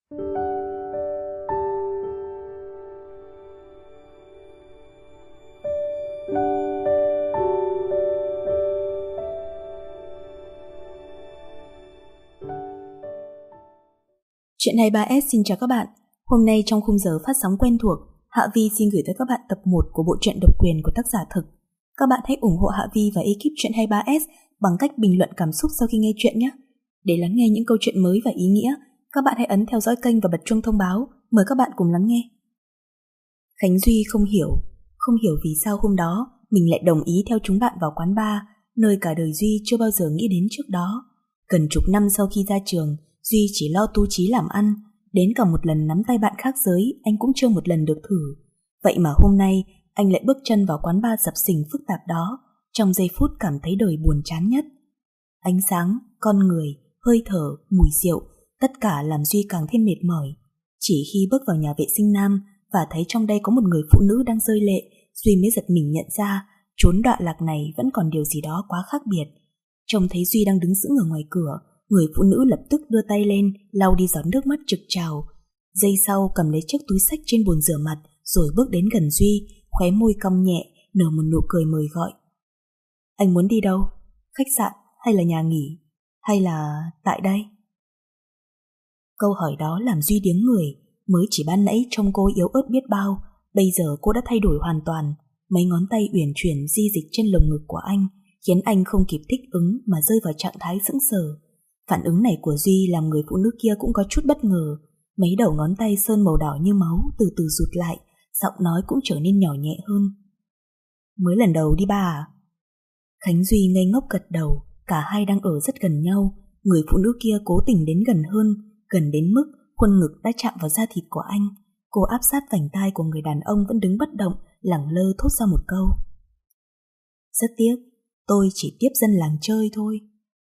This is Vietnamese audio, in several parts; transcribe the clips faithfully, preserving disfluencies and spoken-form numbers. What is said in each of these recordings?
Chuyện hai mươi ba ét xin chào các bạn. Hôm nay trong khung giờ phát sóng quen thuộc, Hạ Vi xin gửi tới các bạn tập một của bộ truyện độc quyền của tác giả Thực. Các bạn hãy ủng hộ Hạ Vi và ekip Chuyện hai mươi ba ét bằng cách bình luận cảm xúc sau khi nghe chuyện nhé. Để lắng nghe những câu chuyện mới và ý nghĩa, các bạn hãy ấn theo dõi kênh và bật chuông thông báo. Mời các bạn cùng lắng nghe. Khánh Duy không hiểu, không hiểu vì sao hôm đó mình lại đồng ý theo chúng bạn vào quán bar, nơi cả đời Duy chưa bao giờ nghĩ đến trước đó. Gần chục năm sau khi ra trường, Duy chỉ lo tu chí làm ăn, đến cả một lần nắm tay bạn khác giới anh cũng chưa một lần được thử. Vậy mà hôm nay anh lại bước chân vào quán bar sập sình phức tạp đó, trong giây phút cảm thấy đời buồn chán nhất. Ánh sáng, con người, hơi thở, mùi rượu, tất cả làm Duy càng thêm mệt mỏi. Chỉ khi bước vào nhà vệ sinh nam và thấy trong đây có một người phụ nữ đang rơi lệ, Duy mới giật mình nhận ra chốn đọa lạc này vẫn còn điều gì đó quá khác biệt. Trông thấy Duy đang đứng sững ở ngoài cửa, người phụ nữ lập tức đưa tay lên lau đi giọt nước mắt trực trào. Giây sau cầm lấy chiếc túi xách trên bồn rửa mặt rồi bước đến gần Duy, khóe môi cong nhẹ, nở một nụ cười mời gọi. Anh muốn đi đâu? Khách sạn hay là nhà nghỉ? Hay là tại đây? Câu hỏi đó làm Duy điếng người. Mới chỉ ban nãy trông cô yếu ớt biết bao, bây giờ cô đã thay đổi hoàn toàn. Mấy ngón tay uyển chuyển di dịch trên lồng ngực của anh khiến anh không kịp thích ứng mà rơi vào trạng thái sững sờ. Phản ứng này của Duy làm người phụ nữ kia cũng có chút bất ngờ. Mấy đầu ngón tay sơn màu đỏ như máu từ từ rụt lại, giọng nói cũng trở nên nhỏ nhẹ hơn. Mới lần đầu đi bar à? Khánh Duy ngây ngốc gật đầu. Cả hai đang ở rất gần nhau. Người phụ nữ kia cố tình đến gần hơn, gần đến mức khuôn ngực đã chạm vào da thịt của anh. Cô áp sát vành tai của người đàn ông vẫn đứng bất động, lẳng lơ thốt ra một câu. Rất tiếc, tôi chỉ tiếp dân làng chơi thôi.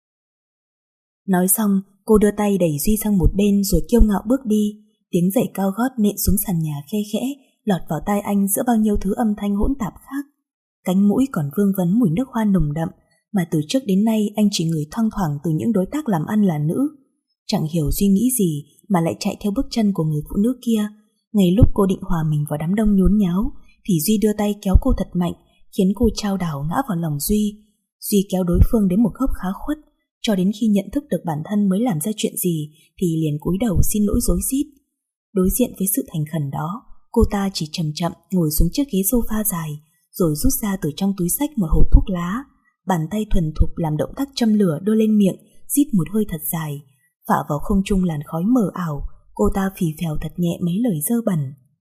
Nói xong, cô đưa tay đẩy Duy sang một bên rồi kiêu ngạo bước đi. Tiếng giày cao gót nện xuống sàn nhà khe khẽ, lọt vào tai anh giữa bao nhiêu thứ âm thanh hỗn tạp khác. Cánh mũi còn vương vấn mùi nước hoa nồng đậm, mà từ trước đến nay anh chỉ ngửi thoang thoảng từ những đối tác làm ăn là nữ. Chẳng hiểu Duy nghĩ gì mà lại chạy theo bước chân của người phụ nữ kia. Ngay lúc cô định hòa mình vào đám đông nhốn nháo thì Duy đưa tay kéo cô thật mạnh, khiến cô chao đảo ngã vào lòng Duy. Duy kéo đối phương đến một góc khá khuất, cho đến khi nhận thức được bản thân mới làm ra chuyện gì thì liền cúi đầu xin lỗi rối rít. Đối diện với sự thành khẩn đó, cô ta chỉ chậm chậm ngồi xuống chiếc ghế sofa dài, rồi rút ra từ trong túi xách một hộp thuốc lá. Bàn tay thuần thục làm động tác châm lửa đưa lên miệng, rít một hơi thật dài. Phả vào không trung làn khói mờ ảo, cô ta phì phèo thật nhẹ mấy lời dơ bẩn.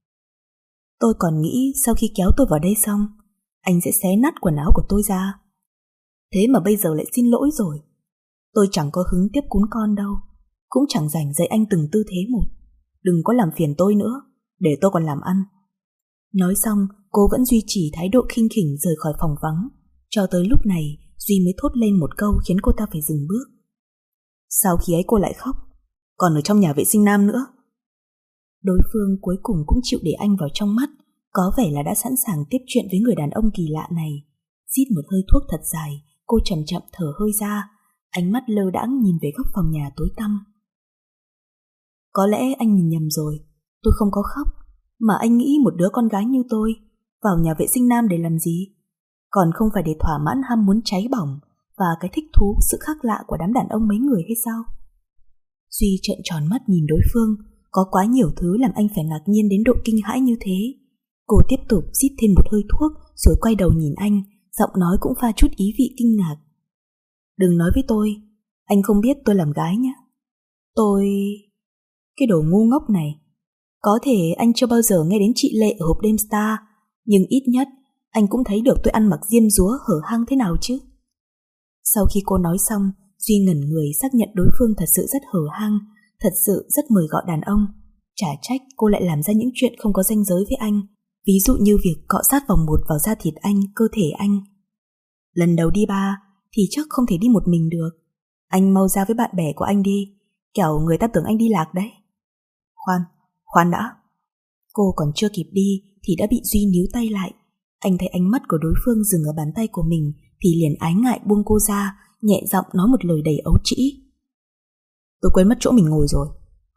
Tôi còn nghĩ sau khi kéo tôi vào đây xong, anh sẽ xé nát quần áo của tôi ra. Thế mà bây giờ lại xin lỗi rồi. Tôi chẳng có hứng tiếp cún con đâu, cũng chẳng rảnh dạy anh từng tư thế một. Đừng có làm phiền tôi nữa, để tôi còn làm ăn. Nói xong, cô vẫn duy trì thái độ khinh khỉnh rời khỏi phòng vắng. Cho tới lúc này, Duy mới thốt lên một câu khiến cô ta phải dừng bước. Sau khi ấy cô lại khóc, còn ở trong nhà vệ sinh nam nữa. Đối phương cuối cùng cũng chịu để anh vào trong mắt, có vẻ là đã sẵn sàng tiếp chuyện với người đàn ông kỳ lạ này. Rít một hơi thuốc thật dài, cô chậm chậm thở hơi ra, ánh mắt lơ đãng nhìn về góc phòng nhà tối tăm. Có lẽ anh nhìn nhầm rồi, tôi không có khóc, mà anh nghĩ một đứa con gái như tôi vào nhà vệ sinh nam để làm gì? Còn không phải để thỏa mãn ham muốn cháy bỏng và cái thích thú sự khác lạ của đám đàn ông mấy người hay sao? Duy trợn tròn mắt nhìn đối phương, có quá nhiều thứ làm anh phải ngạc nhiên đến độ kinh hãi như thế. Cô tiếp tục rít thêm một hơi thuốc rồi quay đầu nhìn anh, giọng nói cũng pha chút ý vị kinh ngạc. Đừng nói với tôi, anh không biết tôi làm gái nhé. Tôi... Cái đồ ngu ngốc này. Có thể anh chưa bao giờ nghe đến chị Lệ ở hộp đêm Star, nhưng ít nhất anh cũng thấy được tôi ăn mặc diêm dúa hở hang thế nào chứ. Sau khi cô nói xong, Duy ngẩn người xác nhận đối phương thật sự rất hở hang, thật sự rất mời gọi đàn ông. Chả trách cô lại làm ra những chuyện không có ranh giới với anh, ví dụ như việc cọ sát vòng một vào da thịt anh, cơ thể anh. Lần đầu đi bar thì chắc không thể đi một mình được. Anh mau ra với bạn bè của anh đi, kẻo người ta tưởng anh đi lạc đấy. Khoan, khoan đã. Cô còn chưa kịp đi thì đã bị Duy níu tay lại. Anh thấy ánh mắt của đối phương dừng ở bàn tay của mình thì liền ái ngại buông cô ra, nhẹ giọng nói một lời đầy ấu trĩ. Tôi quên mất chỗ mình ngồi rồi,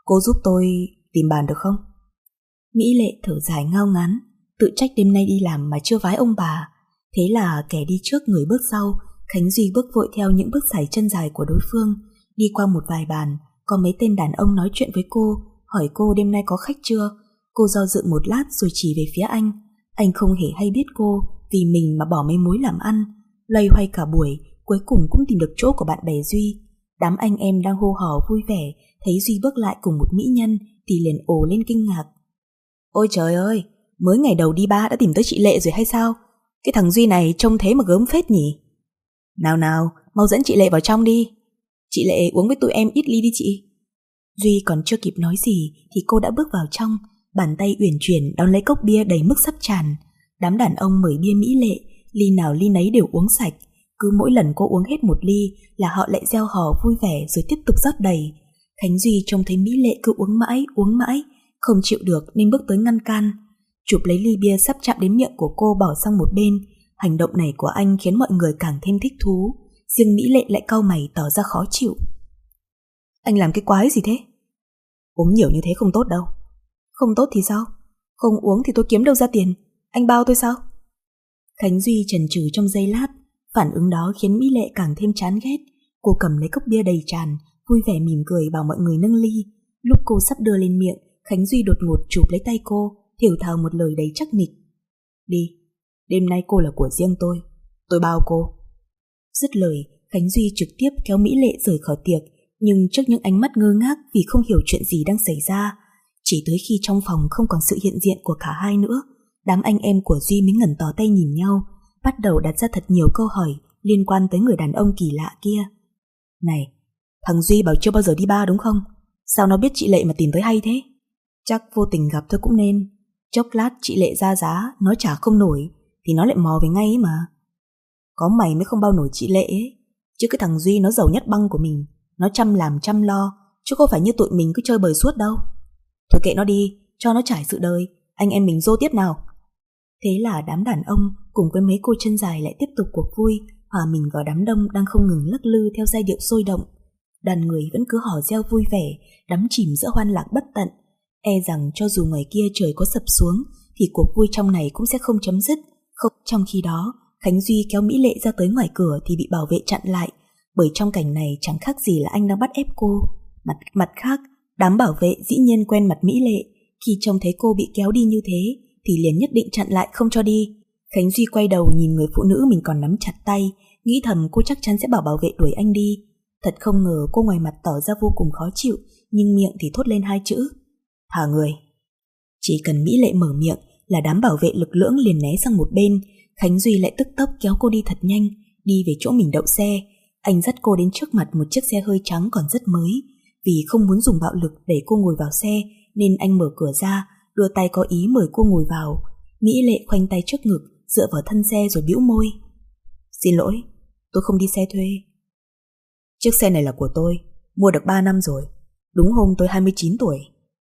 Cô giúp tôi tìm bàn được không? Mỹ Lệ thở dài ngao ngán, tự trách đêm nay đi làm mà chưa vái ông bà. Thế là kẻ đi trước người bước sau, Khánh Duy bước vội theo những bước sải chân dài của đối phương. Đi qua một vài bàn, có mấy tên đàn ông nói chuyện với cô, hỏi cô đêm nay có khách chưa. Cô do dự một lát rồi chỉ về phía anh. Anh không hề hay biết cô, vì mình mà bỏ mấy mối làm ăn. Loay hoay cả buổi, cuối cùng cũng tìm được chỗ của bạn bè Duy. Đám anh em đang hô hò vui vẻ, thấy Duy bước lại cùng một mỹ nhân thì liền ồ lên kinh ngạc. Ôi trời ơi, mới ngày đầu đi ba đã tìm tới chị Lệ rồi hay sao? Cái thằng Duy này trông thế mà gớm phết nhỉ. Nào nào, mau dẫn chị Lệ vào trong đi. Chị Lệ uống với tụi em ít ly đi chị. Duy còn chưa kịp nói gì thì cô đã bước vào trong, bàn tay uyển chuyển đón lấy cốc bia đầy mức sắp tràn. Đám đàn ông mời bia Mỹ Lệ, ly nào ly nấy đều uống sạch. Cứ mỗi lần cô uống hết một ly là họ lại reo hò vui vẻ rồi tiếp tục rót đầy. Khánh Duy trông thấy Mỹ Lệ cứ uống mãi, uống mãi, không chịu được nên bước tới ngăn can. Chụp lấy ly bia sắp chạm đến miệng của cô bỏ sang một bên. Hành động này của anh khiến mọi người càng thêm thích thú. Riêng Mỹ Lệ lại cau mày tỏ ra khó chịu. Anh làm cái quái gì thế? Uống nhiều như thế không tốt đâu. Không tốt thì sao? Không uống thì tôi kiếm đâu ra tiền. Anh bao tôi sao? Khánh Duy chần chừ trong giây lát. Phản ứng đó khiến Mỹ Lệ càng thêm chán ghét. Cô cầm lấy cốc bia đầy tràn, vui vẻ mỉm cười bảo mọi người nâng ly. Lúc cô sắp đưa lên miệng, Khánh Duy đột ngột chụp lấy tay cô, thều thào một lời đầy chắc nịch. Đi, đêm nay cô là của riêng tôi, tôi bao cô. Dứt lời, Khánh Duy trực tiếp kéo Mỹ Lệ rời khỏi tiệc, nhưng trước những ánh mắt ngơ ngác vì không hiểu chuyện gì đang xảy ra. Chỉ tới khi trong phòng không còn sự hiện diện của cả hai nữa, đám anh em của Duy mới ngẩng tỏ tay nhìn nhau, bắt đầu đặt ra thật nhiều câu hỏi liên quan tới người đàn ông kỳ lạ kia. Này, thằng Duy bảo chưa bao giờ đi bar đúng không? Sao nó biết chị Lệ mà tìm tới hay thế? Chắc vô tình gặp thôi cũng nên. Chốc lát chị Lệ ra giá, nó trả không nổi thì nó lại mò về ngay ấy mà. Có mày mới không bao nổi chị Lệ ấy. Chứ cái thằng Duy nó giàu nhất băng của mình, nó chăm làm chăm lo, chứ không phải như tụi mình cứ chơi bời suốt đâu. Thôi kệ nó đi, cho nó trải sự đời, anh em mình dô tiếp nào. Thế là đám đàn ông cùng với mấy cô chân dài lại tiếp tục cuộc vui, hòa mình vào đám đông đang không ngừng lắc lư theo giai điệu sôi động. Đoàn người vẫn cứ hò reo vui vẻ, đắm chìm giữa hoan lạc bất tận. E rằng cho dù ngoài kia trời có sập xuống thì cuộc vui trong này cũng sẽ không chấm dứt. Không, trong khi đó, Khánh Duy kéo Mỹ Lệ ra tới ngoài cửa thì bị bảo vệ chặn lại, bởi trong cảnh này chẳng khác gì là anh đang bắt ép cô. Mặt, mặt khác, đám bảo vệ dĩ nhiên quen mặt Mỹ Lệ, khi trông thấy cô bị kéo đi như thế thì liền nhất định chặn lại không cho đi. Khánh Duy quay đầu nhìn người phụ nữ mình còn nắm chặt tay, nghĩ thầm cô chắc chắn sẽ bảo bảo vệ đuổi anh đi. Thật không ngờ cô ngoài mặt tỏ ra vô cùng khó chịu, nhưng miệng thì thốt lên hai chữ: thả người. Chỉ cần Mỹ Lệ mở miệng là đám bảo vệ lực lưỡng liền né sang một bên. Khánh Duy lại tức tốc kéo cô đi thật nhanh, đi về chỗ mình đậu xe. Anh dắt cô đến trước mặt một chiếc xe hơi trắng còn rất mới. Vì không muốn dùng bạo lực để cô ngồi vào xe nên anh mở cửa ra, đưa tay có ý mời cô ngồi vào. Mỹ Lệ khoanh tay trước ngực, dựa vào thân xe rồi bĩu môi. Xin lỗi, tôi không đi xe thuê. Chiếc xe này là của tôi, mua được ba năm rồi, đúng hôm tôi hai mươi chín tuổi.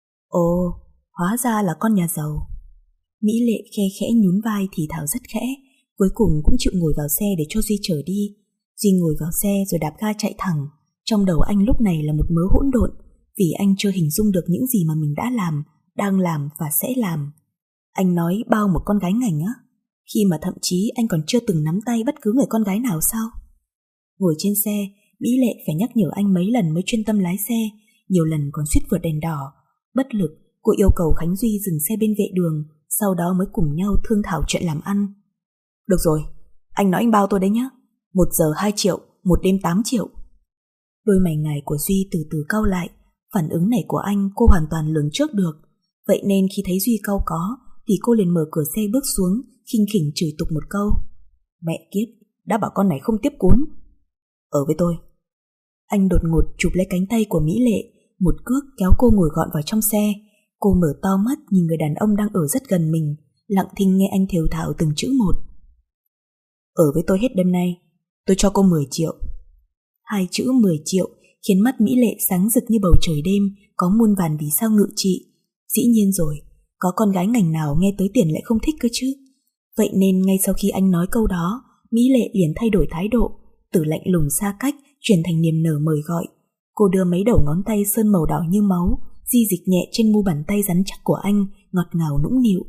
Ồ, hóa ra là con nhà giàu. Mỹ Lệ khe khẽ nhún vai thì thào rất khẽ, cuối cùng cũng chịu ngồi vào xe để cho Duy chở đi. Duy ngồi vào xe rồi đạp ga chạy thẳng. Trong đầu anh lúc này là một mớ hỗn độn, vì anh chưa hình dung được những gì mà mình đã làm, đang làm và sẽ làm. Anh nói bao một con gái ngành á, khi mà thậm chí anh còn chưa từng nắm tay bất cứ người con gái nào sao? Ngồi trên xe, Mỹ Lệ phải nhắc nhở anh mấy lần mới chuyên tâm lái xe, nhiều lần còn suýt vượt đèn đỏ. Bất lực, cô yêu cầu Khánh Duy dừng xe bên vệ đường, sau đó mới cùng nhau thương thảo chuyện làm ăn. Được rồi, anh nói anh bao tôi đấy nhá. Một giờ hai triệu, một đêm tám triệu. Đôi mày ngài của Duy từ từ cau lại. Phản ứng này của anh cô hoàn toàn lường trước được. Vậy nên khi thấy Duy cau có thì cô liền mở cửa xe bước xuống, khinh khỉnh chửi tục một câu. Mẹ kiếp, đã bảo con này không tiếp cún. Ở với tôi. Anh đột ngột chụp lấy cánh tay của Mỹ Lệ, một cước kéo cô ngồi gọn vào trong xe. Cô mở to mắt nhìn người đàn ông đang ở rất gần mình, lặng thinh nghe anh thều thào từng chữ một. Ở với tôi hết đêm nay, tôi cho cô mười triệu. Hai chữ mười triệu khiến mắt Mỹ Lệ sáng rực như bầu trời đêm, có muôn vàn vì sao ngự trị. Dĩ nhiên rồi, có con gái ngành nào nghe tới tiền lại không thích cơ chứ. Vậy nên ngay sau khi anh nói câu đó, Mỹ Lệ liền thay đổi thái độ, từ lạnh lùng xa cách chuyển thành niềm nở mời gọi. Cô đưa mấy đầu ngón tay sơn màu đỏ như máu, di dịch nhẹ trên mu bàn tay rắn chắc của anh, ngọt ngào nũng nịu.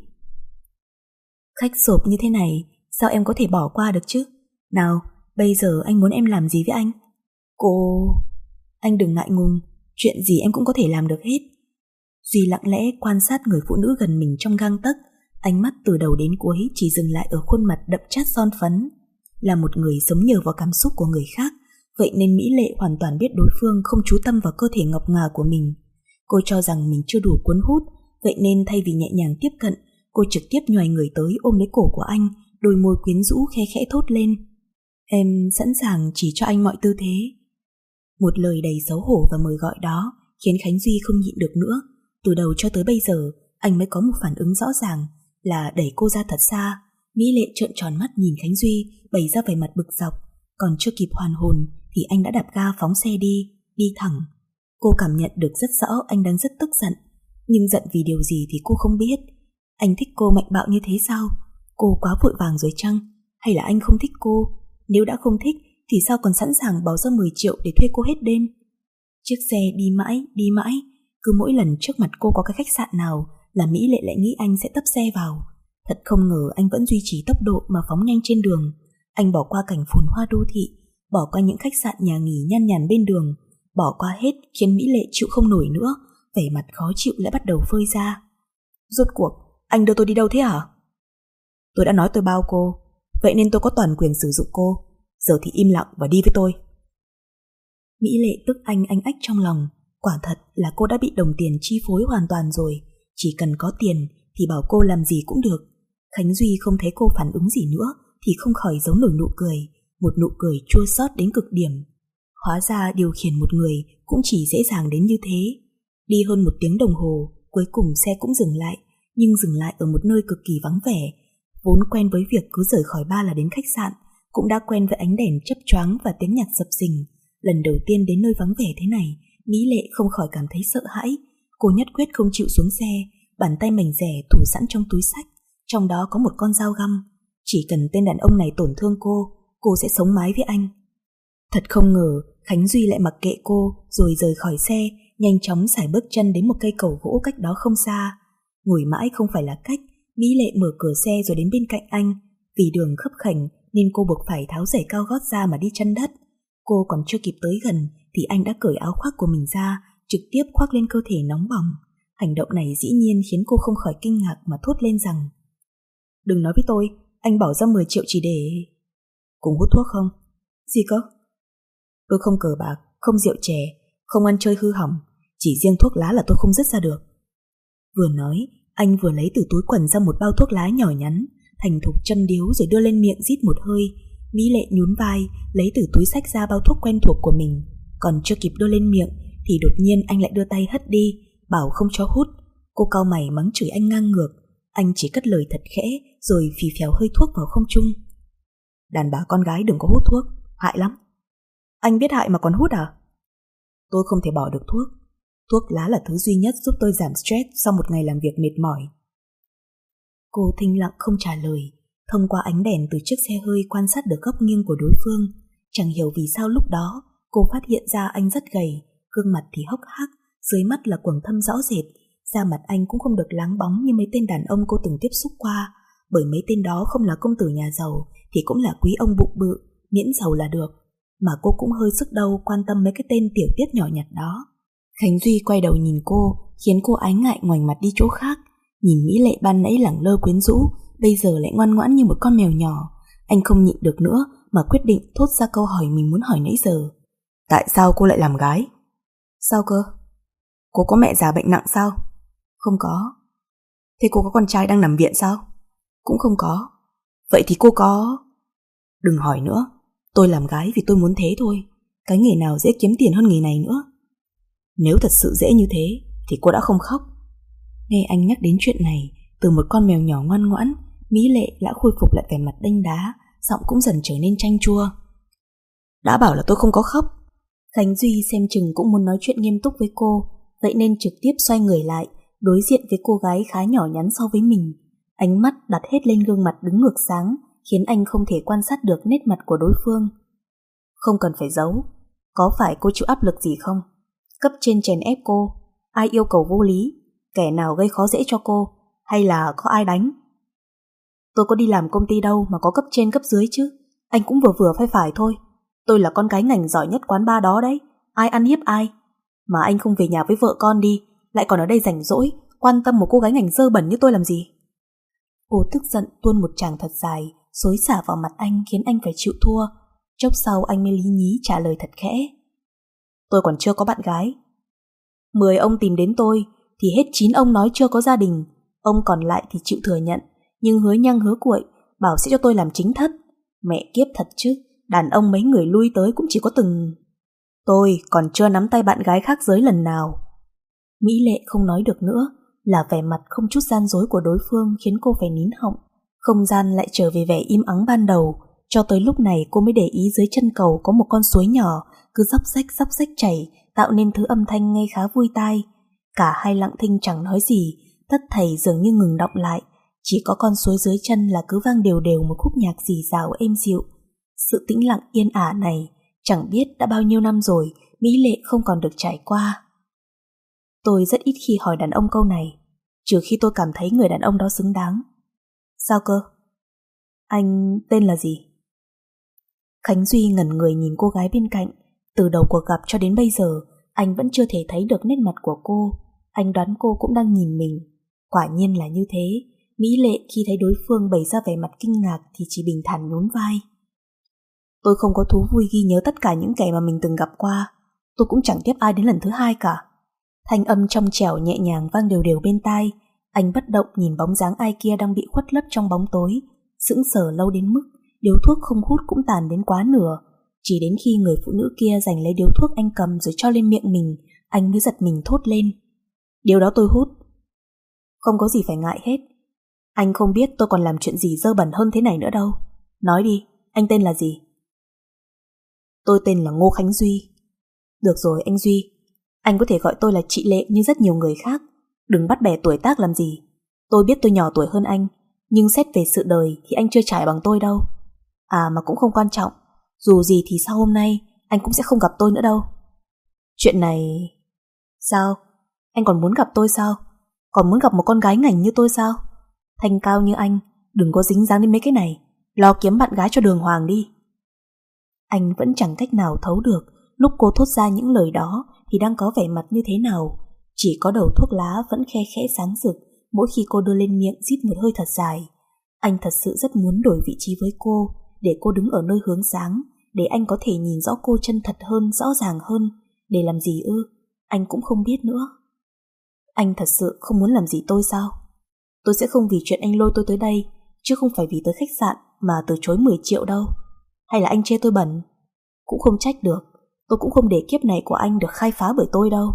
Khách sộp như thế này, sao em có thể bỏ qua được chứ? Nào, bây giờ anh muốn em làm gì với anh? Cô... Anh đừng ngại ngùng, chuyện gì em cũng có thể làm được hết. Duy lặng lẽ quan sát người phụ nữ gần mình trong gang tấc, ánh mắt từ đầu đến cuối chỉ dừng lại ở khuôn mặt đậm chát son phấn. Là một người sống nhờ vào cảm xúc của người khác, vậy nên Mỹ Lệ hoàn toàn biết đối phương không chú tâm vào cơ thể ngọc ngà của mình. Cô cho rằng mình chưa đủ cuốn hút, vậy nên thay vì nhẹ nhàng tiếp cận, cô trực tiếp nhoài người tới ôm lấy cổ của anh, đôi môi quyến rũ khe khẽ thốt lên. Em sẵn sàng chỉ cho anh mọi tư thế. Một lời đầy xấu hổ và mời gọi đó khiến Khánh Duy không nhịn được nữa. Từ đầu cho tới bây giờ, anh mới có một phản ứng rõ ràng là đẩy cô ra thật xa. Mỹ Lệ trợn tròn mắt nhìn Khánh Duy, bày ra vẻ mặt bực dọc. Còn chưa kịp hoàn hồn thì anh đã đạp ga phóng xe đi, đi thẳng. Cô cảm nhận được rất rõ anh đang rất tức giận, nhưng giận vì điều gì thì cô không biết. Anh thích cô mạnh bạo như thế sao? Cô quá vội vàng rồi chăng? Hay là anh không thích cô? Nếu đã không thích thì sao còn sẵn sàng bỏ ra mười triệu để thuê cô hết đêm? Chiếc xe đi mãi, đi mãi. Cứ mỗi lần trước mặt cô có cái khách sạn nào là Mỹ Lệ lại nghĩ anh sẽ tấp xe vào. Thật không ngờ anh vẫn duy trì tốc độ mà phóng nhanh trên đường. Anh bỏ qua cảnh phồn hoa đô thị, bỏ qua những khách sạn nhà nghỉ nhan nhản bên đường, bỏ qua hết khiến Mỹ Lệ chịu không nổi nữa. Vẻ mặt khó chịu lại bắt đầu phơi ra. Rốt cuộc, anh đưa tôi đi đâu thế hả? Tôi đã nói tôi bao cô, vậy nên tôi có toàn quyền sử dụng cô. Giờ thì im lặng và đi với tôi. Mỹ Lệ tức anh anh ách trong lòng. Quả thật là cô đã bị đồng tiền chi phối hoàn toàn rồi. Chỉ cần có tiền thì bảo cô làm gì cũng được. Khánh Duy không thấy cô phản ứng gì nữa thì không khỏi giấu nổi nụ cười, một nụ cười chua xót đến cực điểm. Hóa ra điều khiển một người cũng chỉ dễ dàng đến như thế. Đi hơn một tiếng đồng hồ, cuối cùng xe cũng dừng lại, nhưng dừng lại ở một nơi cực kỳ vắng vẻ. Vốn quen với việc cứ rời khỏi bar là đến khách sạn, cũng đã quen với ánh đèn chớp choáng và tiếng nhạc sập sình. Lần đầu tiên đến nơi vắng vẻ thế này, Mỹ Lệ không khỏi cảm thấy sợ hãi. Cô nhất quyết không chịu xuống xe, bàn tay mảnh rẻ thủ sẵn trong túi xách, trong đó có một con dao găm. Chỉ cần tên đàn ông này tổn thương cô, cô sẽ sống mái với anh. Thật không ngờ Khánh Duy lại mặc kệ cô rồi rời khỏi xe, nhanh chóng sải bước chân đến một cây cầu gỗ cách đó không xa. Ngồi mãi không phải là cách, Mỹ Lệ mở cửa xe rồi đến bên cạnh anh. Vì đường khấp khểnh nên cô buộc phải tháo giày cao gót ra mà đi chân đất. Cô còn chưa kịp tới gần thì anh đã cởi áo khoác của mình ra, trực tiếp khoác lên cơ thể nóng bỏng. Hành động này dĩ nhiên khiến cô không khỏi kinh ngạc mà thốt lên rằng: Đừng nói với tôi, anh bỏ ra mười triệu chỉ để... Cùng hút thuốc không? Gì cơ? Tôi không cờ bạc, không rượu chè, không ăn chơi hư hỏng, chỉ riêng thuốc lá là tôi không dứt ra được. Vừa nói, anh vừa lấy từ túi quần ra một bao thuốc lá nhỏ nhắn, thành thục châm điếu rồi đưa lên miệng rít một hơi. Mỹ Lệ nhún vai, lấy từ túi xách ra bao thuốc quen thuộc của mình. Còn chưa kịp đưa lên miệng thì đột nhiên anh lại đưa tay hất đi, bảo không cho hút. Cô cau mày mắng chửi anh ngang ngược. Anh chỉ cất lời thật khẽ rồi phì phèo hơi thuốc vào không trung. Đàn bà con gái đừng có hút thuốc, hại lắm. Anh biết hại mà còn hút à? Tôi không thể bỏ được thuốc. Thuốc lá là thứ duy nhất giúp tôi giảm stress sau một ngày làm việc mệt mỏi. Cô thinh lặng không trả lời. Thông qua ánh đèn từ chiếc xe hơi quan sát được góc nghiêng của đối phương. Chẳng hiểu vì sao lúc đó cô phát hiện ra anh rất gầy, gương mặt thì hốc hác, dưới mắt là quầng thâm rõ rệt. Da mặt anh cũng không được láng bóng như mấy tên đàn ông cô từng tiếp xúc qua, bởi mấy tên đó không là công tử nhà giàu thì cũng là quý ông bụng bự, miễn giàu là được. Mà cô cũng hơi sức đâu quan tâm mấy cái tên tiểu tiết nhỏ nhặt đó. Khánh Duy quay đầu nhìn cô, khiến cô ái ngại ngoảnh mặt đi chỗ khác. Nhìn Mỹ Lệ ban nãy lẳng lơ quyến rũ, bây giờ lại ngoan ngoãn như một con mèo nhỏ. Anh không nhịn được nữa mà quyết định thốt ra câu hỏi mình muốn hỏi nãy giờ. Tại sao cô lại làm gái? Sao cơ? Cô có mẹ già bệnh nặng sao? Không có. Thế cô có con trai đang nằm viện sao? Cũng không có. Vậy thì cô có... Đừng hỏi nữa. Tôi làm gái vì tôi muốn thế thôi. Cái nghề nào dễ kiếm tiền hơn nghề này nữa. Nếu thật sự dễ như thế thì cô đã không khóc. Nghe anh nhắc đến chuyện này, từ một con mèo nhỏ ngoan ngoãn, Mỹ Lệ đã khôi phục lại vẻ mặt đanh đá, giọng cũng dần trở nên chanh chua. Đã bảo là tôi không có khóc. Khánh Duy xem chừng cũng muốn nói chuyện nghiêm túc với cô, vậy nên trực tiếp xoay người lại, đối diện với cô gái khá nhỏ nhắn so với mình. Ánh mắt đặt hết lên gương mặt đứng ngược sáng, khiến anh không thể quan sát được nét mặt của đối phương. Không cần phải giấu. Có phải cô chịu áp lực gì không? Cấp trên chèn ép cô, Ai yêu cầu vô lý? Kẻ nào gây khó dễ cho cô? Hay là có ai đánh? Tôi có đi làm công ty đâu mà có cấp trên cấp dưới chứ. Anh cũng vừa vừa phải phải thôi. Tôi là con gái ngành giỏi nhất quán bar đó đấy. Ai ăn hiếp ai? Mà anh không về nhà với vợ con đi, lại còn ở đây rảnh rỗi quan tâm một cô gái ngành dơ bẩn như tôi làm gì? Cô tức giận tuôn một tràng thật dài, xối xả vào mặt anh khiến anh phải chịu thua. Chốc sau anh mới lý nhí trả lời thật khẽ. Tôi còn chưa có bạn gái. Mười ông tìm đến tôi thì hết chín ông nói chưa có gia đình. Ông còn lại thì chịu thừa nhận, nhưng hứa nhăng hứa cuội bảo sẽ cho tôi làm chính thất. Mẹ kiếp thật chứ, đàn ông mấy người lui tới cũng chỉ có từng... Tôi còn chưa nắm tay bạn gái khác giới lần nào. Mỹ Lệ không nói được nữa, là vẻ mặt không chút gian dối của đối phương khiến cô phải nín họng. Không gian lại trở về vẻ im ắng ban đầu. Cho tới lúc này cô mới để ý dưới chân cầu có một con suối nhỏ cứ dốc rách dốc rách chảy, tạo nên thứ âm thanh nghe khá vui tai. Cả hai lặng thinh chẳng nói gì, tất thảy dường như ngừng động lại. Chỉ có con suối dưới chân là cứ vang đều đều một khúc nhạc rì rào êm dịu. Sự tĩnh lặng yên ả này chẳng biết đã bao nhiêu năm rồi Mỹ Lệ không còn được trải qua. Tôi rất ít khi hỏi đàn ông câu này, trừ khi tôi cảm thấy người đàn ông đó xứng đáng. Sao cơ? Anh tên là gì? Khánh Duy ngẩn người nhìn cô gái bên cạnh. Từ đầu cuộc gặp cho đến bây giờ anh vẫn chưa thể thấy được nét mặt của cô. Anh đoán cô cũng đang nhìn mình. Quả nhiên là như thế. Mỹ Lệ khi thấy đối phương bày ra vẻ mặt kinh ngạc thì chỉ bình thản nhún vai. Tôi không có thú vui ghi nhớ tất cả những kẻ mà mình từng gặp qua. Tôi cũng chẳng tiếp ai đến lần thứ hai cả. Thanh âm trong trẻo nhẹ nhàng vang đều đều bên tai. Anh bất động nhìn bóng dáng ai kia đang bị khuất lấp trong bóng tối, sững sờ lâu đến mức điếu thuốc không hút cũng tàn đến quá nửa. Chỉ đến khi người phụ nữ kia giành lấy điếu thuốc anh cầm rồi cho lên miệng mình, anh mới giật mình thốt lên. Điều đó tôi hút. Không có gì phải ngại hết. Anh không biết tôi còn làm chuyện gì dơ bẩn hơn thế này nữa đâu. Nói đi, anh tên là gì? Tôi tên là Ngô Khánh Duy. Được rồi anh Duy, anh có thể gọi tôi là chị Lệ như rất nhiều người khác. Đừng bắt bẻ tuổi tác làm gì. Tôi biết tôi nhỏ tuổi hơn anh, nhưng xét về sự đời thì anh chưa trải bằng tôi đâu. À mà cũng không quan trọng, dù gì thì sau hôm nay anh cũng sẽ không gặp tôi nữa đâu. Chuyện này... Sao? Anh còn muốn gặp tôi sao? Còn muốn gặp một con gái ngành như tôi sao? Thanh cao như anh, đừng có dính dáng đến mấy cái này. Lo kiếm bạn gái cho đường hoàng đi. Anh vẫn chẳng cách nào thấu được lúc cô thốt ra những lời đó thì đang có vẻ mặt như thế nào. Chỉ có đầu thuốc lá vẫn khe khẽ sáng rực mỗi khi cô đưa lên miệng rít một hơi thật dài. Anh thật sự rất muốn đổi vị trí với cô, để cô đứng ở nơi hướng sáng, để anh có thể nhìn rõ cô chân thật hơn, rõ ràng hơn. Để làm gì ư? Anh cũng không biết nữa. Anh thật sự không muốn làm gì tôi sao? Tôi sẽ không vì chuyện anh lôi tôi tới đây, chứ không phải vì tới khách sạn mà từ chối mười triệu đâu. Hay là anh chê tôi bẩn? Cũng không trách được, tôi cũng không để kiếp này của anh được khai phá bởi tôi đâu.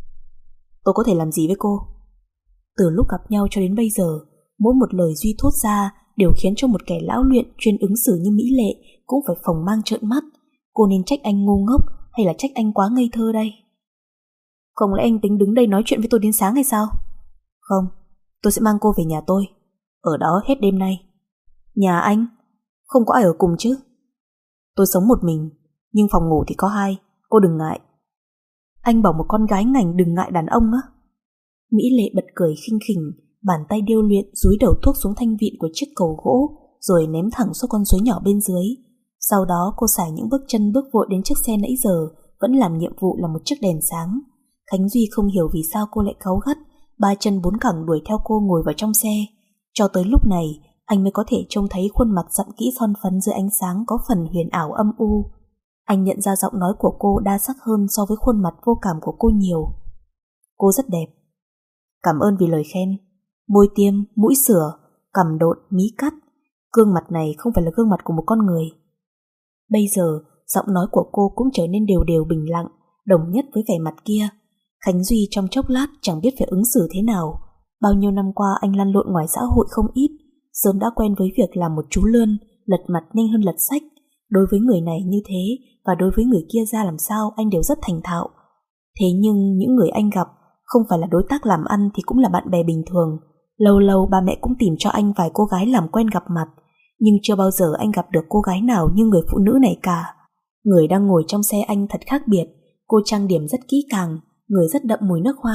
Tôi có thể làm gì với cô? Từ lúc gặp nhau cho đến bây giờ, mỗi một lời Duy thốt ra đều khiến cho một kẻ lão luyện chuyên ứng xử như Mỹ Lệ cũng phải phồng mang trợn mắt. Cô nên trách anh ngu ngốc hay là trách anh quá ngây thơ đây? Không lẽ anh tính đứng đây nói chuyện với tôi đến sáng hay sao? Không, tôi sẽ mang cô về nhà tôi, ở đó hết đêm nay. Nhà anh? Không có ai ở cùng chứ? Tôi sống một mình, nhưng phòng ngủ thì có hai, cô đừng ngại. Anh bảo một con gái ngành đừng ngại đàn ông á? Mỹ Lệ bật cười khinh khỉnh, bàn tay điêu luyện dúi đầu thuốc xuống thanh vịn của chiếc cầu gỗ, rồi ném thẳng xuống con suối nhỏ bên dưới. Sau đó cô xài những bước chân bước vội đến chiếc xe nãy giờ vẫn làm nhiệm vụ là một chiếc đèn sáng. Khánh Duy không hiểu vì sao cô lại cáu gắt, ba chân bốn cẳng đuổi theo cô ngồi vào trong xe. Cho tới lúc này anh mới có thể trông thấy khuôn mặt dặn kỹ son phấn dưới ánh sáng có phần huyền ảo âm u. Anh nhận ra giọng nói của cô đa sắc hơn so với khuôn mặt vô cảm của cô nhiều. Cô rất đẹp. Cảm ơn vì lời khen. Môi tiêm, mũi sửa, cằm độn, mí cắt. Gương mặt này không phải là gương mặt của một con người. Bây giờ giọng nói của cô cũng trở nên đều đều bình lặng, đồng nhất với vẻ mặt kia. Khánh Duy trong chốc lát chẳng biết phải ứng xử thế nào. Bao nhiêu năm qua anh lăn lộn ngoài xã hội không ít, sớm đã quen với việc làm một chú lươn, lật mặt nhanh hơn lật sách. Đối với người này như thế và đối với người kia ra làm sao anh đều rất thành thạo. Thế nhưng những người anh gặp không phải là đối tác làm ăn thì cũng là bạn bè bình thường. Lâu lâu ba mẹ cũng tìm cho anh vài cô gái làm quen gặp mặt, nhưng chưa bao giờ anh gặp được cô gái nào như người phụ nữ này cả. Người đang ngồi trong xe anh thật khác biệt. Cô trang điểm rất kỹ càng, người rất đậm mùi nước hoa,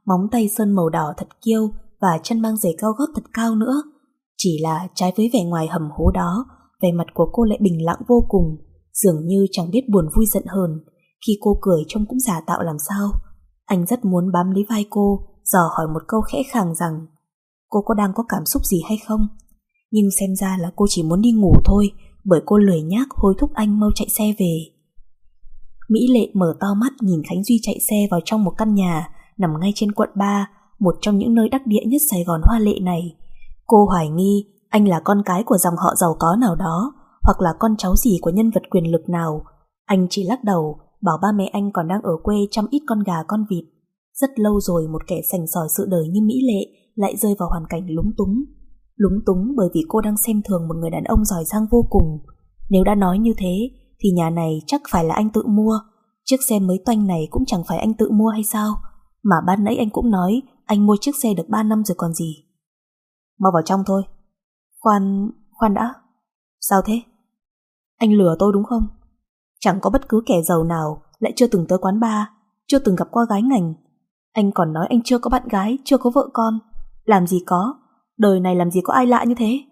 móng tay sơn màu đỏ thật kiêu và chân mang giày cao gót thật cao nữa. Chỉ là trái với vẻ ngoài hầm hố đó, vẻ mặt của cô lại bình lặng vô cùng, dường như chẳng biết buồn vui giận hờn. Khi cô cười trông cũng giả tạo làm sao. Anh rất muốn bám lấy vai cô, dò hỏi một câu khẽ khàng rằng cô có đang có cảm xúc gì hay không. Nhưng xem ra là cô chỉ muốn đi ngủ thôi, bởi cô lười nhác hối thúc anh mau chạy xe về. Mỹ Lệ mở to mắt nhìn Khánh Duy chạy xe vào trong một căn nhà nằm ngay trên quận ba, một trong những nơi đắc địa nhất Sài Gòn hoa lệ này. Cô hoài nghi anh là con cái của dòng họ giàu có nào đó, hoặc là con cháu gì của nhân vật quyền lực nào. Anh chỉ lắc đầu, bảo ba mẹ anh còn đang ở quê chăm ít con gà con vịt. Rất lâu rồi một kẻ sành sỏi sự đời như Mỹ Lệ lại rơi vào hoàn cảnh lúng túng. Lúng túng bởi vì cô đang xem thường một người đàn ông giỏi giang vô cùng. Nếu đã nói như thế thì nhà này chắc phải là anh tự mua. Chiếc xe mới toanh này cũng chẳng phải anh tự mua hay sao? Mà ban nãy anh cũng nói anh mua chiếc xe được ba năm rồi còn gì. Mau vào trong thôi. Khoan, khoan đã. Sao thế? Anh lừa tôi đúng không? Chẳng có bất cứ kẻ giàu nào lại chưa từng tới quán bar, chưa từng gặp qua gái ngành. Anh còn nói anh chưa có bạn gái, chưa có vợ con. Làm gì có, đời này làm gì có ai lạ như thế.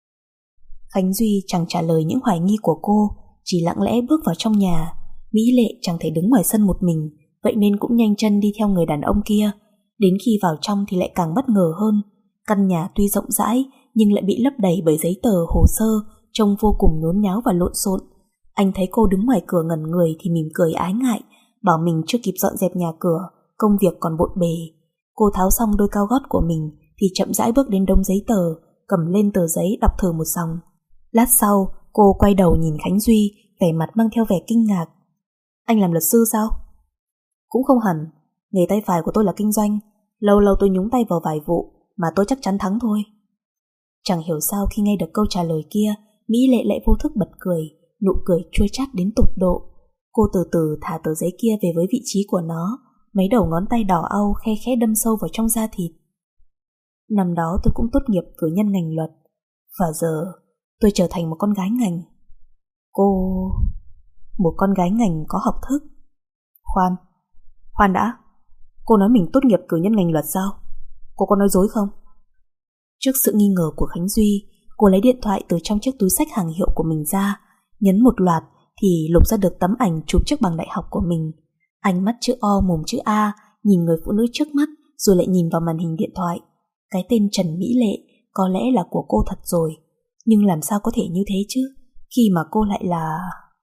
Khánh Duy chẳng trả lời những hoài nghi của cô, chỉ lặng lẽ bước vào trong nhà. Mỹ Lệ chẳng thể đứng ngoài sân một mình, vậy nên cũng nhanh chân đi theo người đàn ông kia. Đến khi vào trong thì lại càng bất ngờ hơn. Căn nhà tuy rộng rãi nhưng lại bị lấp đầy bởi giấy tờ, hồ sơ, trông vô cùng nhốn nháo và lộn xộn. Anh thấy cô đứng ngoài cửa ngẩn người thì mỉm cười ái ngại, bảo mình chưa kịp dọn dẹp nhà cửa, công việc còn bộn bề. Cô tháo xong đôi cao gót của mình thì chậm rãi bước đến đống giấy tờ, cầm lên tờ giấy đọc thử một dòng. Lát sau cô quay đầu nhìn Khánh Duy, vẻ mặt mang theo vẻ kinh ngạc. Anh làm luật sư sao? Cũng không hẳn, nghề tay phải của tôi là kinh doanh. Lâu lâu tôi nhúng tay vào vài vụ mà tôi chắc chắn thắng thôi. Chẳng hiểu sao khi nghe được câu trả lời kia, Mỹ Lệ lại vô thức bật cười, nụ cười chua chát đến tột độ. Cô từ từ thả tờ giấy kia về với vị trí của nó, mấy đầu ngón tay đỏ au khe khẽ đâm sâu vào trong da thịt. Năm đó tôi cũng tốt nghiệp cử nhân ngành luật, và giờ tôi trở thành một con gái ngành. Cô... một con gái ngành có học thức. Khoan, khoan đã, cô nói mình tốt nghiệp cử nhân ngành luật sao? Cô có nói dối không? Trước sự nghi ngờ của Khánh Duy, cô lấy điện thoại từ trong chiếc túi xách hàng hiệu của mình ra, nhấn một loạt thì lục ra được tấm ảnh chụp chiếc bằng đại học của mình. Ánh mắt chữ O mồm chữ A, nhìn người phụ nữ trước mắt rồi lại nhìn vào màn hình điện thoại. Cái tên Trần Mỹ Lệ có lẽ là của cô thật rồi, nhưng làm sao có thể như thế chứ, khi mà cô lại là...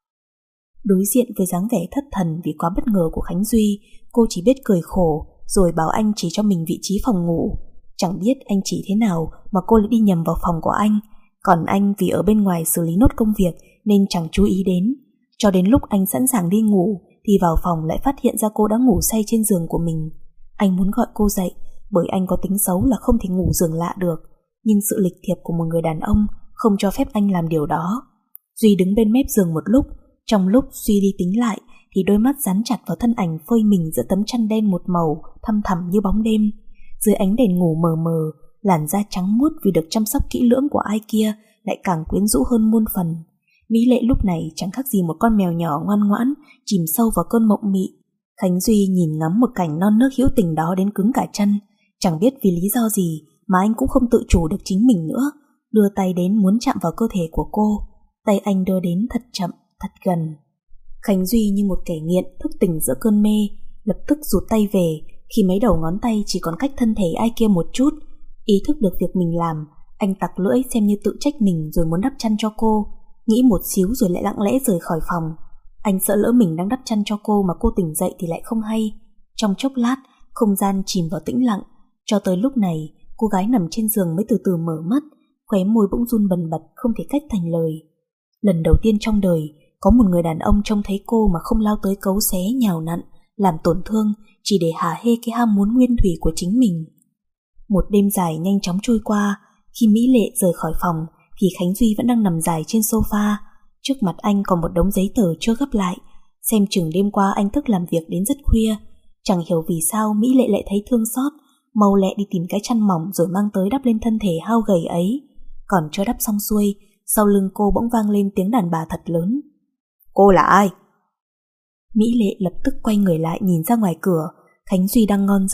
Đối diện với dáng vẻ thất thần vì quá bất ngờ của Khánh Duy, cô chỉ biết cười khổ rồi bảo anh chỉ cho mình vị trí phòng ngủ. Chẳng biết anh chỉ thế nào mà cô lại đi nhầm vào phòng của anh, còn anh vì ở bên ngoài xử lý nốt công việc nên chẳng chú ý đến. Cho đến lúc anh sẵn sàng đi ngủ thì vào phòng lại phát hiện ra cô đã ngủ say trên giường của mình. Anh muốn gọi cô dậy bởi anh có tính xấu là không thể ngủ giường lạ được, nhưng sự lịch thiệp của một người đàn ông không cho phép anh làm điều đó. Duy đứng bên mép giường một lúc, trong lúc Duy đi tính lại thì đôi mắt dán chặt vào thân ảnh phơi mình giữa tấm chăn đen một màu thăm thẳm như bóng đêm. Dưới ánh đèn ngủ mờ mờ, làn da trắng muốt vì được chăm sóc kỹ lưỡng của ai kia lại càng quyến rũ hơn muôn phần. Mỹ Lệ lúc này chẳng khác gì một con mèo nhỏ ngoan ngoãn chìm sâu vào cơn mộng mị. Khánh Duy nhìn ngắm một cảnh non nước hữu tình đó đến cứng cả chân. Chẳng biết vì lý do gì mà anh cũng không tự chủ được chính mình nữa, đưa tay đến muốn chạm vào cơ thể của cô. Tay anh đưa đến thật chậm, thật gần. Khánh Duy như một kẻ nghiện thức tỉnh giữa cơn mê, lập tức rụt tay về khi mấy đầu ngón tay chỉ còn cách thân thể ai kia một chút. Ý thức được việc mình làm, anh tặc lưỡi xem như tự trách mình rồi muốn đắp chăn cho cô. Nghĩ một xíu rồi lại lặng lẽ rời khỏi phòng. Anh sợ lỡ mình đang đắp chăn cho cô mà cô tỉnh dậy thì lại không hay. Trong chốc lát, không gian chìm vào tĩnh lặng. Cho tới lúc này, cô gái nằm trên giường mới từ từ mở mắt, khóe môi bỗng run bần bật không thể cách thành lời. Lần đầu tiên trong đời, có một người đàn ông trông thấy cô mà không lao tới cấu xé nhào nặn, làm tổn thương chỉ để hả hê cái ham muốn nguyên thủy của chính mình. Một đêm dài nhanh chóng trôi qua. Khi Mỹ Lệ rời khỏi phòng thì Khánh Duy vẫn đang nằm dài trên sofa. Trước mặt anh còn một đống giấy tờ chưa gấp lại. Xem chừng đêm qua anh thức làm việc đến rất khuya. Chẳng hiểu vì sao Mỹ Lệ lại thấy thương xót, mau lẹ đi tìm cái chăn mỏng rồi mang tới đắp lên thân thể hao gầy ấy. Còn chưa đắp xong xuôi, sau lưng cô bỗng vang lên tiếng đàn bà thật lớn. Cô là ai? Mỹ Lệ lập tức quay người lại nhìn ra ngoài cửa. Khánh Duy đang ngon giấc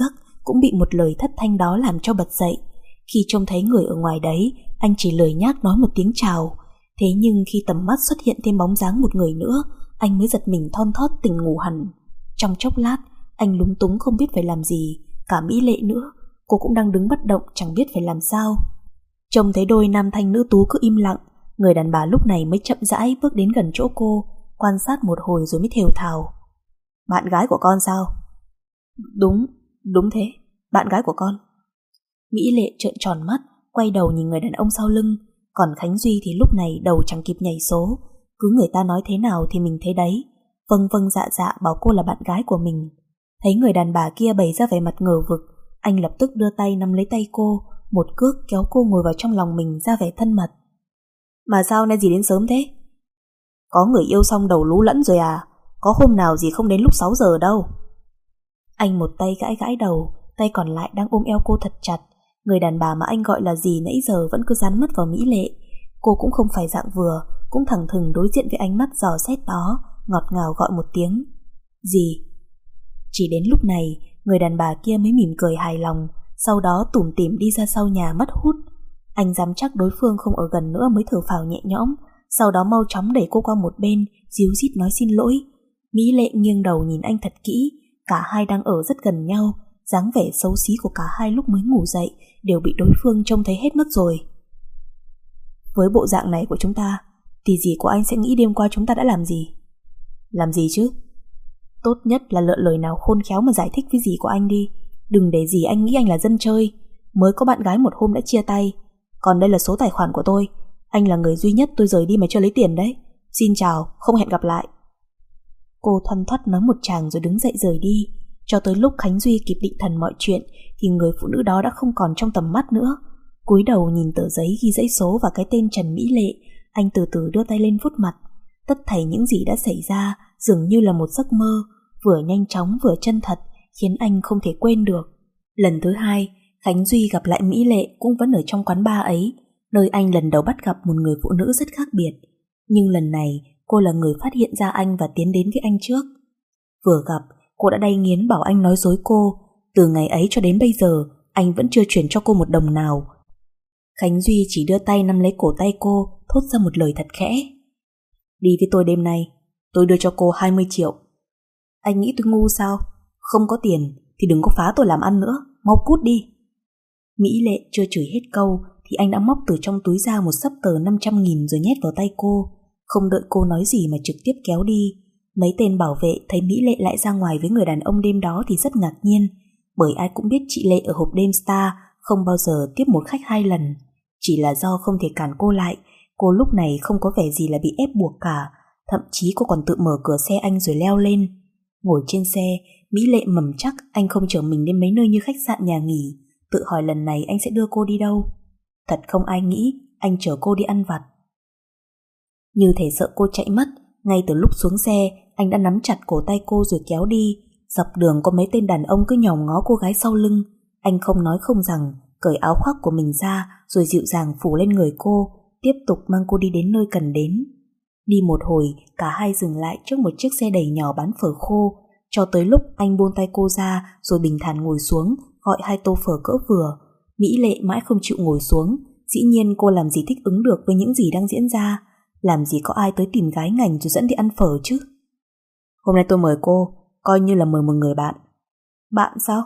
cũng bị một lời thất thanh đó làm cho bật dậy. Khi trông thấy người ở ngoài đấy, anh chỉ lười nhác nói một tiếng chào. Thế nhưng khi tầm mắt xuất hiện thêm bóng dáng một người nữa, anh mới giật mình thon thót tỉnh ngủ hẳn. Trong chốc lát, anh lúng túng không biết phải làm gì. Cả Mỹ Lệ nữa, cô cũng đang đứng bất động chẳng biết phải làm sao. Trông thấy đôi nam thanh nữ tú cứ im lặng, người đàn bà lúc này mới chậm rãi bước đến gần chỗ cô, quan sát một hồi rồi mới thều thào. Bạn gái của con sao? Đúng, đúng thế, bạn gái của con. Mỹ Lệ trợn tròn mắt, quay đầu nhìn người đàn ông sau lưng. Còn Khánh Duy thì lúc này đầu chẳng kịp nhảy số, cứ người ta nói thế nào thì mình thế đấy, vâng vâng dạ dạ bảo cô là bạn gái của mình. Thấy người đàn bà kia bày ra vẻ mặt ngờ vực, anh lập tức đưa tay nắm lấy tay cô, một cước kéo cô ngồi vào trong lòng mình ra vẻ thân mật. Mà sao nay gì đến sớm thế? Có người yêu xong đầu lú lẫn rồi à? Có hôm nào gì không đến lúc sáu giờ đâu. Anh một tay gãi gãi đầu, tay còn lại đang ôm eo cô thật chặt. Người đàn bà mà anh gọi là dì nãy giờ vẫn cứ dán mắt vào Mỹ Lệ. Cô cũng không phải dạng vừa, cũng thẳng thừng đối diện với ánh mắt dò xét đó, ngọt ngào gọi một tiếng dì. Chỉ đến lúc này, người đàn bà kia mới mỉm cười hài lòng, sau đó tủm tỉm đi ra sau nhà mất hút. Anh dám chắc đối phương không ở gần nữa mới thở phào nhẹ nhõm, sau đó mau chóng đẩy cô qua một bên, díu dít nói xin lỗi. Mỹ Lệ nghiêng đầu nhìn anh thật kỹ, cả hai đang ở rất gần nhau, dáng vẻ xấu xí của cả hai lúc mới ngủ dậy đều bị đối phương trông thấy hết mất rồi. Với bộ dạng này của chúng ta thì dì của anh sẽ nghĩ đêm qua chúng ta đã làm gì? Làm gì chứ? Tốt nhất là lựa lời nào khôn khéo mà giải thích với dì của anh đi. Đừng để dì anh nghĩ anh là dân chơi, mới có bạn gái một hôm đã chia tay. Còn đây là số tài khoản của tôi, anh là người duy nhất tôi rời đi mà chưa lấy tiền đấy. Xin chào, không hẹn gặp lại. Cô thoăn thoắt nói một tràng rồi đứng dậy rời đi. Cho tới lúc Khánh Duy kịp định thần mọi chuyện thì người phụ nữ đó đã không còn trong tầm mắt nữa. Cúi đầu nhìn tờ giấy ghi dãy số và cái tên Trần Mỹ Lệ, anh từ từ đưa tay lên vuốt mặt. Tất thảy những gì đã xảy ra dường như là một giấc mơ, vừa nhanh chóng vừa chân thật, khiến anh không thể quên được. Lần thứ hai, Khánh Duy gặp lại Mỹ Lệ cũng vẫn ở trong quán bar ấy, nơi anh lần đầu bắt gặp một người phụ nữ rất khác biệt. Nhưng lần này cô là người phát hiện ra anh và tiến đến với anh trước. Vừa gặp, cô đã đay nghiến bảo anh nói dối cô. Từ ngày ấy cho đến bây giờ, anh vẫn chưa chuyển cho cô một đồng nào. Khánh Duy chỉ đưa tay nắm lấy cổ tay cô, thốt ra một lời thật khẽ. Đi với tôi đêm nay, tôi đưa cho cô hai mươi triệu. Anh nghĩ tôi ngu sao? Không có tiền thì đừng có phá tôi làm ăn nữa, mau cút đi. Mỹ Lệ chưa chửi hết câu thì anh đã móc từ trong túi ra một xấp tờ năm trăm nghìn rồi nhét vào tay cô. Không đợi cô nói gì mà trực tiếp kéo đi. Mấy tên bảo vệ thấy Mỹ Lệ lại ra ngoài với người đàn ông đêm đó thì rất ngạc nhiên, bởi ai cũng biết chị Lệ ở hộp đêm Star không bao giờ tiếp một khách hai lần. Chỉ là do không thể cản cô lại, cô lúc này không có vẻ gì là bị ép buộc cả. Thậm chí cô còn tự mở cửa xe anh rồi leo lên. Ngồi trên xe, Mỹ Lệ mầm chắc anh không chở mình đến mấy nơi như khách sạn nhà nghỉ, tự hỏi lần này anh sẽ đưa cô đi đâu. Thật không ai nghĩ anh chở cô đi ăn vặt. Như thể sợ cô chạy mất, ngay từ lúc xuống xe anh đã nắm chặt cổ tay cô rồi kéo đi. Dọc đường có mấy tên đàn ông cứ nhòm ngó cô gái sau lưng. Anh không nói không rằng, cởi áo khoác của mình ra rồi dịu dàng phủ lên người cô, tiếp tục mang cô đi đến nơi cần đến. Đi một hồi, cả hai dừng lại trước một chiếc xe đẩy nhỏ bán phở khô, cho tới lúc anh buông tay cô ra rồi bình thản ngồi xuống gọi hai tô phở cỡ vừa. Mỹ Lệ mãi không chịu ngồi xuống. Dĩ nhiên cô làm gì thích ứng được với những gì đang diễn ra. Làm gì có ai tới tìm gái ngành rồi dẫn đi ăn phở chứ. Hôm nay tôi mời cô, coi như là mời một người bạn. Bạn sao?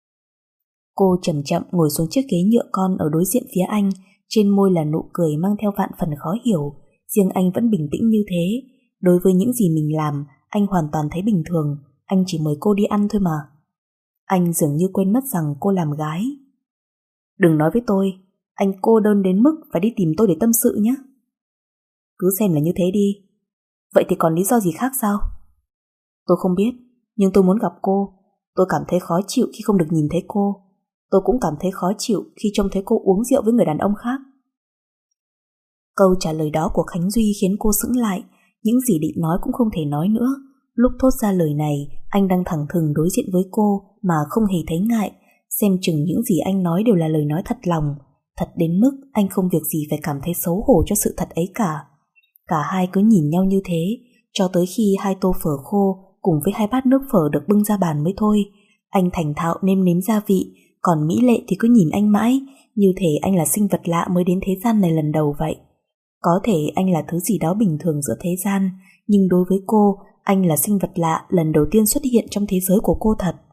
Cô chậm chậm ngồi xuống chiếc ghế nhựa con ở đối diện phía anh, trên môi là nụ cười mang theo vạn phần khó hiểu. Riêng anh vẫn bình tĩnh như thế. Đối với những gì mình làm, anh hoàn toàn thấy bình thường. Anh chỉ mời cô đi ăn thôi mà. Anh dường như quên mất rằng cô làm gái. Đừng nói với tôi, anh cô đơn đến mức phải đi tìm tôi để tâm sự nhé. Cứ xem là như thế đi. Vậy thì còn lý do gì khác sao? Tôi không biết, nhưng tôi muốn gặp cô. Tôi cảm thấy khó chịu khi không được nhìn thấy cô. Tôi cũng cảm thấy khó chịu khi trông thấy cô uống rượu với người đàn ông khác. Câu trả lời đó của Khánh Duy khiến cô sững lại. Những gì định nói cũng không thể nói nữa. Lúc thốt ra lời này, anh đang thẳng thừng đối diện với cô mà không hề thấy ngại. Xem chừng những gì anh nói đều là lời nói thật lòng, thật đến mức anh không việc gì phải cảm thấy xấu hổ cho sự thật ấy cả. Cả hai cứ nhìn nhau như thế cho tới khi hai tô phở khô cùng với hai bát nước phở được bưng ra bàn mới thôi. Anh thành thạo nêm nếm gia vị, còn Mỹ Lệ thì cứ nhìn anh mãi, như thể anh là sinh vật lạ mới đến thế gian này lần đầu vậy. Có thể anh là thứ gì đó bình thường giữa thế gian, nhưng đối với cô, anh là sinh vật lạ lần đầu tiên xuất hiện trong thế giới của cô thật.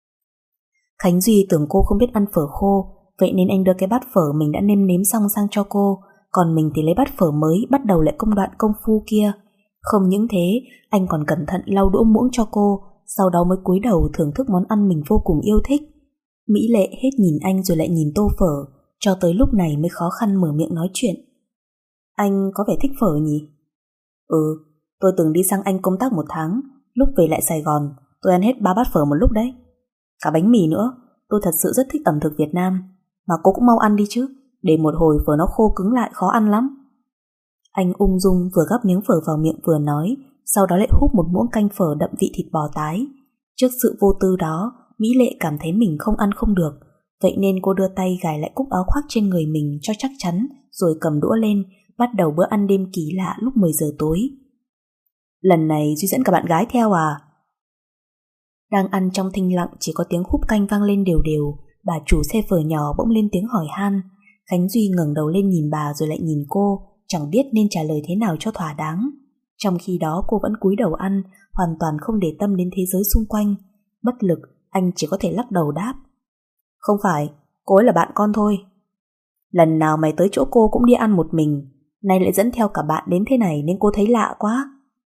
Khánh Duy tưởng cô không biết ăn phở khô, vậy nên anh đưa cái bát phở mình đã nêm nếm xong sang cho cô, còn mình thì lấy bát phở mới bắt đầu lại công đoạn công phu kia. Không những thế, anh còn cẩn thận lau đũa muỗng cho cô, sau đó mới cúi đầu thưởng thức món ăn mình vô cùng yêu thích. Mỹ Lệ hết nhìn anh rồi lại nhìn tô phở, cho tới lúc này mới khó khăn mở miệng nói chuyện. Anh có vẻ thích phở nhỉ? Ừ, tôi từng đi sang Anh công tác một tháng, lúc về lại Sài Gòn, tôi ăn hết ba bát phở một lúc đấy. Cả bánh mì nữa, tôi thật sự rất thích ẩm thực Việt Nam. Mà cô cũng mau ăn đi chứ, để một hồi phở nó khô cứng lại khó ăn lắm. Anh ung dung vừa gắp miếng phở vào miệng vừa nói, sau đó lại húp một muỗng canh phở đậm vị thịt bò tái. Trước sự vô tư đó, Mỹ Lệ cảm thấy mình không ăn không được, vậy nên cô đưa tay gài lại cúc áo khoác trên người mình cho chắc chắn, rồi cầm đũa lên, bắt đầu bữa ăn đêm kỳ lạ lúc mười giờ tối. Lần này Duy dẫn cả bạn gái theo à? Đang ăn trong thinh lặng chỉ có tiếng húp canh vang lên đều đều, bà chủ xe phở nhỏ bỗng lên tiếng hỏi han. Khánh Duy ngẩng đầu lên nhìn bà rồi lại nhìn cô, chẳng biết nên trả lời thế nào cho thỏa đáng. Trong khi đó cô vẫn cúi đầu ăn, hoàn toàn không để tâm đến thế giới xung quanh. Bất lực, anh chỉ có thể lắc đầu đáp. Không phải, cô ấy là bạn con thôi. Lần nào mày tới chỗ cô cũng đi ăn một mình, nay lại dẫn theo cả bạn đến thế này nên cô thấy lạ quá.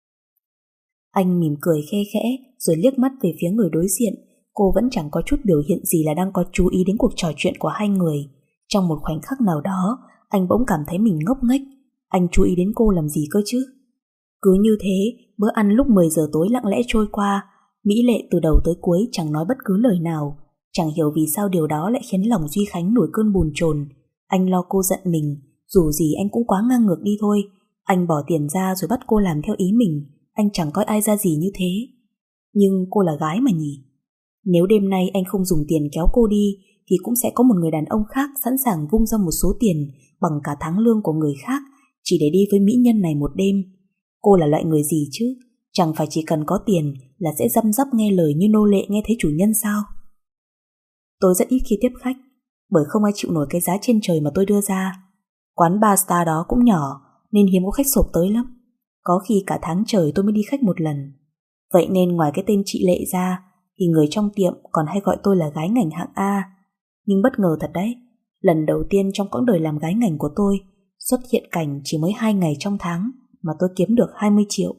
Anh mỉm cười khe khẽ rồi liếc mắt về phía người đối diện. Cô vẫn chẳng có chút biểu hiện gì là đang có chú ý đến cuộc trò chuyện của hai người. Trong một khoảnh khắc nào đó, anh bỗng cảm thấy mình ngốc nghếch. Anh chú ý đến cô làm gì cơ chứ? Cứ như thế, bữa ăn lúc mười giờ tối lặng lẽ trôi qua. Mỹ Lệ từ đầu tới cuối chẳng nói bất cứ lời nào. Chẳng hiểu vì sao điều đó lại khiến lòng Duy Khánh nổi cơn bồn chồn. Anh lo cô giận mình, dù gì anh cũng quá ngang ngược đi thôi. Anh bỏ tiền ra rồi bắt cô làm theo ý mình. Anh chẳng coi ai ra gì như thế. Nhưng cô là gái mà nhỉ? Nếu đêm nay anh không dùng tiền kéo cô đi thì cũng sẽ có một người đàn ông khác sẵn sàng vung ra một số tiền bằng cả tháng lương của người khác chỉ để đi với mỹ nhân này một đêm. Cô là loại người gì chứ? Chẳng phải chỉ cần có tiền là sẽ răm rắp nghe lời như nô lệ nghe thấy chủ nhân sao? Tôi rất ít khi tiếp khách, bởi không ai chịu nổi cái giá trên trời mà tôi đưa ra. Quán bar star đó cũng nhỏ nên hiếm có khách sộp tới lắm. Có khi cả tháng trời tôi mới đi khách một lần. Vậy nên ngoài cái tên chị Lệ ra thì người trong tiệm còn hay gọi tôi là gái ngành hạng A. Nhưng bất ngờ thật đấy, lần đầu tiên trong quãng đời làm gái ngành của tôi xuất hiện cảnh chỉ mới hai ngày trong tháng mà tôi kiếm được hai mươi triệu.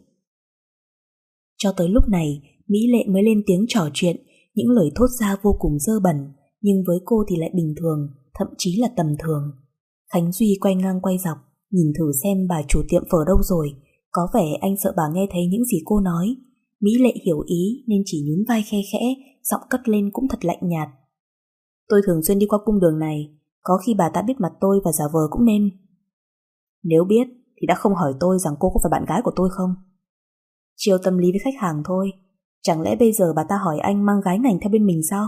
Cho tới lúc này Mỹ Lệ mới lên tiếng trò chuyện, những lời thốt ra vô cùng dơ bẩn, nhưng với cô thì lại bình thường, thậm chí là tầm thường. Khánh Duy quay ngang quay dọc, nhìn thử xem bà chủ tiệm phở đâu rồi. Có vẻ anh sợ bà nghe thấy những gì cô nói. Mỹ Lệ hiểu ý nên chỉ nhún vai khe khẽ, giọng cất lên cũng thật lạnh nhạt. Tôi thường xuyên đi qua cung đường này, có khi bà ta biết mặt tôi và giả vờ cũng nên. Nếu biết thì đã không hỏi tôi rằng cô có phải bạn gái của tôi không. Chiêu tâm lý với khách hàng thôi. Chẳng lẽ bây giờ bà ta hỏi anh mang gái ngành theo bên mình sao?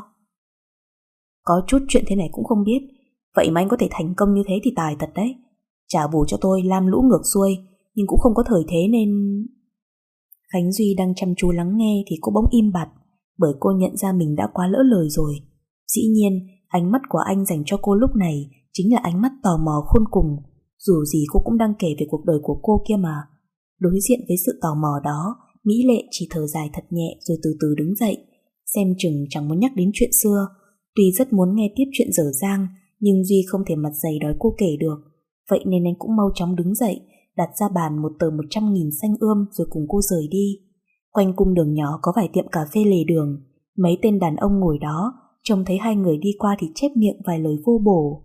Có chút chuyện thế này cũng không biết. Vậy mà anh có thể thành công như thế thì tài thật đấy. Trả bù cho tôi lam lũ ngược xuôi, nhưng cũng không có thời thế nên... Khánh Duy đang chăm chú lắng nghe thì cô bỗng im bặt, bởi cô nhận ra mình đã quá lỡ lời rồi. Dĩ nhiên, ánh mắt của anh dành cho cô lúc này chính là ánh mắt tò mò khôn cùng. Dù gì cô cũng đang kể về cuộc đời của cô kia mà. Đối diện với sự tò mò đó, Mỹ Lệ chỉ thở dài thật nhẹ rồi từ từ đứng dậy. Xem chừng chẳng muốn nhắc đến chuyện xưa. Tuy rất muốn nghe tiếp chuyện dở dang, nhưng Duy không thể mặt dày đói cô kể được. Vậy nên anh cũng mau chóng đứng dậy, đặt ra bàn một tờ một trăm nghìn xanh ươm rồi cùng cô rời đi. Quanh cung đường nhỏ có vài tiệm cà phê lề đường. Mấy tên đàn ông ngồi đó, trông thấy hai người đi qua thì chép miệng vài lời vô bổ.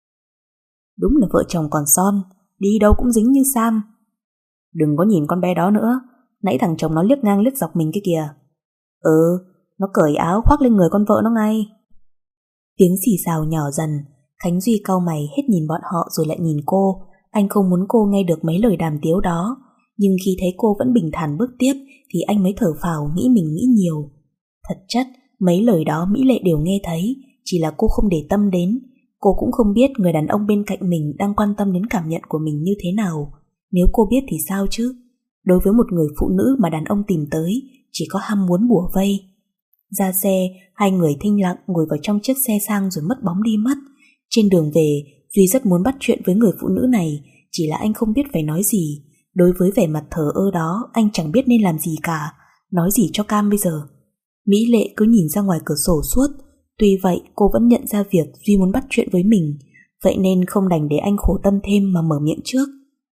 Đúng là vợ chồng còn son, đi đâu cũng dính như Sam. Đừng có nhìn con bé đó nữa, nãy thằng chồng nó liếc ngang liếc dọc mình kia kìa. Ừ, nó cởi áo khoác lên người con vợ nó ngay. Tiếng xì xào nhỏ dần, Khánh Duy cau mày hết nhìn bọn họ rồi lại nhìn cô. Anh không muốn cô nghe được mấy lời đàm tiếu đó, nhưng khi thấy cô vẫn bình thản bước tiếp thì anh mới thở phào nghĩ mình nghĩ nhiều. Thật chất, mấy lời đó Mỹ Lệ đều nghe thấy, chỉ là cô không để tâm đến. Cô cũng không biết người đàn ông bên cạnh mình đang quan tâm đến cảm nhận của mình như thế nào. Nếu cô biết thì sao chứ? Đối với một người phụ nữ mà đàn ông tìm tới, chỉ có ham muốn bủa vây. Ra xe, hai người thinh lặng ngồi vào trong chiếc xe sang rồi mất bóng đi mất. Trên đường về, Duy rất muốn bắt chuyện với người phụ nữ này, chỉ là anh không biết phải nói gì. Đối với vẻ mặt thờ ơ đó, anh chẳng biết nên làm gì cả. Nói gì cho cam bây giờ? Mỹ Lệ cứ nhìn ra ngoài cửa sổ suốt. Tuy vậy cô vẫn nhận ra việc Duy muốn bắt chuyện với mình, vậy nên không đành để anh khổ tâm thêm mà mở miệng trước.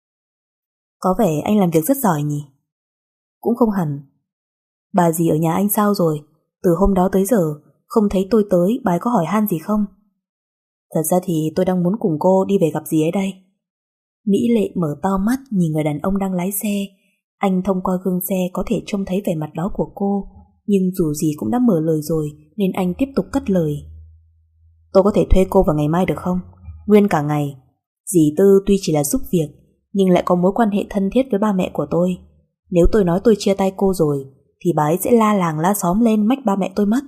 Có vẻ anh làm việc rất giỏi nhỉ? Cũng không hẳn. Bà dì ở nhà anh sao rồi? Từ hôm đó tới giờ không thấy tôi tới, bà ấy có hỏi han gì không? Thật ra thì tôi đang muốn cùng cô đi về gặp dì ấy đây. Mỹ Lệ mở to mắt nhìn người đàn ông đang lái xe. Anh thông qua gương xe có thể trông thấy vẻ mặt đó của cô, nhưng dù gì cũng đã mở lời rồi nên anh tiếp tục cất lời. Tôi có thể thuê cô vào ngày mai được không? Nguyên cả ngày. Dì Tư tuy chỉ là giúp việc nhưng lại có mối quan hệ thân thiết với ba mẹ của tôi. Nếu tôi nói tôi chia tay cô rồi thì bà ấy sẽ la làng la xóm lên mách ba mẹ tôi mất.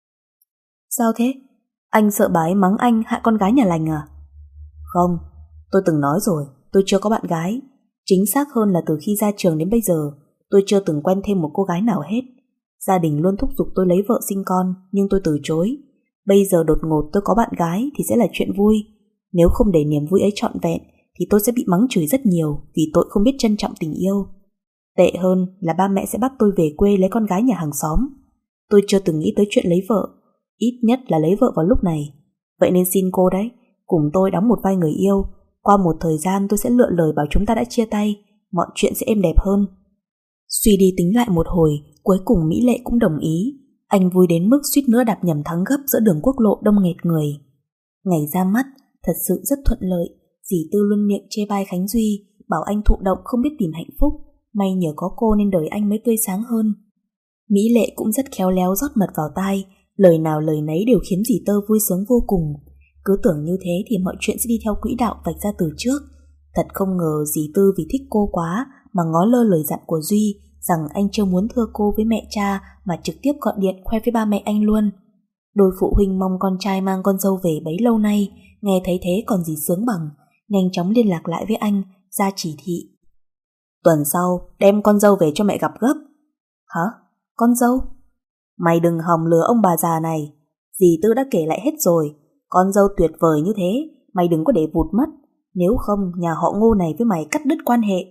Sao thế? Anh sợ bà ấy mắng anh hại con gái nhà lành à? Không, tôi từng nói rồi, tôi chưa có bạn gái. Chính xác hơn là từ khi ra trường đến bây giờ tôi chưa từng quen thêm một cô gái nào hết. Gia đình luôn thúc giục tôi lấy vợ sinh con, nhưng tôi từ chối. Bây giờ đột ngột tôi có bạn gái thì sẽ là chuyện vui. Nếu không để niềm vui ấy trọn vẹn thì tôi sẽ bị mắng chửi rất nhiều vì tội không biết trân trọng tình yêu. Tệ hơn là ba mẹ sẽ bắt tôi về quê lấy con gái nhà hàng xóm. Tôi chưa từng nghĩ tới chuyện lấy vợ, ít nhất là lấy vợ vào lúc này. Vậy nên xin cô đấy, cùng tôi đóng một vai người yêu. Qua một thời gian tôi sẽ lựa lời bảo chúng ta đã chia tay, mọi chuyện sẽ êm đẹp hơn. Suy đi tính lại một hồi, cuối cùng Mỹ Lệ cũng đồng ý. Anh vui đến mức suýt nữa đạp nhầm thắng gấp giữa đường quốc lộ đông nghẹt người. Ngày ra mắt thật sự rất thuận lợi. Dì Tư luôn miệng chê bai Khánh Duy, bảo anh thụ động không biết tìm hạnh phúc. May nhờ có cô nên đời anh mới tươi sáng hơn. Mỹ Lệ cũng rất khéo léo rót mật vào tai, lời nào lời nấy đều khiến dì Tơ vui sướng vô cùng. Cứ tưởng như thế thì mọi chuyện sẽ đi theo quỹ đạo vạch ra từ trước. Thật không ngờ dì Tư vì thích cô quá mà ngó lơ lời dặn của Duy rằng anh chưa muốn thưa cô với mẹ cha mà trực tiếp gọi điện khoe với ba mẹ anh luôn. Đôi phụ huynh mong con trai mang con dâu về bấy lâu nay, nghe thấy thế còn gì sướng bằng, nhanh chóng liên lạc lại với anh, ra chỉ thị. Tuần sau đem con dâu về cho mẹ gặp gấp. Hả? Con dâu? Mày đừng hòng lừa ông bà già này. Dì Tư đã kể lại hết rồi. Con dâu tuyệt vời như thế mày đừng có để vụt mất, nếu không nhà họ Ngô này với mày cắt đứt quan hệ.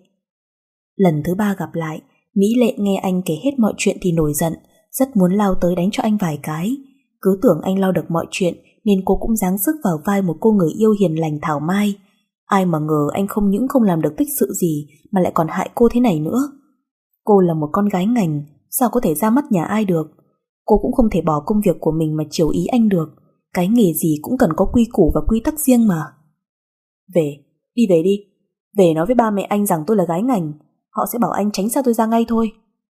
Lần thứ ba gặp lại, Mỹ Lệ nghe anh kể hết mọi chuyện thì nổi giận, rất muốn lao tới đánh cho anh vài cái. Cứ tưởng anh lo được mọi chuyện nên cô cũng giáng sức vào vai một cô người yêu hiền lành thảo mai. Ai mà ngờ anh không những không làm được tích sự gì mà lại còn hại cô thế này nữa. Cô là một con gái ngành, sao có thể ra mắt nhà ai được. Cô cũng không thể bỏ công việc của mình mà chiều ý anh được. Cái nghề gì cũng cần có quy củ và quy tắc riêng mà. Về, đi về đi. Về nói với ba mẹ anh rằng tôi là gái ngành, họ sẽ bảo anh tránh xa tôi ra ngay thôi.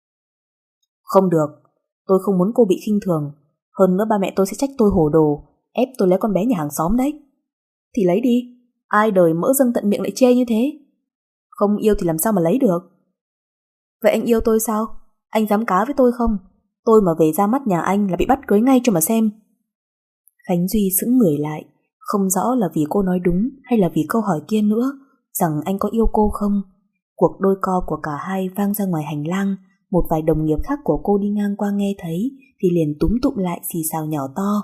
Không được, tôi không muốn cô bị khinh thường. Hơn nữa ba mẹ tôi sẽ trách tôi hồ đồ, ép tôi lấy con bé nhà hàng xóm đấy. Thì lấy đi, ai đời mỡ dâng tận miệng lại chê như thế. Không yêu thì làm sao mà lấy được. Vậy anh yêu tôi sao? Anh dám cá với tôi không? Tôi mà về ra mắt nhà anh là bị bắt cưới ngay cho mà xem. Khánh Duy sững người lại, không rõ là vì cô nói đúng hay là vì câu hỏi kia nữa, rằng anh có yêu cô không. Cuộc đôi co của cả hai vang ra ngoài hành lang. Một vài đồng nghiệp khác của cô đi ngang qua nghe thấy thì liền túm tụm lại xì xào nhỏ to.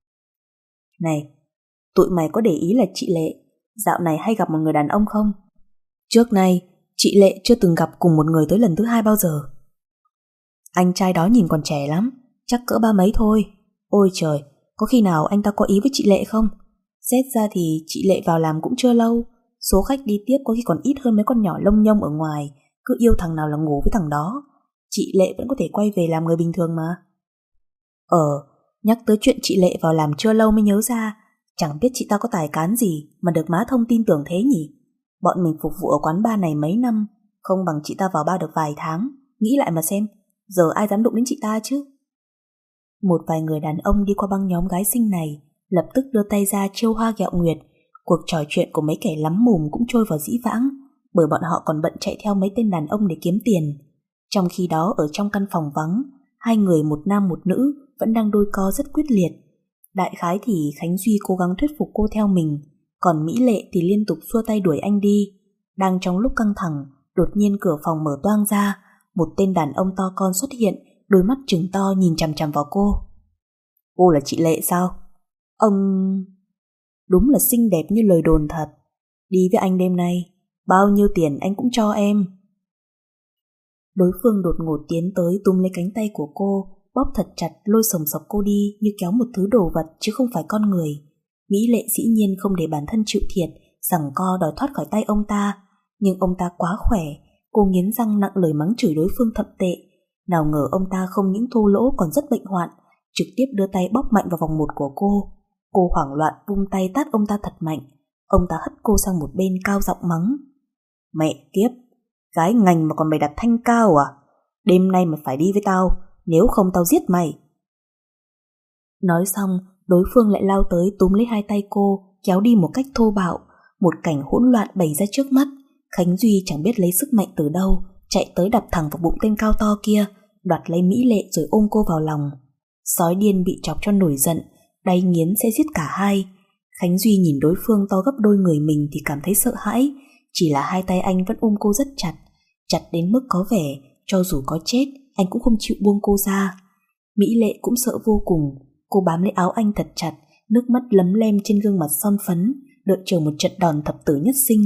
Này, tụi mày có để ý là chị Lệ dạo này hay gặp một người đàn ông không? Trước nay chị Lệ chưa từng gặp cùng một người tới lần thứ hai bao giờ. Anh trai đó nhìn còn trẻ lắm, chắc cỡ ba mấy thôi. Ôi trời, có khi nào anh ta có ý với chị Lệ không? Xét ra thì chị Lệ vào làm cũng chưa lâu, số khách đi tiếp có khi còn ít hơn mấy con nhỏ lông nhông ở ngoài, cứ yêu thằng nào là ngủ với thằng đó. Chị Lệ vẫn có thể quay về làm người bình thường mà. Ờ, nhắc tới chuyện chị Lệ vào làm chưa lâu mới nhớ ra, chẳng biết chị ta có tài cán gì mà được má Thông tin tưởng thế nhỉ. Bọn mình phục vụ ở quán bar này mấy năm, không bằng chị ta vào bar được vài tháng. Nghĩ lại mà xem, giờ ai dám đụng đến chị ta chứ. Một vài người đàn ông đi qua băng nhóm gái xinh này lập tức đưa tay ra trêu hoa ghẹo nguyệt. Cuộc trò chuyện của mấy kẻ lắm mồm cũng trôi vào dĩ vãng, bởi bọn họ còn bận chạy theo mấy tên đàn ông để kiếm tiền. Trong khi đó ở trong căn phòng vắng, hai người một nam một nữ vẫn đang đôi co rất quyết liệt. Đại khái thì Khánh Duy cố gắng thuyết phục cô theo mình, còn Mỹ Lệ thì liên tục xua tay đuổi anh đi. Đang trong lúc căng thẳng, đột nhiên cửa phòng mở toang ra, một tên đàn ông to con xuất hiện, đôi mắt trừng to nhìn chằm chằm vào cô. Cô là chị Lệ sao? Ông... Đúng là xinh đẹp như lời đồn thật. Đi với anh đêm nay, bao nhiêu tiền anh cũng cho em. Đối phương đột ngột tiến tới túm lấy cánh tay của cô, bóp thật chặt lôi sồng sọc cô đi như kéo một thứ đồ vật chứ không phải con người. Mỹ Lệ dĩ nhiên không để bản thân chịu thiệt, giằng co đòi thoát khỏi tay ông ta. Nhưng ông ta quá khỏe, cô nghiến răng nặng lời mắng chửi đối phương thậm tệ. Nào ngờ ông ta không những thô lỗ còn rất bệnh hoạn, trực tiếp đưa tay bóp mạnh vào vòng một của cô. Cô hoảng loạn vung tay tát ông ta thật mạnh. Ông ta hất cô sang một bên cao giọng mắng. Mẹ kiếp, gái ngành mà còn mày đặt thanh cao à? Đêm nay mày phải đi với tao, nếu không tao giết mày. Nói xong, đối phương lại lao tới túm lấy hai tay cô, kéo đi một cách thô bạo. Một cảnh hỗn loạn bày ra trước mắt. Khánh Duy chẳng biết lấy sức mạnh từ đâu, chạy tới đập thẳng vào bụng tên cao to kia, đoạt lấy Mỹ Lệ rồi ôm cô vào lòng. Sói điên bị chọc cho nổi giận, đáy nghiến sẽ giết cả hai. Khánh Duy nhìn đối phương to gấp đôi người mình thì cảm thấy sợ hãi. Chỉ là hai tay anh vẫn ôm cô rất chặt, chặt đến mức có vẻ cho dù có chết anh cũng không chịu buông cô ra. Mỹ Lệ cũng sợ vô cùng. Cô bám lấy áo anh thật chặt, nước mắt lấm lem trên gương mặt son phấn, đợi chờ một trận đòn thập tử nhất sinh.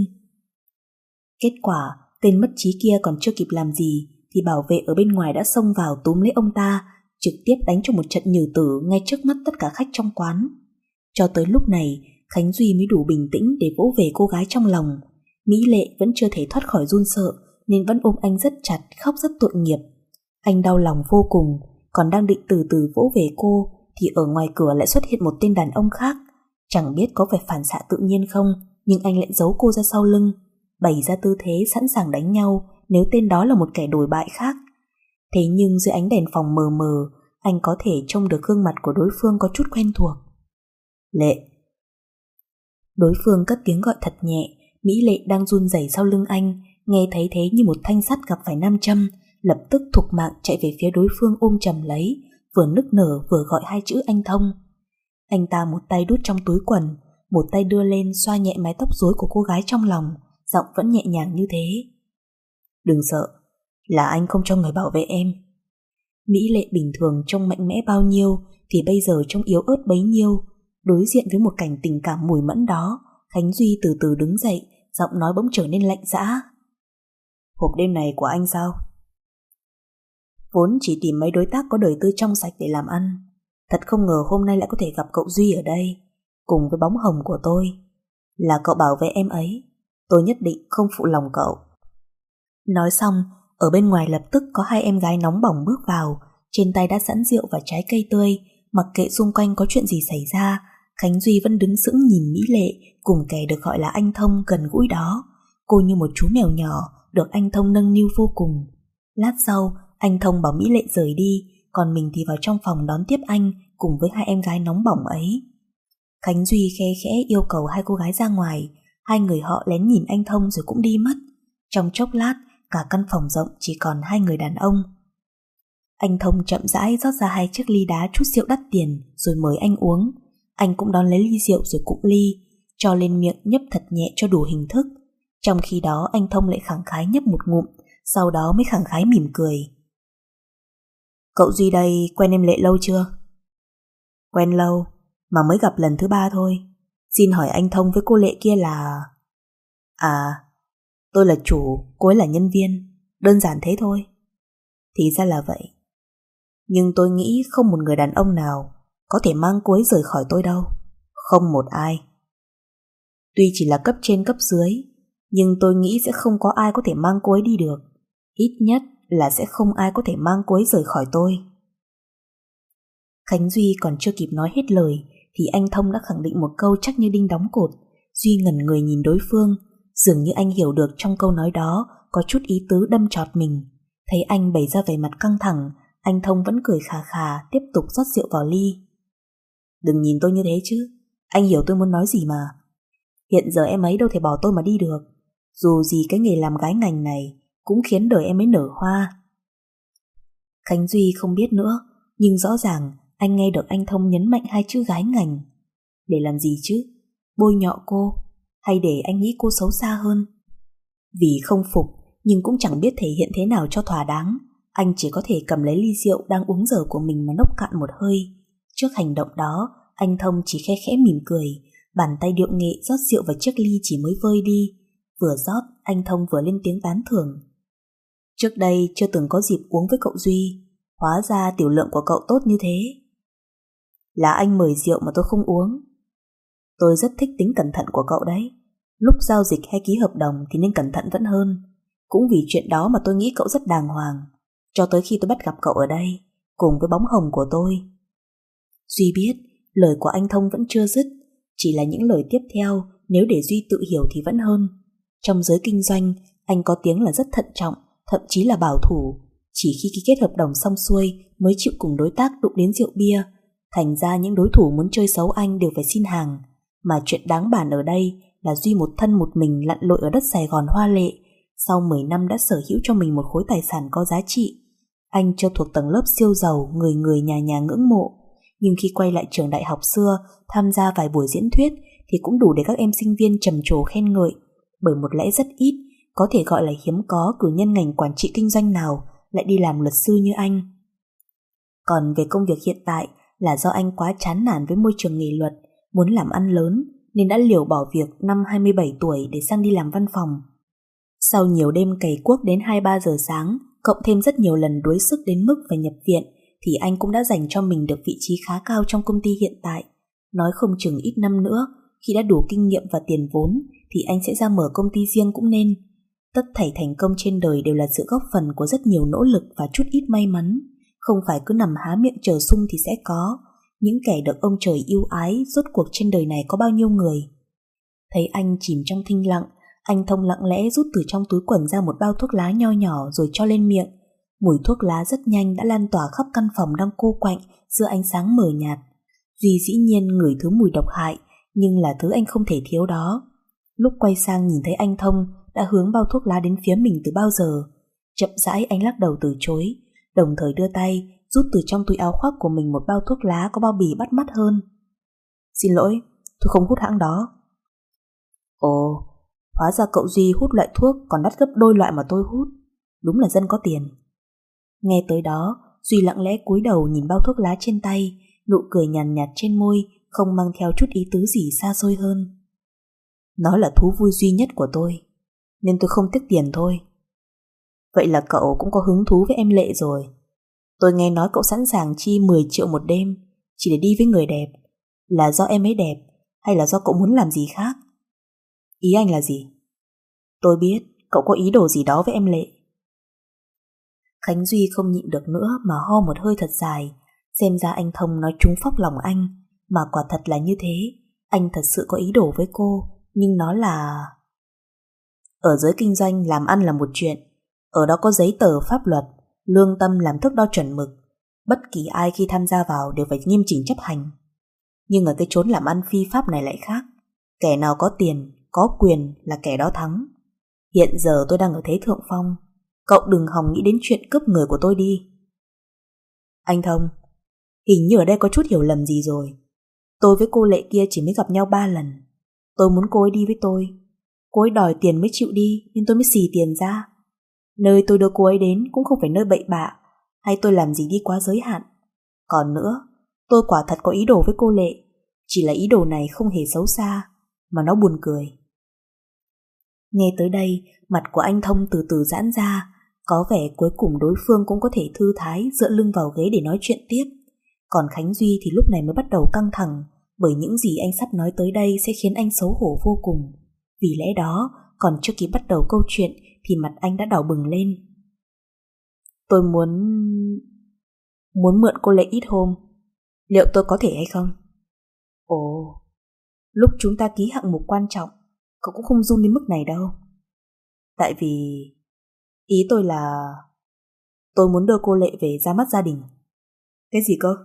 Kết quả tên mất trí kia còn chưa kịp làm gì thì bảo vệ ở bên ngoài đã xông vào túm lấy ông ta, trực tiếp đánh cho một trận nhừ tử ngay trước mắt tất cả khách trong quán. Cho tới lúc này Khánh Duy mới đủ bình tĩnh để vỗ về cô gái trong lòng. Mỹ Lệ vẫn chưa thể thoát khỏi run sợ nên vẫn ôm anh rất chặt, khóc rất tội nghiệp. Anh đau lòng vô cùng, còn đang định từ từ vỗ về cô thì ở ngoài cửa lại xuất hiện một tên đàn ông khác. Chẳng biết có phải phản xạ tự nhiên không, nhưng anh lại giấu cô ra sau lưng, bày ra tư thế sẵn sàng đánh nhau nếu tên đó là một kẻ đồi bại khác. Thế nhưng dưới ánh đèn phòng mờ mờ, anh có thể trông được gương mặt của đối phương có chút quen thuộc. Lệ. Đối phương cất tiếng gọi thật nhẹ. Mỹ Lệ đang run rẩy sau lưng anh, nghe thấy thế như một thanh sắt gặp phải nam châm, lập tức thục mạng chạy về phía đối phương ôm chầm lấy, vừa nức nở vừa gọi hai chữ anh Thông. Anh ta một tay đút trong túi quần, một tay đưa lên xoa nhẹ mái tóc rối của cô gái trong lòng, giọng vẫn nhẹ nhàng như thế. Đừng sợ, là anh không cho người bảo vệ em. Mỹ Lệ bình thường trông mạnh mẽ bao nhiêu thì bây giờ trông yếu ớt bấy nhiêu. Đối diện với một cảnh tình cảm mùi mẫn đó, Khánh Duy từ từ đứng dậy, giọng nói bỗng trở nên lạnh dã. Hộp đêm này của anh sao? Vốn chỉ tìm mấy đối tác có đời tư trong sạch để làm ăn, thật không ngờ hôm nay lại có thể gặp cậu Duy ở đây, cùng với bóng hồng của tôi. Là cậu bảo vệ em ấy, tôi nhất định không phụ lòng cậu. Nói xong, ở bên ngoài lập tức có hai em gái nóng bỏng bước vào, trên tay đã sẵn rượu và trái cây tươi. Mặc kệ xung quanh có chuyện gì xảy ra, Khánh Duy vẫn đứng sững nhìn Mỹ Lệ cùng kẻ được gọi là anh Thông gần gũi đó. Cô như một chú mèo nhỏ được anh Thông nâng niu vô cùng. Lát sau, anh Thông bảo Mỹ Lệ rời đi, còn mình thì vào trong phòng đón tiếp anh cùng với hai em gái nóng bỏng ấy. Khánh Duy khe khẽ yêu cầu hai cô gái ra ngoài. Hai người họ lén nhìn anh Thông rồi cũng đi mất. Trong chốc lát, cả căn phòng rộng chỉ còn hai người đàn ông. Anh Thông chậm rãi rót ra hai chiếc ly đá chút rượu đắt tiền rồi mời anh uống. Anh cũng đón lấy ly rượu rồi cụng ly, cho lên miệng nhấp thật nhẹ cho đủ hình thức. Trong khi đó anh Thông lại khẳng khái nhấp một ngụm, sau đó mới khẳng khái mỉm cười. Cậu Duy đây quen em Lệ lâu chưa? Quen lâu, mà mới gặp lần thứ ba thôi. Xin hỏi anh Thông với cô Lệ kia là... À, tôi là chủ, cô ấy là nhân viên. Đơn giản thế thôi. Thì ra là vậy. Nhưng tôi nghĩ không một người đàn ông nào có thể mang cô ấy rời khỏi tôi đâu. Không một ai. Tuy chỉ là cấp trên cấp dưới, nhưng tôi nghĩ sẽ không có ai có thể mang cô ấy đi được. Ít nhất là sẽ không ai có thể mang cô ấy rời khỏi tôi. Khánh Duy còn chưa kịp nói hết lời thì anh Thông đã khẳng định một câu chắc như đinh đóng cột. Duy ngẩn người nhìn đối phương, dường như anh hiểu được trong câu nói đó có chút ý tứ đâm chọt mình. Thấy anh bày ra vẻ mặt căng thẳng, anh Thông vẫn cười khà khà tiếp tục rót rượu vào ly. Đừng nhìn tôi như thế chứ, anh hiểu tôi muốn nói gì mà. Hiện giờ em ấy đâu thể bỏ tôi mà đi được. Dù gì cái nghề làm gái ngành này cũng khiến đời em ấy nở hoa. Khánh Duy không biết nữa, nhưng rõ ràng anh nghe được anh Thông nhấn mạnh hai chữ gái ngành. Để làm gì chứ? Bôi nhọ cô? Hay để anh nghĩ cô xấu xa hơn? Vì không phục nhưng cũng chẳng biết thể hiện thế nào cho thỏa đáng, anh chỉ có thể cầm lấy ly rượu đang uống dở của mình mà nốc cạn một hơi. Trước hành động đó, anh Thông chỉ khẽ khẽ mỉm cười, bàn tay điệu nghệ rót rượu vào chiếc ly chỉ mới vơi đi. Vừa rót, anh Thông vừa lên tiếng tán thưởng. Trước đây chưa từng có dịp uống với cậu Duy, hóa ra tiểu lượng của cậu tốt như thế. Là anh mời rượu mà tôi không uống. Tôi rất thích tính cẩn thận của cậu đấy. Lúc giao dịch hay ký hợp đồng thì nên cẩn thận vẫn hơn. Cũng vì chuyện đó mà tôi nghĩ cậu rất đàng hoàng, cho tới khi tôi bắt gặp cậu ở đây, cùng với bóng hồng của tôi. Duy biết, lời của anh Thông vẫn chưa dứt, chỉ là những lời tiếp theo nếu để Duy tự hiểu thì vẫn hơn. Trong giới kinh doanh, anh có tiếng là rất thận trọng, thậm chí là bảo thủ. Chỉ khi ký kết hợp đồng xong xuôi mới chịu cùng đối tác đụng đến rượu bia. Thành ra những đối thủ muốn chơi xấu anh đều phải xin hàng. Mà chuyện đáng bàn ở đây là Duy một thân một mình lặn lội ở đất Sài Gòn hoa lệ, sau mười năm đã sở hữu cho mình một khối tài sản có giá trị. Anh chưa thuộc tầng lớp siêu giàu người người nhà nhà ngưỡng mộ, nhưng khi quay lại trường đại học xưa tham gia vài buổi diễn thuyết thì cũng đủ để các em sinh viên trầm trồ khen ngợi. Bởi một lẽ rất ít, có thể gọi là hiếm có cử nhân ngành quản trị kinh doanh nào lại đi làm luật sư như anh. Còn về công việc hiện tại là do anh quá chán nản với môi trường nghề luật, muốn làm ăn lớn nên đã liều bỏ việc năm hai mươi bảy tuổi để sang đi làm văn phòng. Sau nhiều đêm cày cuốc đến hai ba giờ sáng, cộng thêm rất nhiều lần đuối sức đến mức phải nhập viện, thì anh cũng đã dành cho mình được vị trí khá cao trong công ty hiện tại. Nói không chừng ít năm nữa, khi đã đủ kinh nghiệm và tiền vốn, thì anh sẽ ra mở công ty riêng cũng nên. Tất thảy thành công trên đời đều là sự góp phần của rất nhiều nỗ lực và chút ít may mắn. Không phải cứ nằm há miệng chờ sung thì sẽ có. Những kẻ được ông trời yêu ái, rốt cuộc trên đời này có bao nhiêu người. Thấy anh chìm trong thinh lặng, anh Thông lặng lẽ rút từ trong túi quần ra một bao thuốc lá nho nhỏ rồi cho lên miệng. Mùi thuốc lá rất nhanh đã lan tỏa khắp căn phòng đang cô quạnh giữa ánh sáng mờ nhạt. Duy dĩ nhiên ngửi thứ mùi độc hại, nhưng là thứ anh không thể thiếu đó. Lúc quay sang nhìn thấy anh Thông đã hướng bao thuốc lá đến phía mình từ bao giờ. Chậm rãi anh lắc đầu từ chối, đồng thời đưa tay rút từ trong túi áo khoác của mình một bao thuốc lá có bao bì bắt mắt hơn. Xin lỗi, tôi không hút hãng đó. Ồ, hóa ra cậu Duy hút loại thuốc còn đắt gấp đôi loại mà tôi hút. Đúng là dân có tiền. Nghe tới đó, Duy lặng lẽ cúi đầu nhìn bao thuốc lá trên tay, nụ cười nhàn nhạt, nhạt trên môi không mang theo chút ý tứ gì xa xôi hơn. Nó là thú vui duy nhất của tôi, nên tôi không tiếc tiền thôi. Vậy là cậu cũng có hứng thú với em Lệ rồi. Tôi nghe nói cậu sẵn sàng chi mười triệu một đêm chỉ để đi với người đẹp. Là do em ấy đẹp hay là do cậu muốn làm gì khác? Ý anh là gì? Tôi biết cậu có ý đồ gì đó với em Lệ. Khánh Duy không nhịn được nữa mà ho một hơi thật dài. Xem ra anh Thông nói trúng phóc lòng anh. Mà quả thật là như thế. Anh thật sự có ý đồ với cô, nhưng nó là... Ở giới kinh doanh làm ăn là một chuyện. Ở đó có giấy tờ pháp luật, lương tâm làm thước đo chuẩn mực. Bất kỳ ai khi tham gia vào đều phải nghiêm chỉnh chấp hành. Nhưng ở cái chốn làm ăn phi pháp này lại khác. Kẻ nào có tiền, có quyền là kẻ đó thắng. Hiện giờ tôi đang ở thế thượng phong. Cậu đừng hòng nghĩ đến chuyện cướp người của tôi đi. Anh Thông, hình như ở đây có chút hiểu lầm gì rồi. Tôi với cô Lệ kia chỉ mới gặp nhau ba lần. Tôi muốn cô ấy đi với tôi. Cô ấy đòi tiền mới chịu đi, nên tôi mới xì tiền ra. Nơi tôi đưa cô ấy đến cũng không phải nơi bậy bạ, hay tôi làm gì đi quá giới hạn. Còn nữa, tôi quả thật có ý đồ với cô Lệ. Chỉ là ý đồ này không hề xấu xa, mà nó buồn cười. Nghe tới đây, mặt của anh Thông từ từ giãn ra. Có vẻ cuối cùng đối phương cũng có thể thư thái dựa lưng vào ghế để nói chuyện tiếp. Còn Khánh Duy thì lúc này mới bắt đầu căng thẳng, bởi những gì anh sắp nói tới đây sẽ khiến anh xấu hổ vô cùng. Vì lẽ đó, còn chưa kịp bắt đầu câu chuyện thì mặt anh đã đỏ bừng lên. Tôi muốn... muốn mượn cô Lệ ít hôm. Liệu tôi có thể hay không? Ồ, lúc chúng ta ký hạng mục quan trọng, cậu cũng không run đến mức này đâu. Tại vì... ý tôi là... tôi muốn đưa cô Lệ về ra mắt gia đình. Cái gì cơ?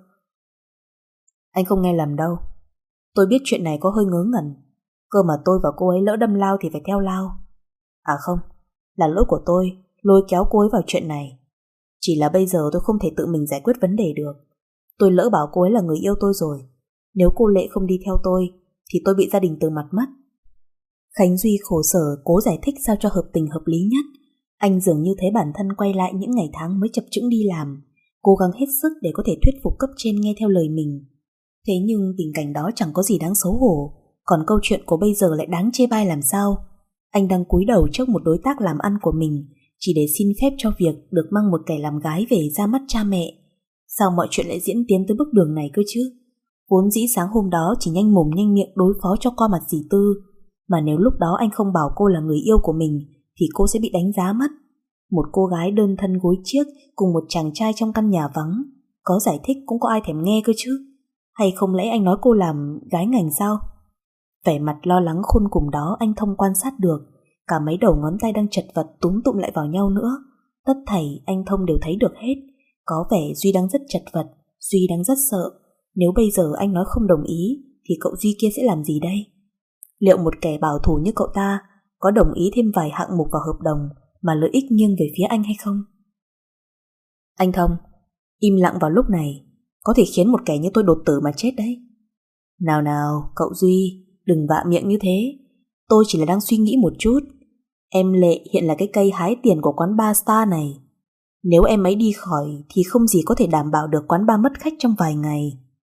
Anh không nghe lầm đâu. Tôi biết chuyện này có hơi ngớ ngẩn. Cơ mà tôi và cô ấy lỡ đâm lao thì phải theo lao. À không, là lỗi của tôi lôi kéo cô ấy vào chuyện này. Chỉ là bây giờ tôi không thể tự mình giải quyết vấn đề được. Tôi lỡ bảo cô ấy là người yêu tôi rồi. Nếu cô Lệ không đi theo tôi thì tôi bị gia đình từ mặt mất. Khánh Duy khổ sở cố giải thích sao cho hợp tình hợp lý nhất. Anh dường như thấy bản thân quay lại những ngày tháng mới chập chững đi làm, cố gắng hết sức để có thể thuyết phục cấp trên nghe theo lời mình. Thế nhưng tình cảnh đó chẳng có gì đáng xấu hổ, còn câu chuyện của bây giờ lại đáng chê bai làm sao. Anh đang cúi đầu trước một đối tác làm ăn của mình, chỉ để xin phép cho việc được mang một kẻ làm gái về ra mắt cha mẹ. Sao mọi chuyện lại diễn tiến tới bước đường này cơ chứ? Vốn dĩ sáng hôm đó chỉ nhanh mồm nhanh miệng đối phó cho qua mặt dì Tư, mà nếu lúc đó anh không bảo cô là người yêu của mình thì cô sẽ bị đánh giá mất. Một cô gái đơn thân gối chiếc cùng một chàng trai trong căn nhà vắng, có giải thích cũng có ai thèm nghe cơ chứ. Hay không lẽ anh nói cô làm gái ngành sao? Vẻ mặt lo lắng khôn cùng đó anh Thông quan sát được, cả mấy đầu ngón tay đang chật vật túm tụm lại vào nhau nữa. Tất thảy anh Thông đều thấy được hết. Có vẻ Duy đang rất chật vật, Duy đang rất sợ. Nếu bây giờ anh nói không đồng ý thì cậu Duy kia sẽ làm gì đây? Liệu một kẻ bảo thủ như cậu ta có đồng ý thêm vài hạng mục vào hợp đồng mà lợi ích nghiêng về phía anh hay không? Anh Thông, im lặng vào lúc này có thể khiến một kẻ như tôi đột tử mà chết đấy. Nào nào, cậu Duy, đừng vạ miệng như thế. Tôi chỉ là đang suy nghĩ một chút. Em Lệ hiện là cái cây hái tiền của quán bar Star này. Nếu em ấy đi khỏi thì không gì có thể đảm bảo được quán bar mất khách trong vài ngày.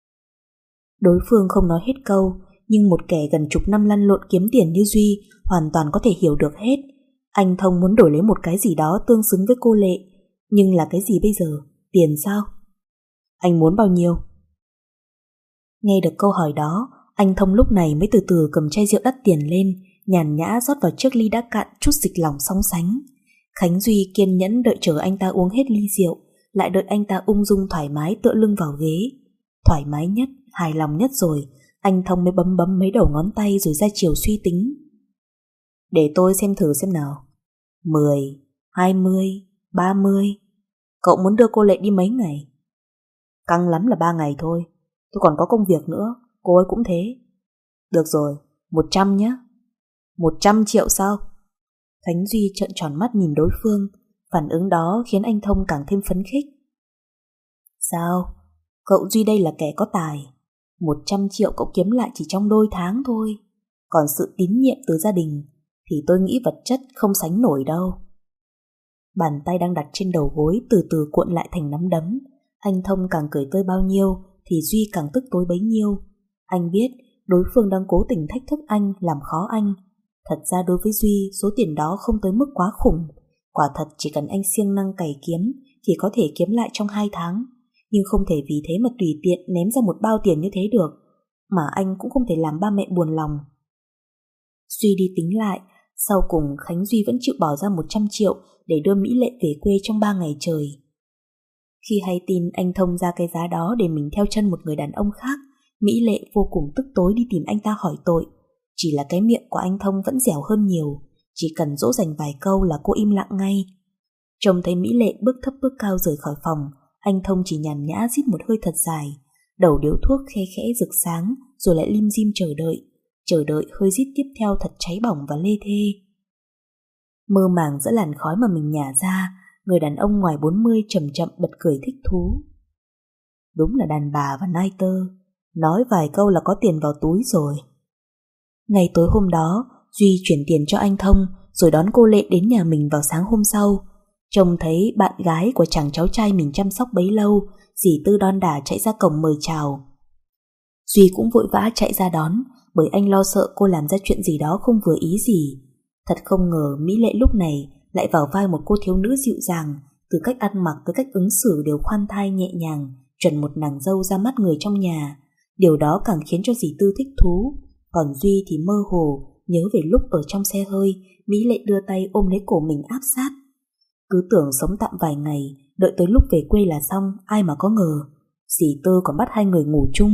Đối phương không nói hết câu, nhưng một kẻ gần chục năm lăn lộn kiếm tiền như Duy hoàn toàn có thể hiểu được hết. Anh Thông muốn đổi lấy một cái gì đó tương xứng với cô Lệ, nhưng là cái gì bây giờ? Tiền sao? Anh muốn bao nhiêu? Nghe được câu hỏi đó, anh Thông lúc này mới từ từ cầm chai rượu đắt tiền lên, nhàn nhã rót vào chiếc ly đã cạn chút dịch lỏng song sánh. Khánh Duy kiên nhẫn đợi chờ anh ta uống hết ly rượu, lại đợi anh ta ung dung thoải mái tựa lưng vào ghế. Thoải mái nhất, hài lòng nhất rồi, anh Thông mới bấm bấm mấy đầu ngón tay rồi ra chiều suy tính. Để tôi xem thử xem nào. Mười, hai mươi, ba mươi. Cậu muốn đưa cô Lệ đi mấy ngày? Căng lắm là ba ngày thôi. Tôi còn có công việc nữa, cô ấy cũng thế. Được rồi, một trăm nhé. Một trăm triệu sao? Khánh Duy trợn tròn mắt nhìn đối phương. Phản ứng đó khiến anh Thông càng thêm phấn khích. Sao? Cậu Duy đây là kẻ có tài. Một trăm triệu cậu kiếm lại chỉ trong đôi tháng thôi. Còn sự tín nhiệm từ gia đình thì tôi nghĩ vật chất không sánh nổi đâu. Bàn tay đang đặt trên đầu gối từ từ cuộn lại thành nắm đấm. Anh Thông càng cười tươi bao nhiêu thì Duy càng tức tối bấy nhiêu. Anh biết đối phương đang cố tình thách thức anh, làm khó anh. Thật ra đối với Duy, số tiền đó không tới mức quá khủng. Quả thật chỉ cần anh siêng năng cày kiếm thì có thể kiếm lại trong hai tháng. Nhưng không thể vì thế mà tùy tiện ném ra một bao tiền như thế được. Mà anh cũng không thể làm ba mẹ buồn lòng. Duy đi tính lại, sau cùng Khánh Duy vẫn chịu bỏ ra một trăm triệu để đưa Mỹ Lệ về quê trong ba ngày trời. Khi hay tin anh Thông ra cái giá đó để mình theo chân một người đàn ông khác, Mỹ Lệ vô cùng tức tối đi tìm anh ta hỏi tội. Chỉ là cái miệng của anh Thông vẫn dẻo hơn nhiều, chỉ cần dỗ dành vài câu là cô im lặng ngay. Trông thấy Mỹ Lệ bước thấp bước cao rời khỏi phòng, anh Thông chỉ nhàn nhã rít một hơi thật dài, đầu điếu thuốc khe khẽ rực sáng, rồi lại lim dim chờ đợi. Chờ đợi hơi rít tiếp theo thật cháy bỏng và lê thê. Mơ màng giữa làn khói mà mình nhả ra, người đàn ông ngoài bốn mươi chậm chậm bật cười thích thú. Đúng là đàn bà và nai tơ, nói vài câu là có tiền vào túi rồi. Ngày tối hôm đó, Duy chuyển tiền cho anh Thông rồi đón cô Lệ đến nhà mình vào sáng hôm sau. Trông thấy bạn gái của chàng cháu trai mình chăm sóc bấy lâu, dì Tư đon đả chạy ra cổng mời chào. Duy cũng vội vã chạy ra đón, bởi anh lo sợ cô làm ra chuyện gì đó không vừa ý gì. Thật không ngờ Mỹ Lệ lúc này lại vào vai một cô thiếu nữ dịu dàng, từ cách ăn mặc tới cách ứng xử đều khoan thai nhẹ nhàng, chuẩn một nàng dâu ra mắt người trong nhà. Điều đó càng khiến cho dì Tư thích thú. Còn Duy thì mơ hồ nhớ về lúc ở trong xe hơi, Mỹ Lệ đưa tay ôm lấy cổ mình áp sát. Cứ tưởng sống tạm vài ngày, đợi tới lúc về quê là xong, ai mà có ngờ dì Tư còn bắt hai người ngủ chung.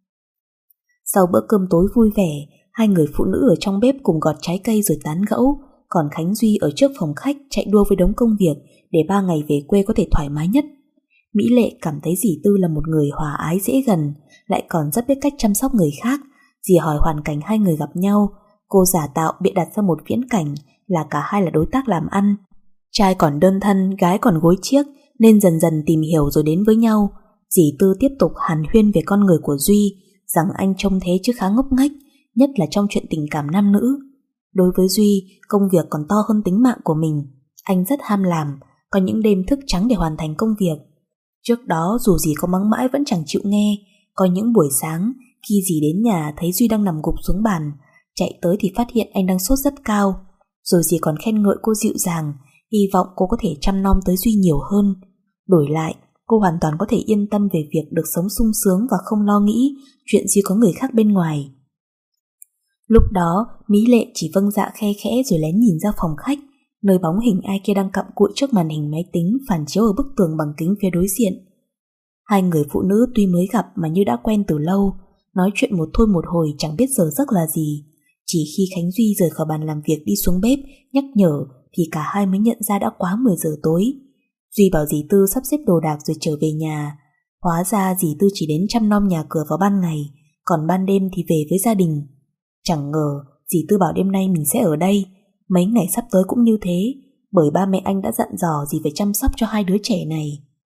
Sau bữa cơm tối vui vẻ, hai người phụ nữ ở trong bếp cùng gọt trái cây rồi tán gẫu, còn Khánh Duy ở trước phòng khách chạy đua với đống công việc để ba ngày về quê có thể thoải mái nhất. Mỹ Lệ cảm thấy dì Tư là một người hòa ái dễ gần, lại còn rất biết cách chăm sóc người khác. Dì hỏi hoàn cảnh hai người gặp nhau, cô giả tạo bịa đặt ra một viễn cảnh là cả hai là đối tác làm ăn. Trai còn đơn thân, gái còn gối chiếc, nên dần dần tìm hiểu rồi đến với nhau. Dì Tư tiếp tục hàn huyên về con người của Duy, rằng anh trông thế chứ khá ngốc nghếch, nhất là trong chuyện tình cảm nam nữ. Đối với Duy, công việc còn to hơn tính mạng của mình. Anh rất ham làm, có những đêm thức trắng để hoàn thành công việc. Trước đó dù dì có mắng mãi vẫn chẳng chịu nghe. Có những buổi sáng khi dì đến nhà thấy Duy đang nằm gục xuống bàn, chạy tới thì phát hiện anh đang sốt rất cao. Rồi dì còn khen ngợi cô dịu dàng, hy vọng cô có thể chăm nom tới Duy nhiều hơn. Đổi lại, cô hoàn toàn có thể yên tâm về việc được sống sung sướng và không lo nghĩ chuyện Duy có người khác bên ngoài. Lúc đó, Mỹ Lệ chỉ vâng dạ khe khẽ rồi lén nhìn ra phòng khách, nơi bóng hình ai kia đang cặm cụi trước màn hình máy tính phản chiếu ở bức tường bằng kính phía đối diện. Hai người phụ nữ tuy mới gặp mà như đã quen từ lâu, nói chuyện một thôi một hồi chẳng biết giờ giấc là gì. Chỉ khi Khánh Duy rời khỏi bàn làm việc đi xuống bếp nhắc nhở thì cả hai mới nhận ra đã quá mười giờ tối. Duy bảo dì Tư sắp xếp đồ đạc rồi trở về nhà. Hóa ra dì Tư chỉ đến chăm nom nhà cửa vào ban ngày, còn ban đêm thì về với gia đình. Chẳng ngờ dì Tư bảo đêm nay mình sẽ ở đây, mấy ngày sắp tới cũng như thế, bởi ba mẹ anh đã dặn dò dì phải chăm sóc cho hai đứa trẻ này.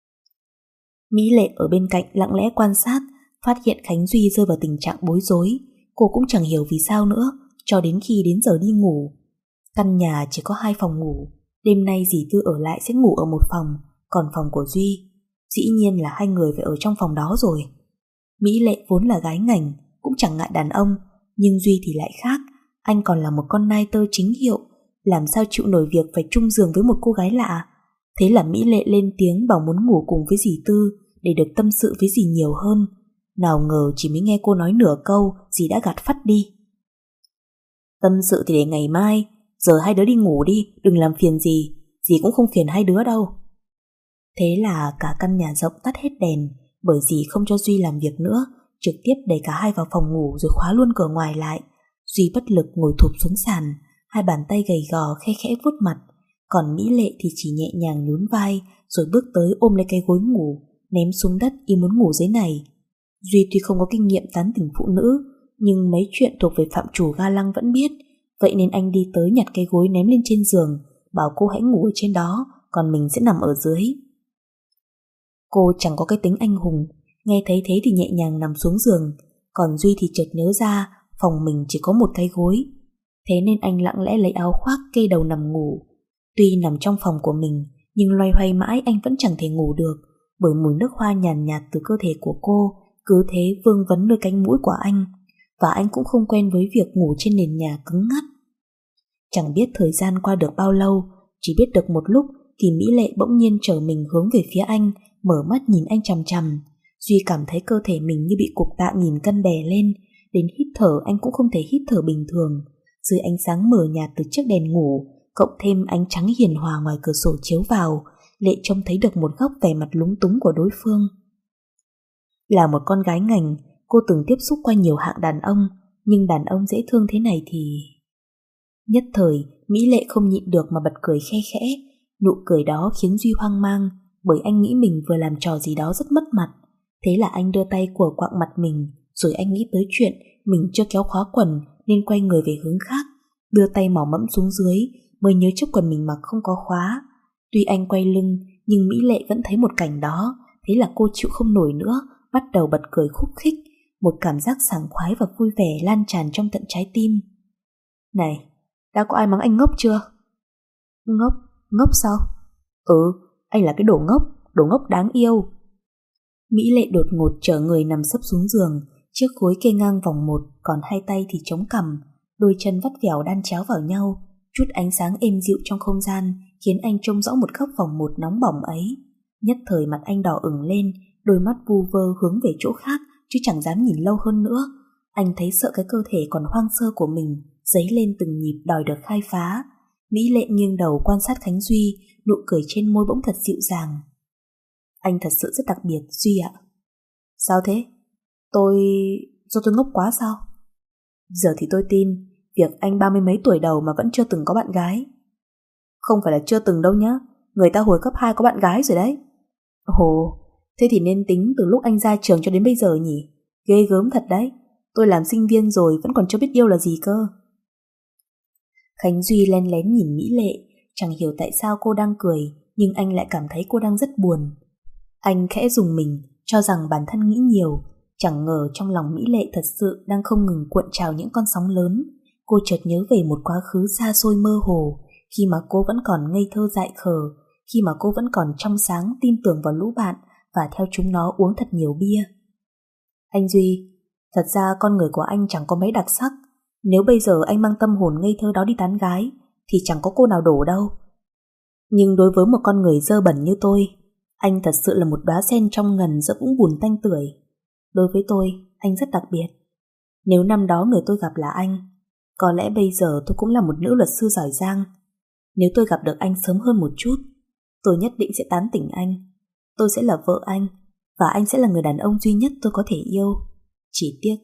Mỹ Lệ ở bên cạnh lặng lẽ quan sát, phát hiện Khánh Duy rơi vào tình trạng bối rối. Cô cũng chẳng hiểu vì sao nữa, cho đến khi đến giờ đi ngủ. Căn nhà chỉ có hai phòng ngủ, đêm nay dì Tư ở lại sẽ ngủ ở một phòng, còn phòng của Duy, dĩ nhiên là hai người phải ở trong phòng đó rồi. Mỹ Lệ vốn là gái ngành, cũng chẳng ngại đàn ông, nhưng Duy thì lại khác, anh còn là một con nai tơ chính hiệu, làm sao chịu nổi việc phải chung giường với một cô gái lạ. Thế là Mỹ Lệ lên tiếng bảo muốn ngủ cùng với dì Tư để được tâm sự với dì nhiều hơn. Nào ngờ chỉ mới nghe cô nói nửa câu, dì đã gạt phắt đi. Tâm sự thì để ngày mai, giờ hai đứa đi ngủ đi, đừng làm phiền dì, dì cũng không phiền hai đứa đâu. Thế là cả căn nhà rộng tắt hết đèn, bởi dì không cho Duy làm việc nữa, trực tiếp đẩy cả hai vào phòng ngủ rồi khóa luôn cửa ngoài lại. Duy bất lực ngồi thụp xuống sàn, hai bàn tay gầy gò khe khẽ vuốt mặt, còn Mỹ Lệ thì chỉ nhẹ nhàng nhún vai rồi bước tới ôm lấy cái gối ngủ, ném xuống đất y muốn ngủ dưới này. Duy tuy không có kinh nghiệm tán tỉnh phụ nữ, nhưng mấy chuyện thuộc về phạm chủ ga lăng vẫn biết, vậy nên anh đi tới nhặt cái gối ném lên trên giường, bảo cô hãy ngủ ở trên đó, còn mình sẽ nằm ở dưới. Cô chẳng có cái tính anh hùng, nghe thấy thế thì nhẹ nhàng nằm xuống giường, còn Duy thì chợt nhớ ra phòng mình chỉ có một cái gối. Thế nên anh lặng lẽ lấy áo khoác kê đầu nằm ngủ. Tuy nằm trong phòng của mình, nhưng loay hoay mãi anh vẫn chẳng thể ngủ được, bởi mùi nước hoa nhàn nhạt từ cơ thể của cô cứ thế vương vấn nơi cánh mũi của anh, và anh cũng không quen với việc ngủ trên nền nhà cứng ngắt. Chẳng biết thời gian qua được bao lâu, chỉ biết được một lúc thì Mỹ Lệ bỗng nhiên trở mình hướng về phía anh, mở mắt nhìn anh chằm chằm. Duy cảm thấy cơ thể mình như bị cục tạ nghìn cân đè lên, đến hít thở anh cũng không thể hít thở bình thường. Dưới ánh sáng mờ nhạt từ chiếc đèn ngủ, cộng thêm ánh trắng hiền hòa ngoài cửa sổ chiếu vào, Lệ trông thấy được một góc vẻ mặt lúng túng của đối phương. Là một con gái ngành, cô từng tiếp xúc qua nhiều hạng đàn ông, nhưng đàn ông dễ thương thế này thì... Nhất thời, Mỹ Lệ không nhịn được mà bật cười khe khẽ. Nụ cười đó khiến Duy hoang mang, bởi anh nghĩ mình vừa làm trò gì đó rất mất mặt. Thế là anh đưa tay quờ quạng mặt mình, rồi anh nghĩ tới chuyện mình chưa kéo khóa quần nên quay người về hướng khác, đưa tay mỏ mẫm xuống dưới, mới nhớ chiếc quần mình mặc không có khóa. Tuy anh quay lưng, nhưng Mỹ Lệ vẫn thấy một cảnh đó, thế là cô chịu không nổi nữa, bắt đầu bật cười khúc khích, một cảm giác sảng khoái và vui vẻ lan tràn trong tận trái tim. Này, đã có ai mắng anh ngốc chưa? Ngốc? Ngốc sao? Ừ, anh là cái đồ ngốc, đồ ngốc đáng yêu. Mỹ Lệ đột ngột trở người nằm sấp xuống giường, chiếc gối kê ngang vòng một, còn hai tay thì chống cằm, đôi chân vắt vẻo đan chéo vào nhau, chút ánh sáng êm dịu trong không gian khiến anh trông rõ một góc vòng một nóng bỏng ấy. Nhất thời mặt anh đỏ ửng lên, đôi mắt vu vơ hướng về chỗ khác chứ chẳng dám nhìn lâu hơn nữa. Anh thấy sợ cái cơ thể còn hoang sơ của mình dấy lên từng nhịp đòi được khai phá. Mỹ Lệ nghiêng đầu quan sát Khánh Duy, nụ cười trên môi bỗng thật dịu dàng. Anh thật sự rất đặc biệt, Duy ạ. Sao thế? Tôi... do tôi ngốc quá sao? Giờ thì tôi tin việc anh ba mươi mấy tuổi đầu mà vẫn chưa từng có bạn gái. Không phải là chưa từng đâu nhá, người ta hồi cấp hai có bạn gái rồi đấy. Ồ, thế thì nên tính từ lúc anh ra trường cho đến bây giờ nhỉ? Ghê gớm thật đấy, tôi làm sinh viên rồi vẫn còn chưa biết yêu là gì cơ. Khánh Duy len lén nhìn Mỹ Lệ, chẳng hiểu tại sao cô đang cười, nhưng anh lại cảm thấy cô đang rất buồn. Anh khẽ rùng mình, cho rằng bản thân nghĩ nhiều, chẳng ngờ trong lòng Mỹ Lệ thật sự đang không ngừng cuộn trào những con sóng lớn. Cô chợt nhớ về một quá khứ xa xôi mơ hồ, khi mà cô vẫn còn ngây thơ dại khờ, khi mà cô vẫn còn trong sáng tin tưởng vào lũ bạn và theo chúng nó uống thật nhiều bia. Anh Duy, thật ra con người của anh chẳng có mấy đặc sắc. Nếu bây giờ anh mang tâm hồn ngây thơ đó đi tán gái thì chẳng có cô nào đổ đâu. Nhưng đối với một con người dơ bẩn như tôi, anh thật sự là một đóa sen trong ngần giữa vũng bùn tanh tưởi. Đối với tôi, anh rất đặc biệt. Nếu năm đó người tôi gặp là anh, có lẽ bây giờ tôi cũng là một nữ luật sư giỏi giang. Nếu tôi gặp được anh sớm hơn một chút, tôi nhất định sẽ tán tỉnh anh. Tôi sẽ là vợ anh, và anh sẽ là người đàn ông duy nhất tôi có thể yêu. Chỉ tiếc...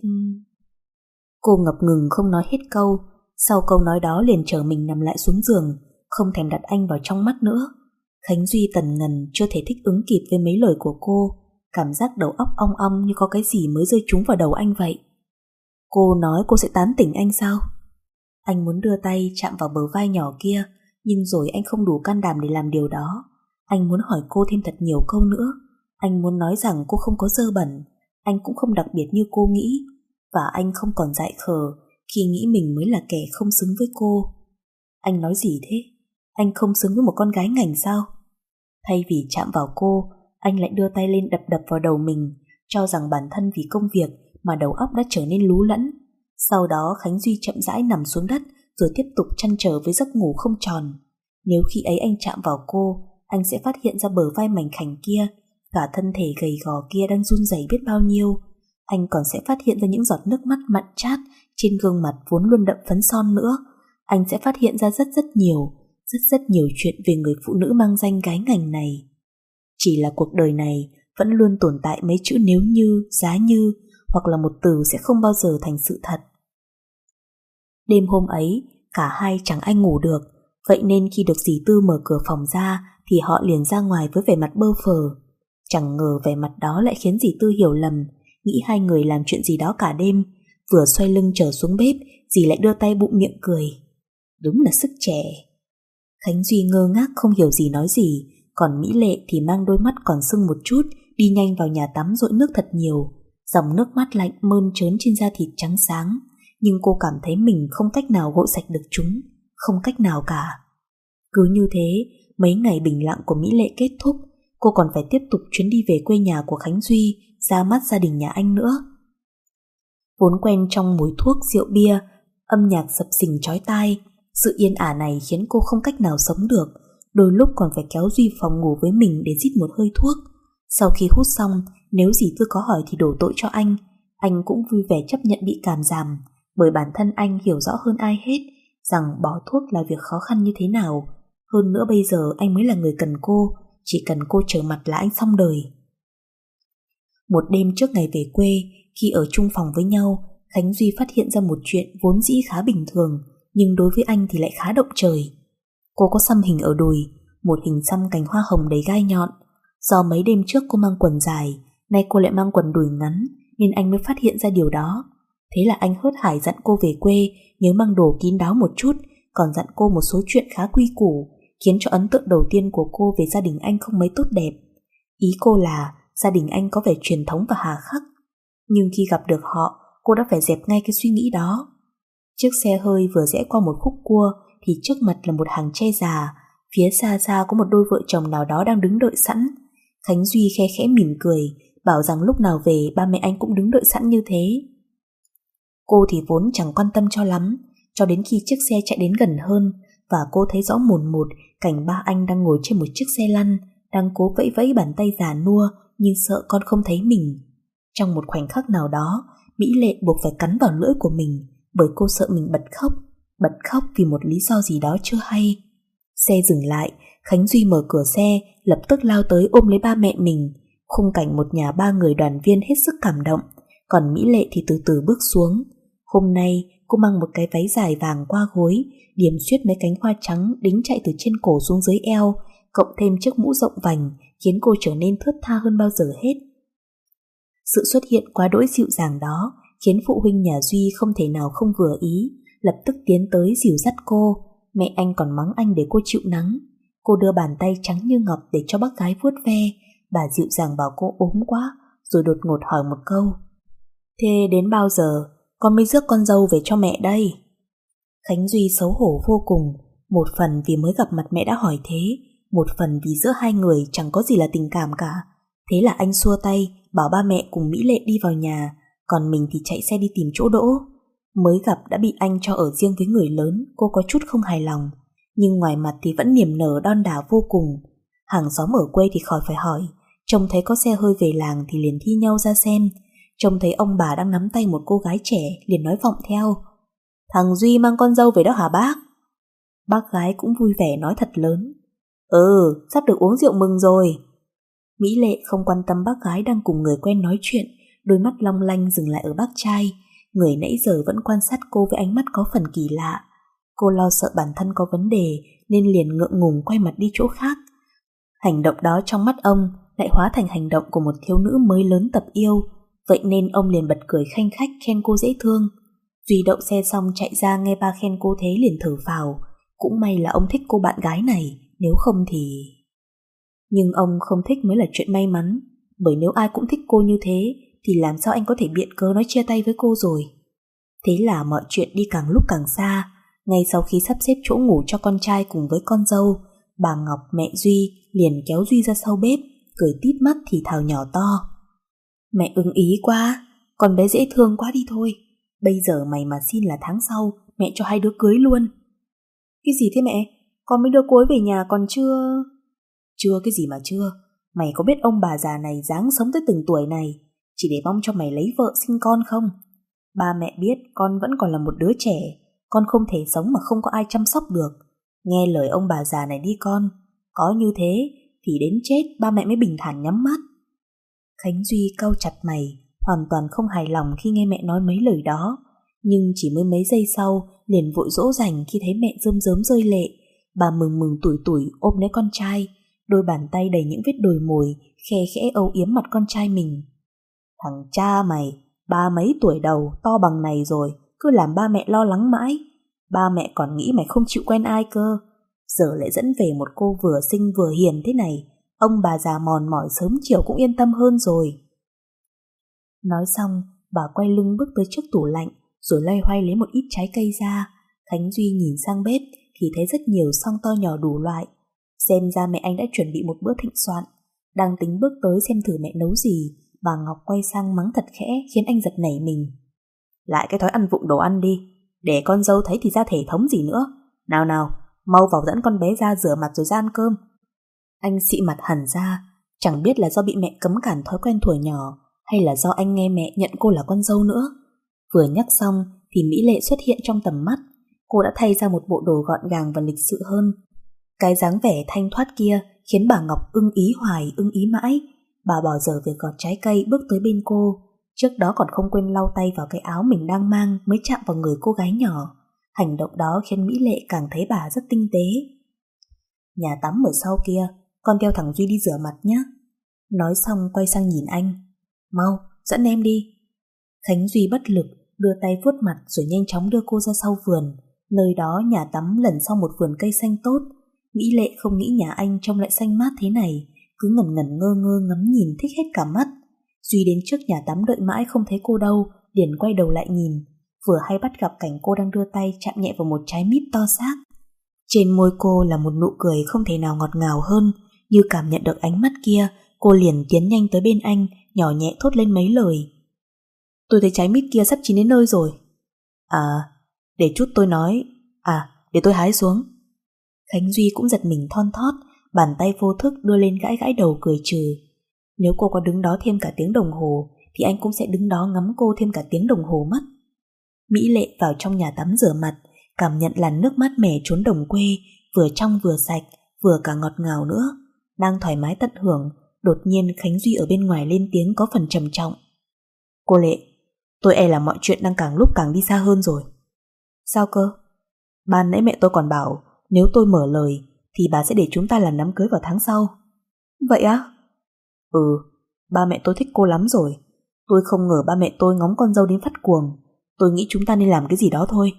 Cô ngập ngừng không nói hết câu. Sau câu nói đó liền trở mình nằm lại xuống giường, không thèm đặt anh vào trong mắt nữa. Khánh Duy tần ngần chưa thể thích ứng kịp với mấy lời của cô. Cảm giác đầu óc ong ong như có cái gì mới rơi trúng vào đầu anh vậy. Cô nói cô sẽ tán tỉnh anh sao? Anh muốn đưa tay chạm vào bờ vai nhỏ kia, nhưng rồi anh không đủ can đảm để làm điều đó. Anh muốn hỏi cô thêm thật nhiều câu nữa. Anh muốn nói rằng cô không có dơ bẩn, anh cũng không đặc biệt như cô nghĩ, và anh không còn dại khờ khi nghĩ mình mới là kẻ không xứng với cô. Anh nói gì thế? Anh không xứng với một con gái ngành sao? Thay vì chạm vào cô, anh lại đưa tay lên đập đập vào đầu mình, cho rằng bản thân vì công việc mà đầu óc đã trở nên lú lẫn. Sau đó Khánh Duy chậm rãi nằm xuống đất rồi tiếp tục trăn trở với giấc ngủ không tròn. Nếu khi ấy anh chạm vào cô, anh sẽ phát hiện ra bờ vai mảnh khảnh kia, cả thân thể gầy gò kia đang run rẩy biết bao nhiêu. Anh còn sẽ phát hiện ra những giọt nước mắt mặn chát trên gương mặt vốn luôn đậm phấn son nữa. Anh sẽ phát hiện ra rất rất nhiều, rất rất nhiều chuyện về người phụ nữ mang danh gái ngành này. Chỉ là cuộc đời này vẫn luôn tồn tại mấy chữ nếu như, giá như, hoặc là một từ sẽ không bao giờ thành sự thật. Đêm hôm ấy, cả hai chẳng ai ngủ được, vậy nên khi được dì Tư mở cửa phòng ra thì họ liền ra ngoài với vẻ mặt bơ phờ. Chẳng ngờ vẻ mặt đó lại khiến dì Tư hiểu lầm, nghĩ hai người làm chuyện gì đó cả đêm. Vừa xoay lưng trở xuống bếp, dì lại đưa tay bụng miệng cười. Đúng là sức trẻ. Khánh Duy ngơ ngác không hiểu gì nói gì, còn Mỹ Lệ thì mang đôi mắt còn sưng một chút, đi nhanh vào nhà tắm dội nước thật nhiều. Dòng nước mắt lạnh mơn trớn trên da thịt trắng sáng, nhưng cô cảm thấy mình không cách nào gội sạch được chúng, không cách nào cả. Cứ như thế, mấy ngày bình lặng của Mỹ Lệ kết thúc, cô còn phải tiếp tục chuyến đi về quê nhà của Khánh Duy, ra mắt gia đình nhà anh nữa. Vốn quen trong mùi thuốc, rượu bia, âm nhạc sập sình chói tai, sự yên ả này khiến cô không cách nào sống được, đôi lúc còn phải kéo Duy phòng ngủ với mình để rít một hơi thuốc. Sau khi hút xong, nếu dì Tư có hỏi thì đổ tội cho anh, anh cũng vui vẻ chấp nhận bị cảm giảm, bởi bản thân anh hiểu rõ hơn ai hết rằng bỏ thuốc là việc khó khăn như thế nào. Hơn nữa bây giờ anh mới là người cần cô, chỉ cần cô trở mặt là anh xong đời. Một đêm trước ngày về quê, khi ở chung phòng với nhau, Khánh Duy phát hiện ra một chuyện vốn dĩ khá bình thường, nhưng đối với anh thì lại khá động trời. Cô có xăm hình ở đùi, một hình xăm cành hoa hồng đầy gai nhọn. Do mấy đêm trước cô mang quần dài, nay cô lại mang quần đùi ngắn, nên anh mới phát hiện ra điều đó. Thế là anh hớt hải dặn cô về quê nhớ mang đồ kín đáo một chút, còn dặn cô một số chuyện khá quy củ, khiến cho ấn tượng đầu tiên của cô về gia đình anh không mấy tốt đẹp. Ý cô là gia đình anh có vẻ truyền thống và hà khắc, nhưng khi gặp được họ, cô đã phải dẹp ngay cái suy nghĩ đó. Chiếc xe hơi vừa rẽ qua một khúc cua thì trước mặt là một hàng tre già, phía xa xa có một đôi vợ chồng nào đó đang đứng đợi sẵn. Khánh Duy khe khẽ mỉm cười, bảo rằng lúc nào về ba mẹ anh cũng đứng đợi sẵn như thế. Cô thì vốn chẳng quan tâm cho lắm, cho đến khi chiếc xe chạy đến gần hơn và cô thấy rõ mồn một cảnh ba anh đang ngồi trên một chiếc xe lăn, đang cố vẫy vẫy bàn tay già nua như sợ con không thấy mình. Trong một khoảnh khắc nào đó, Mỹ Lệ buộc phải cắn vào lưỡi của mình, bởi cô sợ mình bật khóc, bật khóc vì một lý do gì đó chưa hay. Xe dừng lại, Khánh Duy mở cửa xe, lập tức lao tới ôm lấy ba mẹ mình. Khung cảnh một nhà ba người đoàn viên hết sức cảm động, còn Mỹ Lệ thì từ từ bước xuống. Hôm nay cô mang một cái váy dài vàng qua gối, điểm xuyết mấy cánh hoa trắng đính chạy từ trên cổ xuống dưới eo, cộng thêm chiếc mũ rộng vành khiến cô trở nên thướt tha hơn bao giờ hết. Sự xuất hiện quá đỗi dịu dàng đó khiến phụ huynh nhà Duy không thể nào không vừa ý, lập tức tiến tới dìu dắt cô. Mẹ anh còn mắng anh để cô chịu nắng. Cô đưa bàn tay trắng như ngọc để cho bác gái vuốt ve. Bà dịu dàng bảo cô ốm quá, rồi đột ngột hỏi một câu: thế đến bao giờ con mới rước con dâu về cho mẹ đây? Khánh Duy xấu hổ vô cùng. Một phần vì mới gặp mặt mẹ đã hỏi thế, một phần vì giữa hai người chẳng có gì là tình cảm cả. Thế là anh xua tay, bảo ba mẹ cùng Mỹ Lệ đi vào nhà, còn mình thì chạy xe đi tìm chỗ đỗ. Mới gặp đã bị anh cho ở riêng với người lớn, cô có chút không hài lòng, nhưng ngoài mặt thì vẫn niềm nở đon đả vô cùng. Hàng xóm ở quê thì khỏi phải hỏi, trông thấy có xe hơi về làng thì liền thi nhau ra xem. Trông thấy ông bà đang nắm tay một cô gái trẻ liền nói vọng theo: "Thằng Duy mang con dâu về đó hả bác?" Bác gái cũng vui vẻ nói thật lớn: "Ừ, sắp được uống rượu mừng rồi." Mỹ Lệ không quan tâm bác gái đang cùng người quen nói chuyện, đôi mắt long lanh dừng lại ở bác trai. Người nãy giờ vẫn quan sát cô với ánh mắt có phần kỳ lạ. Cô lo sợ bản thân có vấn đề nên liền ngượng ngùng quay mặt đi chỗ khác. Hành động đó trong mắt ông lại hóa thành hành động của một thiếu nữ mới lớn tập yêu, vậy nên ông liền bật cười khanh khách khen cô dễ thương. Duy đậu xe xong chạy ra nghe ba khen cô thế liền thở phào, cũng may là ông thích cô bạn gái này, nếu không thì... Nhưng ông không thích mới là chuyện may mắn, bởi nếu ai cũng thích cô như thế thì làm sao anh có thể biện cớ nói chia tay với cô rồi. Thế là mọi chuyện đi càng lúc càng xa. Ngay sau khi sắp xếp chỗ ngủ cho con trai cùng với con dâu, bà Ngọc mẹ Duy liền kéo Duy ra sau bếp, cười tít mắt thì thào nhỏ to: "Mẹ ưng ý quá, con bé dễ thương quá đi thôi. Bây giờ mày mà xin là tháng sau mẹ cho hai đứa cưới luôn." "Cái gì thế mẹ? Con mới đưa cô ấy về nhà còn chưa..." "Chưa cái gì mà chưa. Mày có biết ông bà già này dáng sống tới từng tuổi này chỉ để mong cho mày lấy vợ sinh con không? Ba mẹ biết con vẫn còn là một đứa trẻ, con không thể sống mà không có ai chăm sóc được. Nghe lời ông bà già này đi con, có như thế thì đến chết ba mẹ mới bình thản nhắm mắt." Khánh Duy cau chặt mày, hoàn toàn không hài lòng khi nghe mẹ nói mấy lời đó, nhưng chỉ mới mấy giây sau liền vội dỗ dành khi thấy mẹ rơm rớm rơi lệ. Bà mừng mừng tủi tủi ôm lấy con trai, đôi bàn tay đầy những vết đồi mồi khe khẽ âu yếm mặt con trai mình. "Thằng cha mày, ba mấy tuổi đầu to bằng này rồi, cứ làm ba mẹ lo lắng mãi. Ba mẹ còn nghĩ mày không chịu quen ai cơ. Giờ lại dẫn về một cô vừa xinh vừa hiền thế này, ông bà già mòn mỏi sớm chiều cũng yên tâm hơn rồi." Nói xong, bà quay lưng bước tới trước tủ lạnh, rồi loay hoay lấy một ít trái cây ra. Khánh Duy nhìn sang bếp thì thấy rất nhiều xoong to nhỏ đủ loại. Xem ra mẹ anh đã chuẩn bị một bữa thịnh soạn. Đang tính bước tới xem thử mẹ nấu gì, bà Ngọc quay sang mắng thật khẽ khiến anh giật nảy mình: "Lại cái thói ăn vụng đồ ăn đi, để con dâu thấy thì ra thể thống gì nữa. Nào nào, mau vào dẫn con bé ra rửa mặt rồi ra ăn cơm." Anh xị mặt hẳn ra, chẳng biết là do bị mẹ cấm cản thói quen thuở nhỏ hay là do anh nghe mẹ nhận cô là con dâu nữa. Vừa nhắc xong thì Mỹ Lệ xuất hiện trong tầm mắt. Cô đã thay ra một bộ đồ gọn gàng và lịch sự hơn. Cái dáng vẻ thanh thoát kia khiến bà Ngọc ưng ý hoài ưng ý mãi. Bà bỏ dở việc gọt trái cây bước tới bên cô, trước đó còn không quên lau tay vào cái áo mình đang mang mới chạm vào người cô gái nhỏ. Hành động đó khiến Mỹ Lệ càng thấy bà rất tinh tế. "Nhà tắm ở sau kia, con theo thằng Duy đi rửa mặt nhé." Nói xong quay sang nhìn anh: "Mau, dẫn em đi." Khánh Duy bất lực đưa tay vuốt mặt rồi nhanh chóng đưa cô ra sau vườn. Nơi đó nhà tắm lẩn sau một vườn cây xanh tốt. Mỹ Lệ không nghĩ nhà anh trông lại xanh mát thế này, cứ ngẩn ngẩn ngơ ngơ ngắm nhìn thích hết cả mắt. Duy đến trước nhà tắm đợi mãi không thấy cô đâu, liền quay đầu lại nhìn, vừa hay bắt gặp cảnh cô đang đưa tay chạm nhẹ vào một trái mít to xác. Trên môi cô là một nụ cười không thể nào ngọt ngào hơn. Như cảm nhận được ánh mắt kia, cô liền tiến nhanh tới bên anh, nhỏ nhẹ thốt lên mấy lời: "Tôi thấy trái mít kia sắp chín đến nơi rồi." "À, để chút tôi nói. À, để tôi hái xuống." Khánh Duy cũng giật mình thon thót, bàn tay vô thức đưa lên gãi gãi đầu cười trừ. Nếu cô có đứng đó thêm cả tiếng đồng hồ thì anh cũng sẽ đứng đó ngắm cô thêm cả tiếng đồng hồ mất. Mỹ Lệ vào trong nhà tắm rửa mặt, cảm nhận làn nước mát mẻ chốn đồng quê, vừa trong vừa sạch, vừa cả ngọt ngào nữa. Đang thoải mái tận hưởng, đột nhiên Khánh Duy ở bên ngoài lên tiếng có phần trầm trọng: "Cô Lệ, tôi e là mọi chuyện đang càng lúc càng đi xa hơn rồi." "Sao cơ?" "Ban nãy mẹ tôi còn bảo nếu tôi mở lời thì bà sẽ để chúng ta làm đám cưới vào tháng sau." "Vậy á?" "Ừ, ba mẹ tôi thích cô lắm rồi. Tôi không ngờ ba mẹ tôi ngóng con dâu đến phát cuồng. Tôi nghĩ chúng ta nên làm cái gì đó thôi."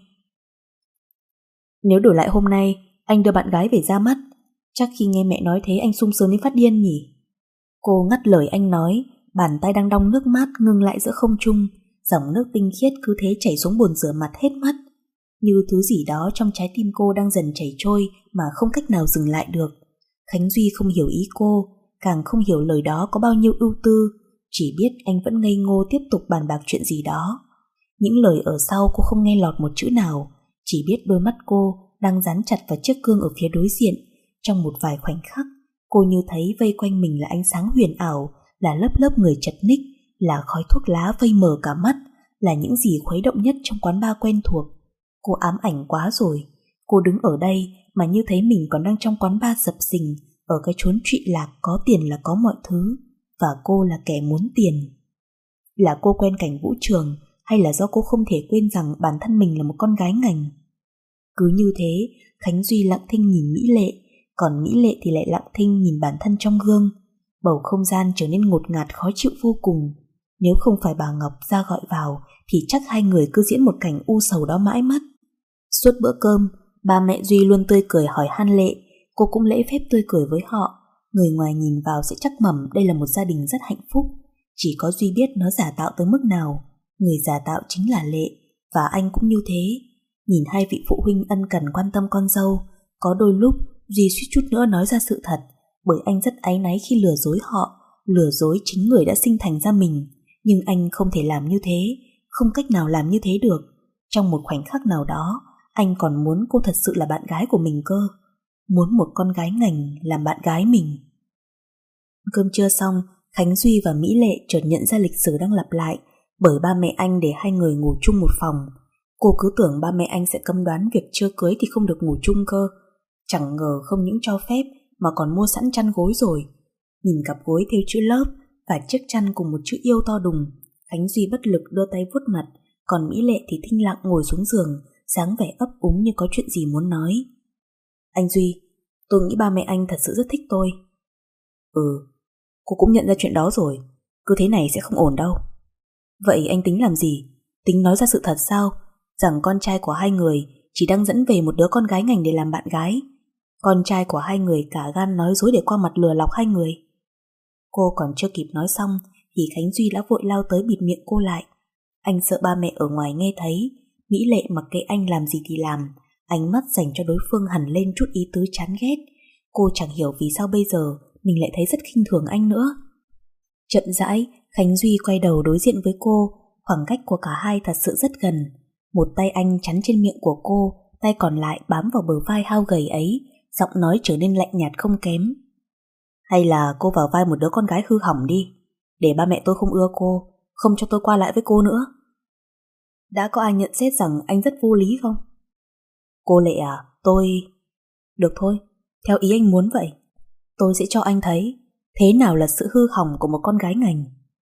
"Nếu đổi lại hôm nay anh đưa bạn gái về ra mắt, chắc khi nghe mẹ nói thế anh sung sướng đến phát điên nhỉ?" Cô ngắt lời anh nói, bàn tay đang đong nước mát ngưng lại giữa không trung, dòng nước tinh khiết cứ thế chảy xuống bồn rửa mặt hết mắt. như thứ gì đó trong trái tim cô đang dần chảy trôi mà không cách nào dừng lại được. Khánh Duy không hiểu ý cô, càng không hiểu lời đó có bao nhiêu ưu tư, chỉ biết anh vẫn ngây ngô tiếp tục bàn bạc chuyện gì đó. Những lời ở sau cô không nghe lọt một chữ nào, chỉ biết đôi mắt cô đang dán chặt vào chiếc gương ở phía đối diện. Trong một vài khoảnh khắc, cô như thấy vây quanh mình là ánh sáng huyền ảo, là lớp lớp người chật ních, là khói thuốc lá vây mờ cả mắt, là những gì khuấy động nhất trong quán bar quen thuộc. Cô ám ảnh quá rồi. Cô đứng ở đây mà như thấy mình còn đang trong quán bar sập sình, ở cái chốn trụy lạc có tiền là có mọi thứ, và cô là kẻ muốn tiền. Là cô quen cảnh vũ trường, hay là do cô không thể quên rằng bản thân mình là một con gái ngành? Cứ như thế, Khánh Duy lặng thinh nhìn Mỹ Lệ, còn Mỹ Lệ thì lại lặng thinh nhìn bản thân trong gương. Bầu không gian trở nên ngột ngạt khó chịu vô cùng. Nếu không phải bà Ngọc ra gọi vào thì chắc hai người cứ diễn một cảnh u sầu đó mãi mất. Suốt bữa cơm, ba mẹ Duy luôn tươi cười hỏi han Lệ, cô cũng lễ phép tươi cười với họ. Người ngoài nhìn vào sẽ chắc mẩm đây là một gia đình rất hạnh phúc. Chỉ có Duy biết nó giả tạo tới mức nào. Người giả tạo chính là Lệ, và anh cũng như thế. Nhìn hai vị phụ huynh ân cần quan tâm con dâu, có đôi lúc Duy suýt chút nữa nói ra sự thật, bởi anh rất áy náy khi lừa dối họ, lừa dối chính người đã sinh thành ra mình. Nhưng anh không thể làm như thế, không cách nào làm như thế được. Trong một khoảnh khắc nào đó, anh còn muốn cô thật sự là bạn gái của mình cơ, muốn một con gái ngành làm bạn gái mình. Cơm trưa xong, Khánh Duy và Mỹ Lệ chợt nhận ra lịch sử đang lặp lại, bởi ba mẹ anh để hai người ngủ chung một phòng. Cô cứ tưởng ba mẹ anh sẽ cấm đoán việc chưa cưới thì không được ngủ chung cơ. Chẳng ngờ không những cho phép mà còn mua sẵn chăn gối rồi. Nhìn cặp gối thêu chữ lớp và chiếc chăn cùng một chữ yêu to đùng, Khánh Duy bất lực đưa tay vuốt mặt, còn Mỹ Lệ thì thinh lặng ngồi xuống giường, dáng vẻ ấp úng như có chuyện gì muốn nói. Anh Duy, tôi nghĩ ba mẹ anh thật sự rất thích tôi. Ừ, cô cũng nhận ra chuyện đó rồi, cứ thế này sẽ không ổn đâu. Vậy anh tính làm gì? Tính nói ra sự thật sao? Rằng con trai của hai người chỉ đang dẫn về một đứa con gái ngành để làm bạn gái. Con trai của hai người cả gan nói dối để qua mặt lừa lọc hai người. Cô còn chưa kịp nói xong thì Khánh Duy đã vội lao tới bịt miệng cô lại. Anh sợ ba mẹ ở ngoài nghe thấy. Mỹ Lệ mặc kệ anh làm gì thì làm, ánh mắt dành cho đối phương hẳn lên chút ý tứ chán ghét. Cô chẳng hiểu vì sao bây giờ mình lại thấy rất khinh thường anh nữa. Chậm rãi, Khánh Duy quay đầu đối diện với cô. Khoảng cách của cả hai thật sự rất gần. Một tay anh chắn trên miệng của cô, tay còn lại bám vào bờ vai hao gầy ấy. Giọng nói trở nên lạnh nhạt không kém. Hay là cô vào vai một đứa con gái hư hỏng đi, để ba mẹ tôi không ưa cô, không cho tôi qua lại với cô nữa. Đã có ai nhận xét rằng anh rất vô lý không? Cô Lệ à, tôi... Được thôi, theo ý anh muốn vậy. Tôi sẽ cho anh thấy thế nào là sự hư hỏng của một con gái ngành.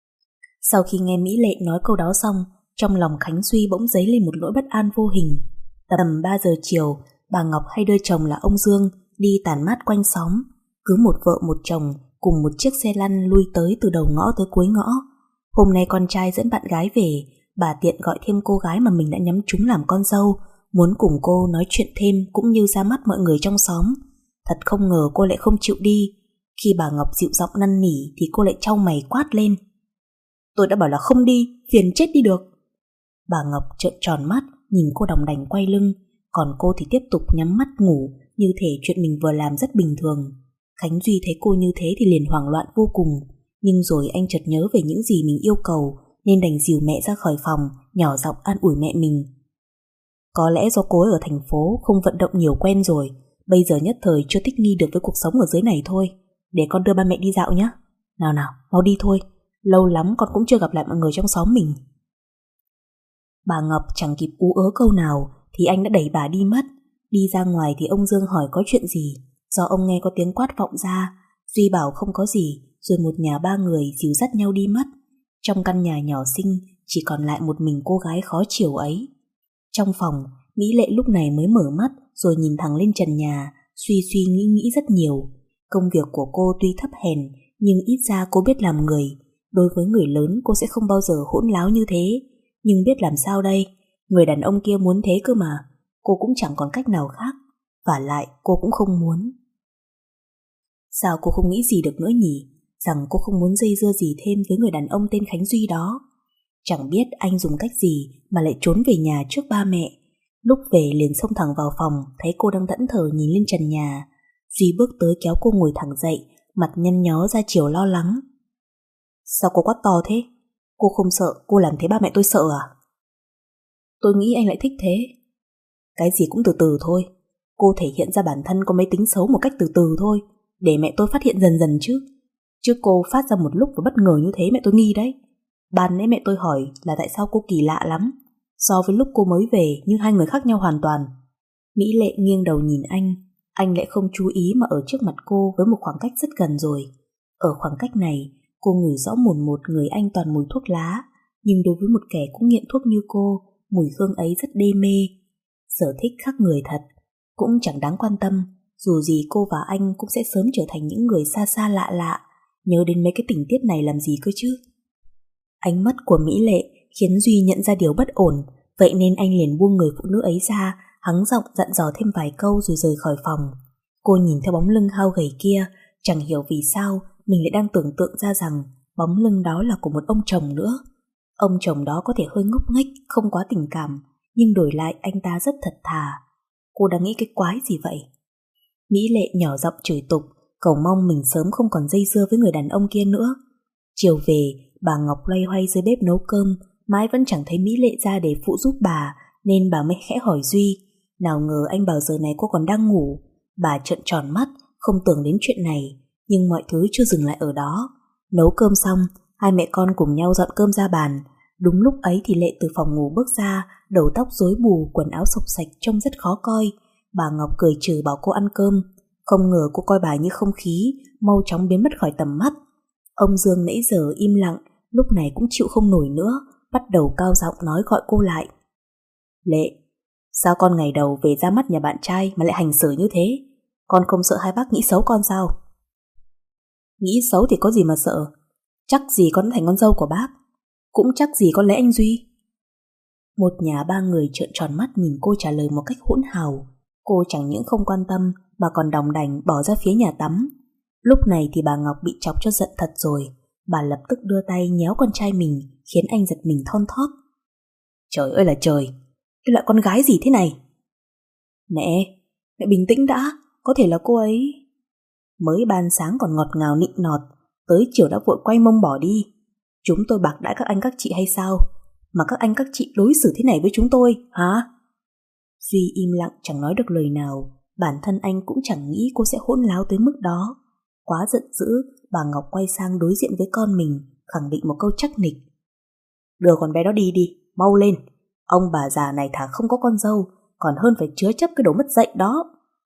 Sau khi nghe Mỹ Lệ nói câu đó xong, trong lòng Khánh Duy bỗng dấy lên một nỗi bất an vô hình. Tầm ba giờ chiều, bà Ngọc hay đưa chồng là ông Dương đi tản mát quanh xóm. Cứ một vợ một chồng cùng một chiếc xe lăn lui tới từ đầu ngõ tới cuối ngõ. Hôm nay con trai dẫn bạn gái về, bà tiện gọi thêm cô gái mà mình đã nhắm trúng làm con dâu, muốn cùng cô nói chuyện thêm cũng như ra mắt mọi người trong xóm. Thật không ngờ cô lại không chịu đi. Khi bà Ngọc dịu giọng năn nỉ thì cô lại chau mày quát lên. Tôi đã bảo là không đi, phiền chết đi được. Bà Ngọc trợn tròn mắt, nhìn cô đòng đành quay lưng, còn cô thì tiếp tục nhắm mắt ngủ, như thể chuyện mình vừa làm rất bình thường. Khánh Duy thấy cô như thế thì liền hoảng loạn vô cùng, nhưng rồi anh chợt nhớ về những gì mình yêu cầu, nên đành dìu mẹ ra khỏi phòng, nhỏ giọng an ủi mẹ mình. Có lẽ do cô ấy ở thành phố không vận động nhiều quen rồi, bây giờ nhất thời chưa thích nghi được với cuộc sống ở dưới này thôi. Để con đưa ba mẹ đi dạo nhé. Nào nào, mau đi thôi, lâu lắm con cũng chưa gặp lại mọi người trong xóm mình. Bà Ngọc chẳng kịp ú ớ câu nào thì anh đã đẩy bà đi mất. Đi ra ngoài thì ông Dương hỏi có chuyện gì. Do ông nghe có tiếng quát vọng ra, Duy bảo không có gì, rồi một nhà ba người dìu dắt nhau đi mất. Trong căn nhà nhỏ xinh chỉ còn lại một mình cô gái khó chịu ấy. Trong phòng, Mỹ Lệ lúc này mới mở mắt rồi nhìn thẳng lên trần nhà, suy suy nghĩ nghĩ rất nhiều. Công việc của cô tuy thấp hèn, nhưng ít ra cô biết làm người. Đối với người lớn cô sẽ không bao giờ hỗn láo như thế. Nhưng biết làm sao đây, người đàn ông kia muốn thế cơ mà, cô cũng chẳng còn cách nào khác. Vả lại cô cũng không muốn. Sao cô không nghĩ gì được nữa nhỉ? Rằng cô không muốn dây dưa gì thêm với người đàn ông tên Khánh Duy đó. Chẳng biết anh dùng cách gì mà lại trốn về nhà trước ba mẹ. Lúc về liền xông thẳng vào phòng, thấy cô đang thẫn thờ nhìn lên trần nhà. Duy bước tới kéo cô ngồi thẳng dậy, mặt nhăn nhó ra chiều lo lắng. Sao cô quát to thế? Cô không sợ cô làm thế ba mẹ tôi sợ à? Tôi nghĩ anh lại thích thế. Cái gì cũng từ từ thôi. Cô thể hiện ra bản thân có mấy tính xấu một cách từ từ thôi, để mẹ tôi phát hiện dần dần chứ. Chứ cô phát ra một lúc và bất ngờ như thế mẹ tôi nghi đấy. Ban nãy mẹ tôi hỏi là tại sao cô kỳ lạ lắm, so với lúc cô mới về như hai người khác nhau hoàn toàn. Mỹ Lệ nghiêng đầu nhìn anh, anh lại không chú ý mà ở trước mặt cô với một khoảng cách rất gần rồi. Ở khoảng cách này, cô ngửi rõ mồn một người anh toàn mùi thuốc lá, nhưng đối với một kẻ cũng nghiện thuốc như cô, mùi hương ấy rất đê mê. Sở thích khác người thật, cũng chẳng đáng quan tâm, dù gì cô và anh cũng sẽ sớm trở thành những người xa xa lạ lạ, nhớ đến mấy cái tình tiết này làm gì cơ chứ. Ánh mắt của Mỹ Lệ khiến Duy nhận ra điều bất ổn, vậy nên anh liền buông người phụ nữ ấy ra, hắng giọng dặn dò thêm vài câu rồi rời khỏi phòng. Cô nhìn theo bóng lưng hao gầy kia, chẳng hiểu vì sao mình lại đang tưởng tượng ra rằng bóng lưng đó là của một ông chồng nữa. Ông chồng đó có thể hơi ngốc nghếch, không quá tình cảm, nhưng đổi lại anh ta rất thật thà. Cô đang nghĩ cái quái gì vậy? Mỹ Lệ nhỏ giọng chửi tục, cầu mong mình sớm không còn dây dưa với người đàn ông kia nữa. Chiều về, bà Ngọc loay hoay dưới bếp nấu cơm, mãi vẫn chẳng thấy Mỹ Lệ ra để phụ giúp bà, nên bà mới khẽ hỏi Duy. Nào ngờ anh bảo giờ này cô còn đang ngủ. Bà trợn tròn mắt, không tưởng đến chuyện này, nhưng mọi thứ chưa dừng lại ở đó. Nấu cơm xong, hai mẹ con cùng nhau dọn cơm ra bàn. Đúng lúc ấy thì Lệ từ phòng ngủ bước ra, đầu tóc rối bù, quần áo xộc xạch trông rất khó coi. Bà Ngọc cười trừ bảo cô ăn cơm. Không ngờ cô coi bà như không khí, mau chóng biến mất khỏi tầm mắt. Ông Dương nãy giờ im lặng, lúc này cũng chịu không nổi nữa, bắt đầu cao giọng nói gọi cô lại. Lệ, sao con ngày đầu về ra mắt nhà bạn trai mà lại hành xử như thế? Con không sợ hai bác nghĩ xấu con sao? Nghĩ xấu thì có gì mà sợ, chắc gì con đã thành con dâu của bác, cũng chắc gì con lấy anh Duy. Một nhà ba người trợn tròn mắt nhìn cô trả lời một cách hỗn hào. Cô chẳng những không quan tâm mà còn đòng đành bỏ ra phía nhà tắm. Lúc này thì bà Ngọc bị chọc cho giận thật rồi. Bà lập tức đưa tay nhéo con trai mình, khiến anh giật mình thon thót. Trời ơi là trời, cái loại con gái gì thế này? Mẹ, mẹ bình tĩnh đã, có thể là cô ấy... Mới ban sáng còn ngọt ngào nịnh nọt, tới chiều đã vội quay mông bỏ đi. Chúng tôi bạc đãi các anh các chị hay sao, mà các anh các chị đối xử thế này với chúng tôi, hả? Duy im lặng chẳng nói được lời nào. Bản thân anh cũng chẳng nghĩ cô sẽ hỗn láo tới mức đó. Quá giận dữ, bà Ngọc quay sang đối diện với con mình, khẳng định một câu chắc nịch. Đưa con bé đó đi đi, mau lên. Ông bà già này thà không có con dâu, còn hơn phải chứa chấp cái đồ mất dạy đó.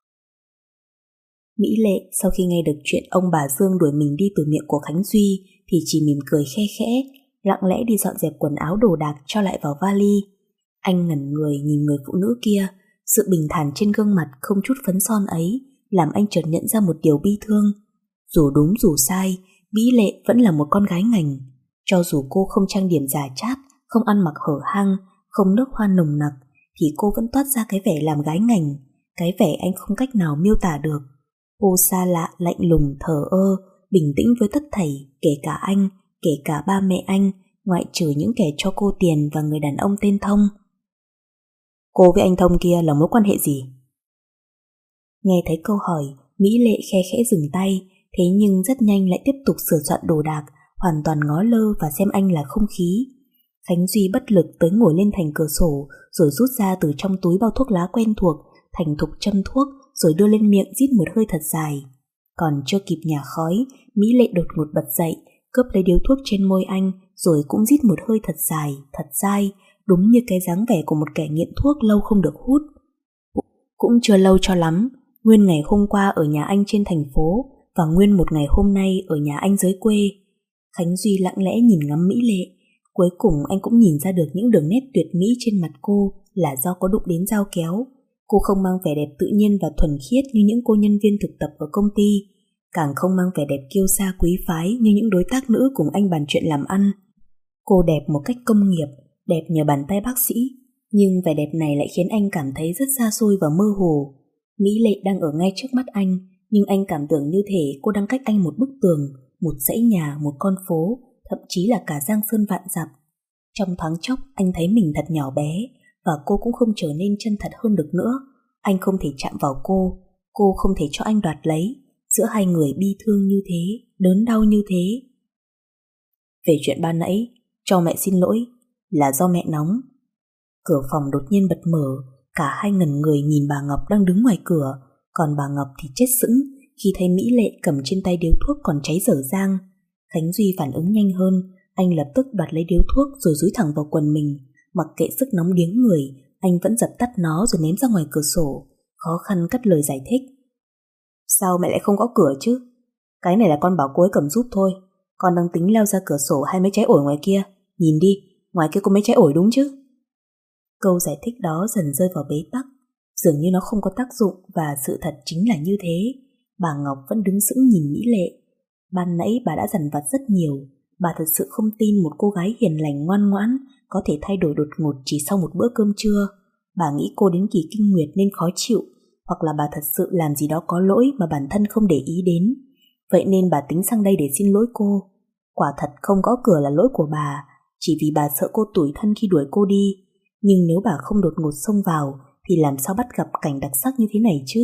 Mỹ Lệ sau khi nghe được chuyện ông bà Dương đuổi mình đi từ miệng của Khánh Duy thì chỉ mỉm cười khe khẽ, lặng lẽ đi dọn dẹp quần áo đồ đạc cho lại vào vali. Anh ngẩn người nhìn người phụ nữ kia, sự bình thản trên gương mặt không chút phấn son ấy làm anh chợt nhận ra một điều bi thương. Dù đúng dù sai, Mỹ Lệ vẫn là một con gái ngành. Cho dù cô không trang điểm giả chát, không ăn mặc hở hang, không nước hoa nồng nặc, thì cô vẫn toát ra cái vẻ làm gái ngành, cái vẻ anh không cách nào miêu tả được. Cô xa lạ, lạnh lùng, thờ ơ, bình tĩnh với tất thảy, kể cả anh, kể cả ba mẹ anh, ngoại trừ những kẻ cho cô tiền và người đàn ông tên Thông. Cô với anh Thông kia là mối quan hệ gì? Nghe thấy câu hỏi, Mỹ Lệ khe khẽ dừng tay, thế nhưng rất nhanh lại tiếp tục sửa soạn đồ đạc, hoàn toàn ngó lơ và xem anh là không khí. Khánh Duy bất lực tới ngồi lên thành cửa sổ, rồi rút ra từ trong túi bao thuốc lá quen thuộc, thành thục châm thuốc, rồi đưa lên miệng rít một hơi thật dài. Còn chưa kịp nhả khói, Mỹ Lệ đột ngột bật dậy, cướp lấy điếu thuốc trên môi anh, rồi cũng rít một hơi thật dài, thật dai, đúng như cái dáng vẻ của một kẻ nghiện thuốc lâu không được hút. Cũng chưa lâu cho lắm, nguyên ngày hôm qua ở nhà anh trên thành phố và nguyên một ngày hôm nay ở nhà anh dưới quê. Khánh Duy lặng lẽ nhìn ngắm Mỹ Lệ, cuối cùng anh cũng nhìn ra được những đường nét tuyệt mỹ trên mặt cô là do có đụng đến dao kéo. Cô không mang vẻ đẹp tự nhiên và thuần khiết như những cô nhân viên thực tập ở công ty, càng không mang vẻ đẹp kiêu sa quý phái như những đối tác nữ cùng anh bàn chuyện làm ăn. Cô đẹp một cách công nghiệp, đẹp nhờ bàn tay bác sĩ, nhưng vẻ đẹp này lại khiến anh cảm thấy rất xa xôi và mơ hồ. Mỹ Lệ đang ở ngay trước mắt anh, nhưng anh cảm tưởng như thể cô đang cách anh một bức tường, một dãy nhà, một con phố, thậm chí là cả giang sơn vạn dặm. Trong thoáng chốc anh thấy mình thật nhỏ bé, và cô cũng không trở nên chân thật hơn được nữa. Anh không thể chạm vào cô, cô không thể cho anh đoạt lấy. Giữa hai người bi thương như thế, đớn đau như thế. Về chuyện ban nãy, cho mẹ xin lỗi, là do mẹ nóng. Cửa phòng đột nhiên bật mở, cả hai ngẩn người nhìn bà Ngọc đang đứng ngoài cửa, còn bà Ngọc thì chết sững khi thấy Mỹ Lệ cầm trên tay điếu thuốc còn cháy dở dang. Khánh Duy phản ứng nhanh hơn, anh lập tức đoạt lấy điếu thuốc rồi dúi thẳng vào quần mình. Mặc kệ sức nóng điếng người, anh vẫn dập tắt nó rồi ném ra ngoài cửa sổ, khó khăn cất lời giải thích. Sao mẹ lại không gõ cửa chứ? Cái này là con bảo cô ấy cầm giúp thôi. Con đang tính leo ra cửa sổ hay mấy trái ổi ngoài kia. Nhìn đi, ngoài kia có mấy trái ổi đúng chứ? Câu giải thích đó dần rơi vào bế tắc, dường như nó không có tác dụng, và sự thật chính là như thế. Bà Ngọc vẫn đứng sững nhìn Mỹ Lệ. Ban nãy bà đã dằn vặt rất nhiều. Bà thật sự không tin một cô gái hiền lành ngoan ngoãn có thể thay đổi đột ngột chỉ sau một bữa cơm trưa. Bà nghĩ cô đến kỳ kinh nguyệt nên khó chịu, hoặc là bà thật sự làm gì đó có lỗi mà bản thân không để ý đến. Vậy nên bà tính sang đây để xin lỗi cô. Quả thật không gõ cửa là lỗi của bà, chỉ vì bà sợ cô tủi thân khi đuổi cô đi. Nhưng nếu bà không đột ngột xông vào thì làm sao bắt gặp cảnh đặc sắc như thế này chứ?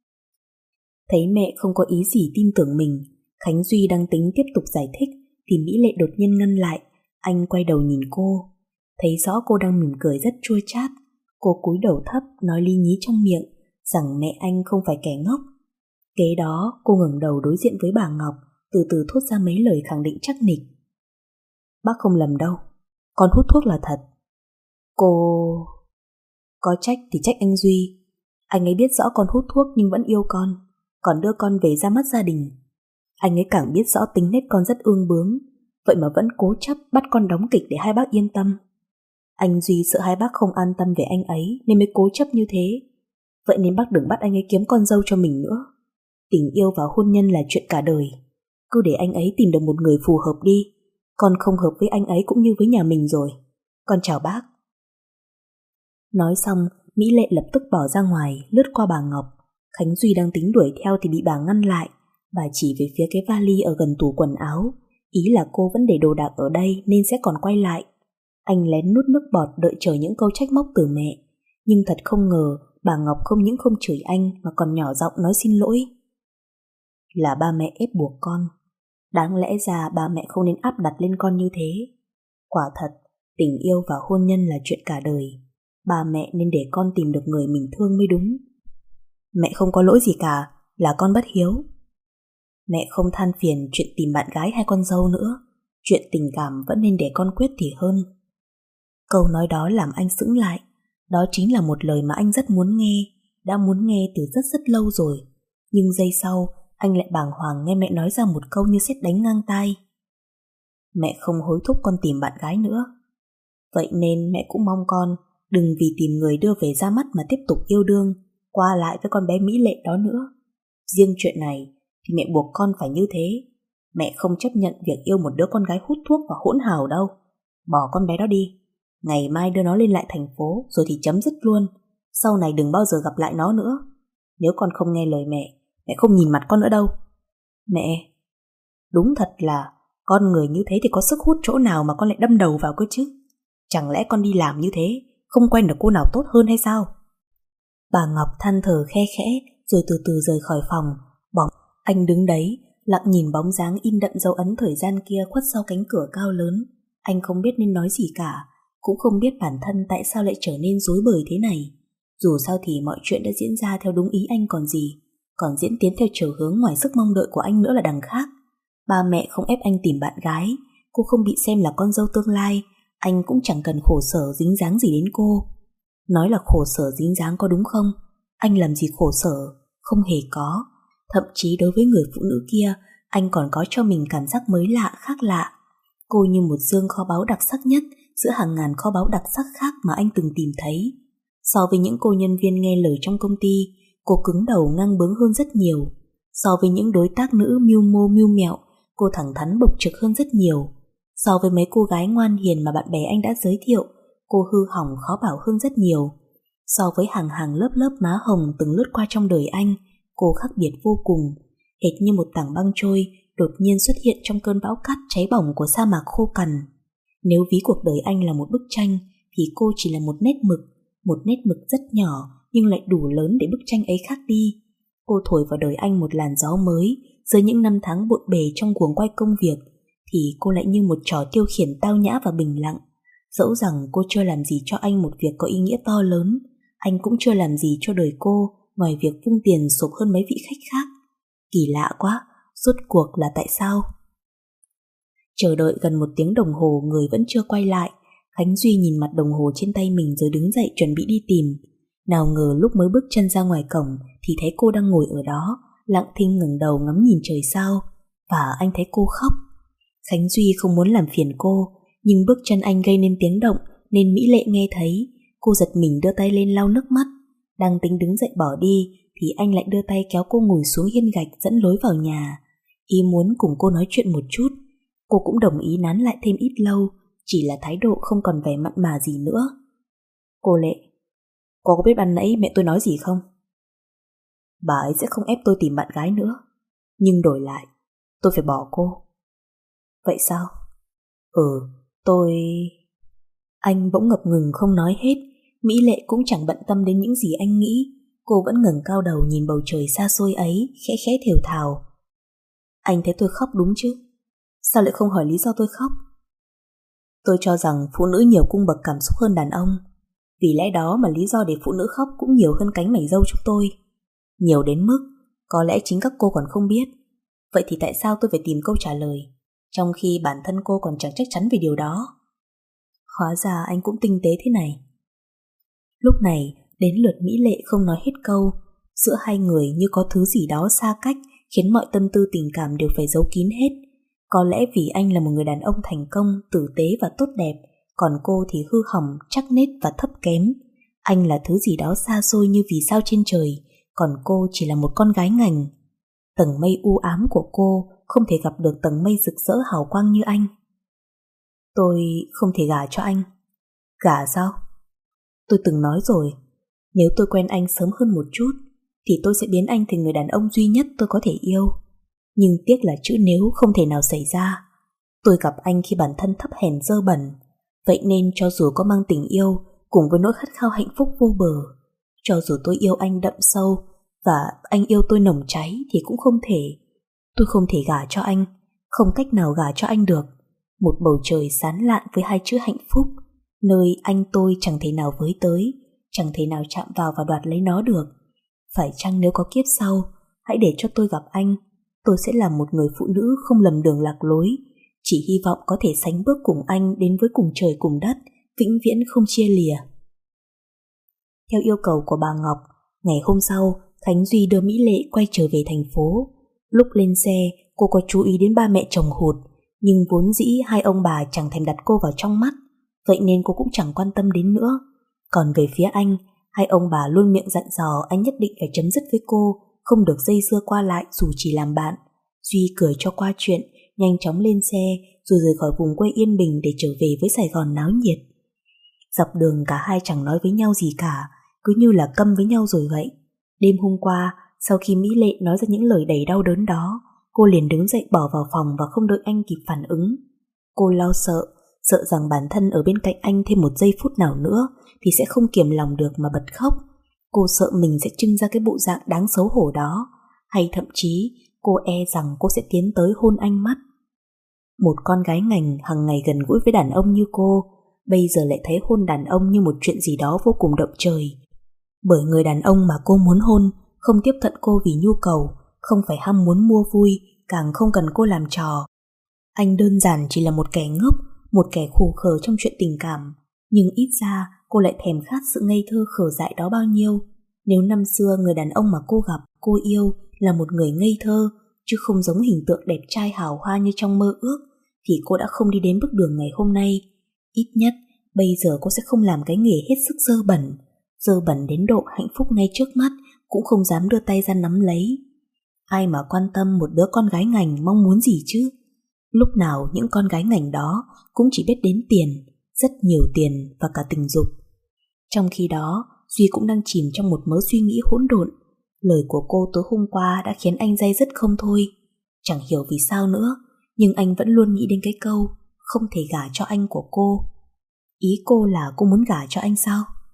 Thấy mẹ không có ý gì tin tưởng mình, Khánh Duy đang tính tiếp tục giải thích thì Mỹ Lệ đột nhiên ngăn lại. Anh quay đầu nhìn cô, thấy rõ cô đang mỉm cười rất chua chát. Cô cúi đầu thấp nói lý nhí trong miệng rằng mẹ anh không phải kẻ ngốc. Kế đó cô ngẩng đầu đối diện với bà Ngọc, từ từ thốt ra mấy lời khẳng định chắc nịch. Bác không lầm đâu, con hút thuốc là thật. Cô... Có trách thì trách anh Duy. Anh ấy biết rõ con hút thuốc nhưng vẫn yêu con, còn đưa con về ra mắt gia đình. Anh ấy càng biết rõ tính nết con rất ương bướng, vậy mà vẫn cố chấp bắt con đóng kịch để hai bác yên tâm. Anh Duy sợ hai bác không an tâm về anh ấy nên mới cố chấp như thế. Vậy nên bác đừng bắt anh ấy kiếm con dâu cho mình nữa. Tình yêu và hôn nhân là chuyện cả đời. Cứ để anh ấy tìm được một người phù hợp đi. Con không hợp với anh ấy cũng như với nhà mình rồi. Con chào bác. Nói xong, Mỹ Lệ lập tức bỏ ra ngoài, lướt qua bà Ngọc. Khánh Duy đang tính đuổi theo thì bị bà ngăn lại. Bà chỉ về phía cái vali ở gần tủ quần áo, ý là cô vẫn để đồ đạc ở đây nên sẽ còn quay lại. Anh lén nuốt nước bọt đợi chờ những câu trách móc từ mẹ. Nhưng thật không ngờ bà Ngọc không những không chửi anh mà còn nhỏ giọng nói xin lỗi. Là ba mẹ ép buộc con. Đáng lẽ ra ba mẹ không nên áp đặt lên con như thế. Quả thật, tình yêu và hôn nhân là chuyện cả đời. Ba mẹ nên để con tìm được người mình thương mới đúng. Mẹ không có lỗi gì cả, là con bất hiếu. Mẹ không than phiền chuyện tìm bạn gái hay con dâu nữa. Chuyện tình cảm vẫn nên để con quyết thì hơn. Câu nói đó làm anh sững lại. Đó chính là một lời mà anh rất muốn nghe, đã muốn nghe từ rất rất lâu rồi. Nhưng giây sau, anh lại bàng hoàng nghe mẹ nói ra một câu như sét đánh ngang tai. Mẹ không hối thúc con tìm bạn gái nữa. Vậy nên mẹ cũng mong con đừng vì tìm người đưa về ra mắt mà tiếp tục yêu đương, qua lại với con bé Mỹ Lệ đó nữa. Riêng chuyện này thì mẹ buộc con phải như thế. Mẹ không chấp nhận việc yêu một đứa con gái hút thuốc và hỗn hào đâu. Bỏ con bé đó đi. Ngày mai đưa nó lên lại thành phố rồi thì chấm dứt luôn. Sau này đừng bao giờ gặp lại nó nữa. Nếu con không nghe lời mẹ, mẹ không nhìn mặt con nữa đâu. Mẹ, đúng thật là con người như thế thì có sức hút chỗ nào mà con lại đâm đầu vào cơ chứ? Chẳng lẽ con đi làm như thế không quen được cô nào tốt hơn hay sao? Bà Ngọc than thở khe khẽ rồi từ từ rời khỏi phòng. Bóng anh đứng đấy lặng nhìn bóng dáng in đậm dấu ấn thời gian kia khuất sau cánh cửa cao lớn. Anh không biết nên nói gì cả, cũng không biết bản thân tại sao lại trở nên rối bời thế này. Dù sao thì mọi chuyện đã diễn ra theo đúng ý anh còn gì. Còn diễn tiến theo chiều hướng ngoài sức mong đợi của anh nữa là đằng khác. Ba mẹ không ép anh tìm bạn gái, cô không bị xem là con dâu tương lai, anh cũng chẳng cần khổ sở dính dáng gì đến cô. Nói là khổ sở dính dáng có đúng không? Anh làm gì khổ sở? Không hề có. Thậm chí đối với người phụ nữ kia, anh còn có cho mình cảm giác mới lạ, khác lạ. Cô như một dương kho báu đặc sắc nhất giữa hàng ngàn kho báu đặc sắc khác mà anh từng tìm thấy. So với những cô nhân viên nghe lời trong công ty, cô cứng đầu ngang bướng hơn rất nhiều. So với những đối tác nữ mưu mô mưu mẹo, cô thẳng thắn bộc trực hơn rất nhiều. So với mấy cô gái ngoan hiền mà bạn bè anh đã giới thiệu, cô hư hỏng khó bảo hơn rất nhiều. So với hàng hàng lớp lớp má hồng từng lướt qua trong đời anh, cô khác biệt vô cùng. Hệt như một tảng băng trôi đột nhiên xuất hiện trong cơn bão cát cháy bỏng của sa mạc khô cằn. Nếu ví cuộc đời anh là một bức tranh thì cô chỉ là một nét mực, một nét mực rất nhỏ nhưng lại đủ lớn để bức tranh ấy khác đi. Cô thổi vào đời anh một làn gió mới. Dưới những năm tháng bộn bề trong guồng quay công việc thì cô lại như một trò tiêu khiển tao nhã và bình lặng. Dẫu rằng cô chưa làm gì cho anh một việc có ý nghĩa to lớn, anh cũng chưa làm gì cho đời cô ngoài việc vung tiền sộp hơn mấy vị khách khác. Kỳ lạ quá, rốt cuộc là tại sao? Chờ đợi gần một tiếng đồng hồ người vẫn chưa quay lại. Khánh Duy nhìn mặt đồng hồ trên tay mình rồi đứng dậy chuẩn bị đi tìm. Nào ngờ lúc mới bước chân ra ngoài cổng thì thấy cô đang ngồi ở đó, lặng thinh ngẩng đầu ngắm nhìn trời sao. Và anh thấy cô khóc. Khánh Duy không muốn làm phiền cô, nhưng bước chân anh gây nên tiếng động nên Mỹ Lệ nghe thấy. Cô giật mình đưa tay lên lau nước mắt. Đang tính đứng dậy bỏ đi thì anh lại đưa tay kéo cô ngồi xuống hiên gạch dẫn lối vào nhà, ý muốn cùng cô nói chuyện một chút. Cô cũng đồng ý nán lại thêm ít lâu, chỉ là thái độ không còn vẻ mặn mà gì nữa. Cô Lệ, cô có biết ban nãy mẹ tôi nói gì không? Bà ấy sẽ không ép tôi tìm bạn gái nữa, nhưng đổi lại tôi phải bỏ cô. Vậy sao? Ừ, tôi... Anh bỗng ngập ngừng không nói hết. Mỹ Lệ cũng chẳng bận tâm đến những gì anh nghĩ. Cô vẫn ngẩng cao đầu nhìn bầu trời xa xôi ấy, khẽ khẽ thều thào. Anh thấy tôi khóc đúng chứ? Sao lại không hỏi lý do tôi khóc? Tôi cho rằng phụ nữ nhiều cung bậc cảm xúc hơn đàn ông. Vì lẽ đó mà lý do để phụ nữ khóc cũng nhiều hơn cánh mày râu chúng tôi. Nhiều đến mức có lẽ chính các cô còn không biết. Vậy thì tại sao tôi phải tìm câu trả lời, trong khi bản thân cô còn chẳng chắc chắn về điều đó? Hóa ra anh cũng tinh tế thế này. Lúc này đến lượt Mỹ Lệ không nói hết câu. Giữa hai người như có thứ gì đó xa cách, khiến mọi tâm tư tình cảm đều phải giấu kín hết. Có lẽ vì anh là một người đàn ông thành công, tử tế và tốt đẹp, còn cô thì hư hỏng, chắc nết và thấp kém. Anh là thứ gì đó xa xôi như vì sao trên trời, còn cô chỉ là một con gái ngành. Tầng mây u ám của cô không thể gặp được tầng mây rực rỡ hào quang như anh. Tôi không thể gả cho anh. Gả sao? Tôi từng nói rồi, nếu tôi quen anh sớm hơn một chút thì tôi sẽ biến anh thành người đàn ông duy nhất tôi có thể yêu. Nhưng tiếc là chữ nếu không thể nào xảy ra. Tôi gặp anh khi bản thân thấp hèn dơ bẩn. Vậy nên cho dù có mang tình yêu cùng với nỗi khát khao hạnh phúc vô bờ, cho dù tôi yêu anh đậm sâu và anh yêu tôi nồng cháy thì cũng không thể. Tôi không thể gả cho anh, không cách nào gả cho anh được. Một bầu trời sáng lạn với hai chữ hạnh phúc, nơi anh tôi chẳng thể nào với tới, chẳng thể nào chạm vào và đoạt lấy nó được. Phải chăng nếu có kiếp sau, hãy để cho tôi gặp anh. Tôi sẽ là một người phụ nữ không lầm đường lạc lối, chỉ hy vọng có thể sánh bước cùng anh đến với cùng trời cùng đất, vĩnh viễn không chia lìa. Theo yêu cầu của bà Ngọc, ngày hôm sau, Khánh Duy đưa Mỹ Lệ quay trở về thành phố. Lúc lên xe, cô có chú ý đến ba mẹ chồng hụt, nhưng vốn dĩ hai ông bà chẳng thèm đặt cô vào trong mắt, vậy nên cô cũng chẳng quan tâm đến nữa. Còn về phía anh, hai ông bà luôn miệng dặn dò anh nhất định phải chấm dứt với cô, không được dây dưa qua lại dù chỉ làm bạn. Duy cười cho qua chuyện, nhanh chóng lên xe rồi rời khỏi vùng quê yên bình để trở về với Sài Gòn náo nhiệt. Dọc đường cả hai chẳng nói với nhau gì cả, cứ như là câm với nhau rồi vậy. Đêm hôm qua, sau khi Mỹ Lệ nói ra những lời đầy đau đớn đó, cô liền đứng dậy bỏ vào phòng và không đợi anh kịp phản ứng. Cô lo sợ, sợ rằng bản thân ở bên cạnh anh thêm một giây phút nào nữa thì sẽ không kiềm lòng được mà bật khóc. Cô sợ mình sẽ trưng ra cái bộ dạng đáng xấu hổ đó, hay thậm chí cô e rằng cô sẽ tiến tới hôn anh mất. Một con gái ngành hằng ngày gần gũi với đàn ông như cô, bây giờ lại thấy hôn đàn ông như một chuyện gì đó vô cùng động trời. Bởi người đàn ông mà cô muốn hôn không tiếp cận cô vì nhu cầu, không phải ham muốn mua vui, càng không cần cô làm trò. Anh đơn giản chỉ là một kẻ ngốc, một kẻ khù khờ trong chuyện tình cảm, nhưng ít ra cô lại thèm khát sự ngây thơ khờ dại đó bao nhiêu. Nếu năm xưa người đàn ông mà cô gặp, cô yêu là một người ngây thơ, chứ không giống hình tượng đẹp trai hào hoa như trong mơ ước, thì cô đã không đi đến bước đường ngày hôm nay. Ít nhất, bây giờ cô sẽ không làm cái nghề hết sức dơ bẩn, dơ bẩn đến độ hạnh phúc ngay trước mắt cũng không dám đưa tay ra nắm lấy. Ai mà quan tâm một đứa con gái ngành mong muốn gì chứ? Lúc nào những con gái ngành đó cũng chỉ biết đến tiền, rất nhiều tiền và cả tình dục. Trong khi đó, Duy cũng đang chìm trong một mớ suy nghĩ hỗn độn. Lời của cô tối hôm qua đã khiến anh day dứt không thôi. Chẳng hiểu vì sao nữa, nhưng anh vẫn luôn nghĩ đến cái câu không thể gả cho anh của cô. Ý cô là cô muốn gả cho anh sao?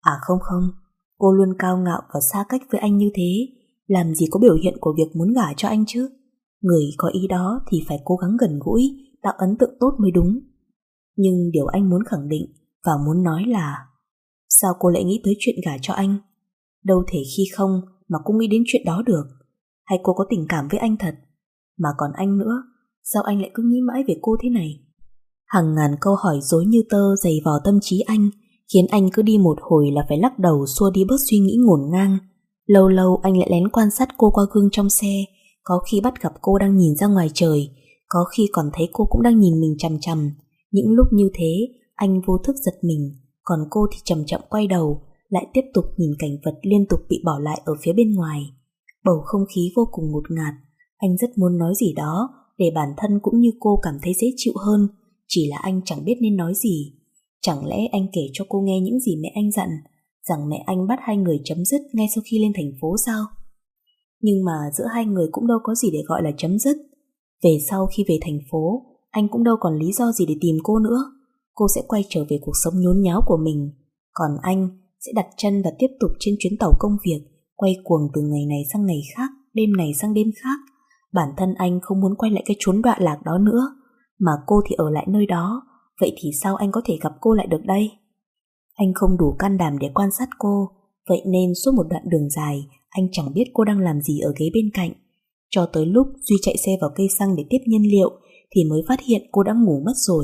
À không không, cô luôn cao ngạo và xa cách với anh như thế, làm gì có biểu hiện của việc muốn gả cho anh chứ. Người có ý đó thì phải cố gắng gần gũi, tạo ấn tượng tốt mới đúng. Nhưng điều anh muốn khẳng định và muốn nói là sao cô lại nghĩ tới chuyện gả cho anh? Đâu thể khi không mà cô nghĩ đến chuyện đó được. Hay cô có tình cảm với anh thật? Mà còn anh nữa, sao anh lại cứ nghĩ mãi về cô thế này? Hàng ngàn câu hỏi rối như tơ dày vào tâm trí anh, khiến anh cứ đi một hồi là phải lắc đầu xua đi bớt suy nghĩ ngổn ngang. Lâu lâu anh lại lén quan sát cô qua gương trong xe, có khi bắt gặp cô đang nhìn ra ngoài trời, có khi còn thấy cô cũng đang nhìn mình chằm chằm. Những lúc như thế, anh vô thức giật mình, còn cô thì chậm chậm quay đầu, lại tiếp tục nhìn cảnh vật liên tục bị bỏ lại ở phía bên ngoài. Bầu không khí vô cùng ngột ngạt, anh rất muốn nói gì đó để bản thân cũng như cô cảm thấy dễ chịu hơn, chỉ là anh chẳng biết nên nói gì. Chẳng lẽ anh kể cho cô nghe những gì mẹ anh dặn, rằng mẹ anh bắt hai người chấm dứt ngay sau khi lên thành phố sao? Nhưng mà giữa hai người cũng đâu có gì để gọi là chấm dứt. Về sau khi về thành phố, anh cũng đâu còn lý do gì để tìm cô nữa. Cô sẽ quay trở về cuộc sống nhốn nháo của mình, còn anh sẽ đặt chân và tiếp tục trên chuyến tàu công việc, quay cuồng từ ngày này sang ngày khác, đêm này sang đêm khác. Bản thân anh không muốn quay lại cái chốn đọa lạc đó nữa, mà cô thì ở lại nơi đó. Vậy thì sao anh có thể gặp cô lại được đây? Anh không đủ can đảm để quan sát cô, vậy nên suốt một đoạn đường dài anh chẳng biết cô đang làm gì ở ghế bên cạnh. Cho tới lúc Duy chạy xe vào cây xăng để tiếp nhiên liệu thì mới phát hiện cô đã ngủ mất rồi.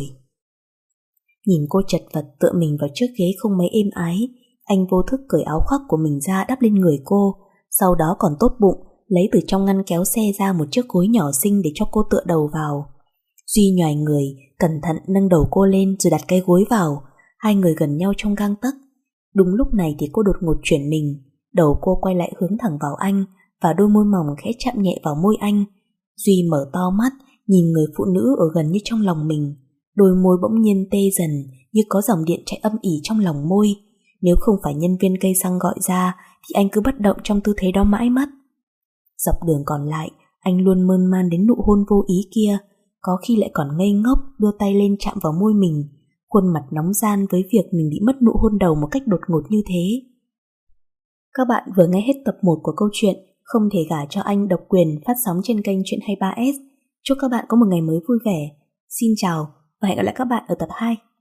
Nhìn cô chật vật tựa mình vào chiếc ghế không mấy êm ái, anh vô thức cởi áo khoác của mình ra đắp lên người cô, sau đó còn tốt bụng lấy từ trong ngăn kéo xe ra một chiếc gối nhỏ xinh để cho cô tựa đầu vào. Duy nhoài người, cẩn thận nâng đầu cô lên rồi đặt cái gối vào, hai người gần nhau trong gang tấc. Đúng lúc này thì cô đột ngột chuyển mình, đầu cô quay lại hướng thẳng vào anh và đôi môi mỏng khẽ chạm nhẹ vào môi anh. Duy mở to mắt, nhìn người phụ nữ ở gần như trong lòng mình, đôi môi bỗng nhiên tê dần như có dòng điện chạy âm ỉ trong lòng môi. Nếu không phải nhân viên cây xăng gọi ra thì anh cứ bất động trong tư thế đó mãi mất. Dọc đường còn lại, anh luôn mơn man đến nụ hôn vô ý kia, có khi lại còn ngây ngốc đưa tay lên chạm vào môi mình, khuôn mặt nóng gian với việc mình bị mất nụ hôn đầu một cách đột ngột như thế. Các bạn vừa nghe hết tập một của câu chuyện Không thể gả cho anh độc quyền phát sóng trên kênh Chuyện hai mươi ba ét. Chúc các bạn có một ngày mới vui vẻ. Xin chào và hẹn gặp lại các bạn ở tập hai.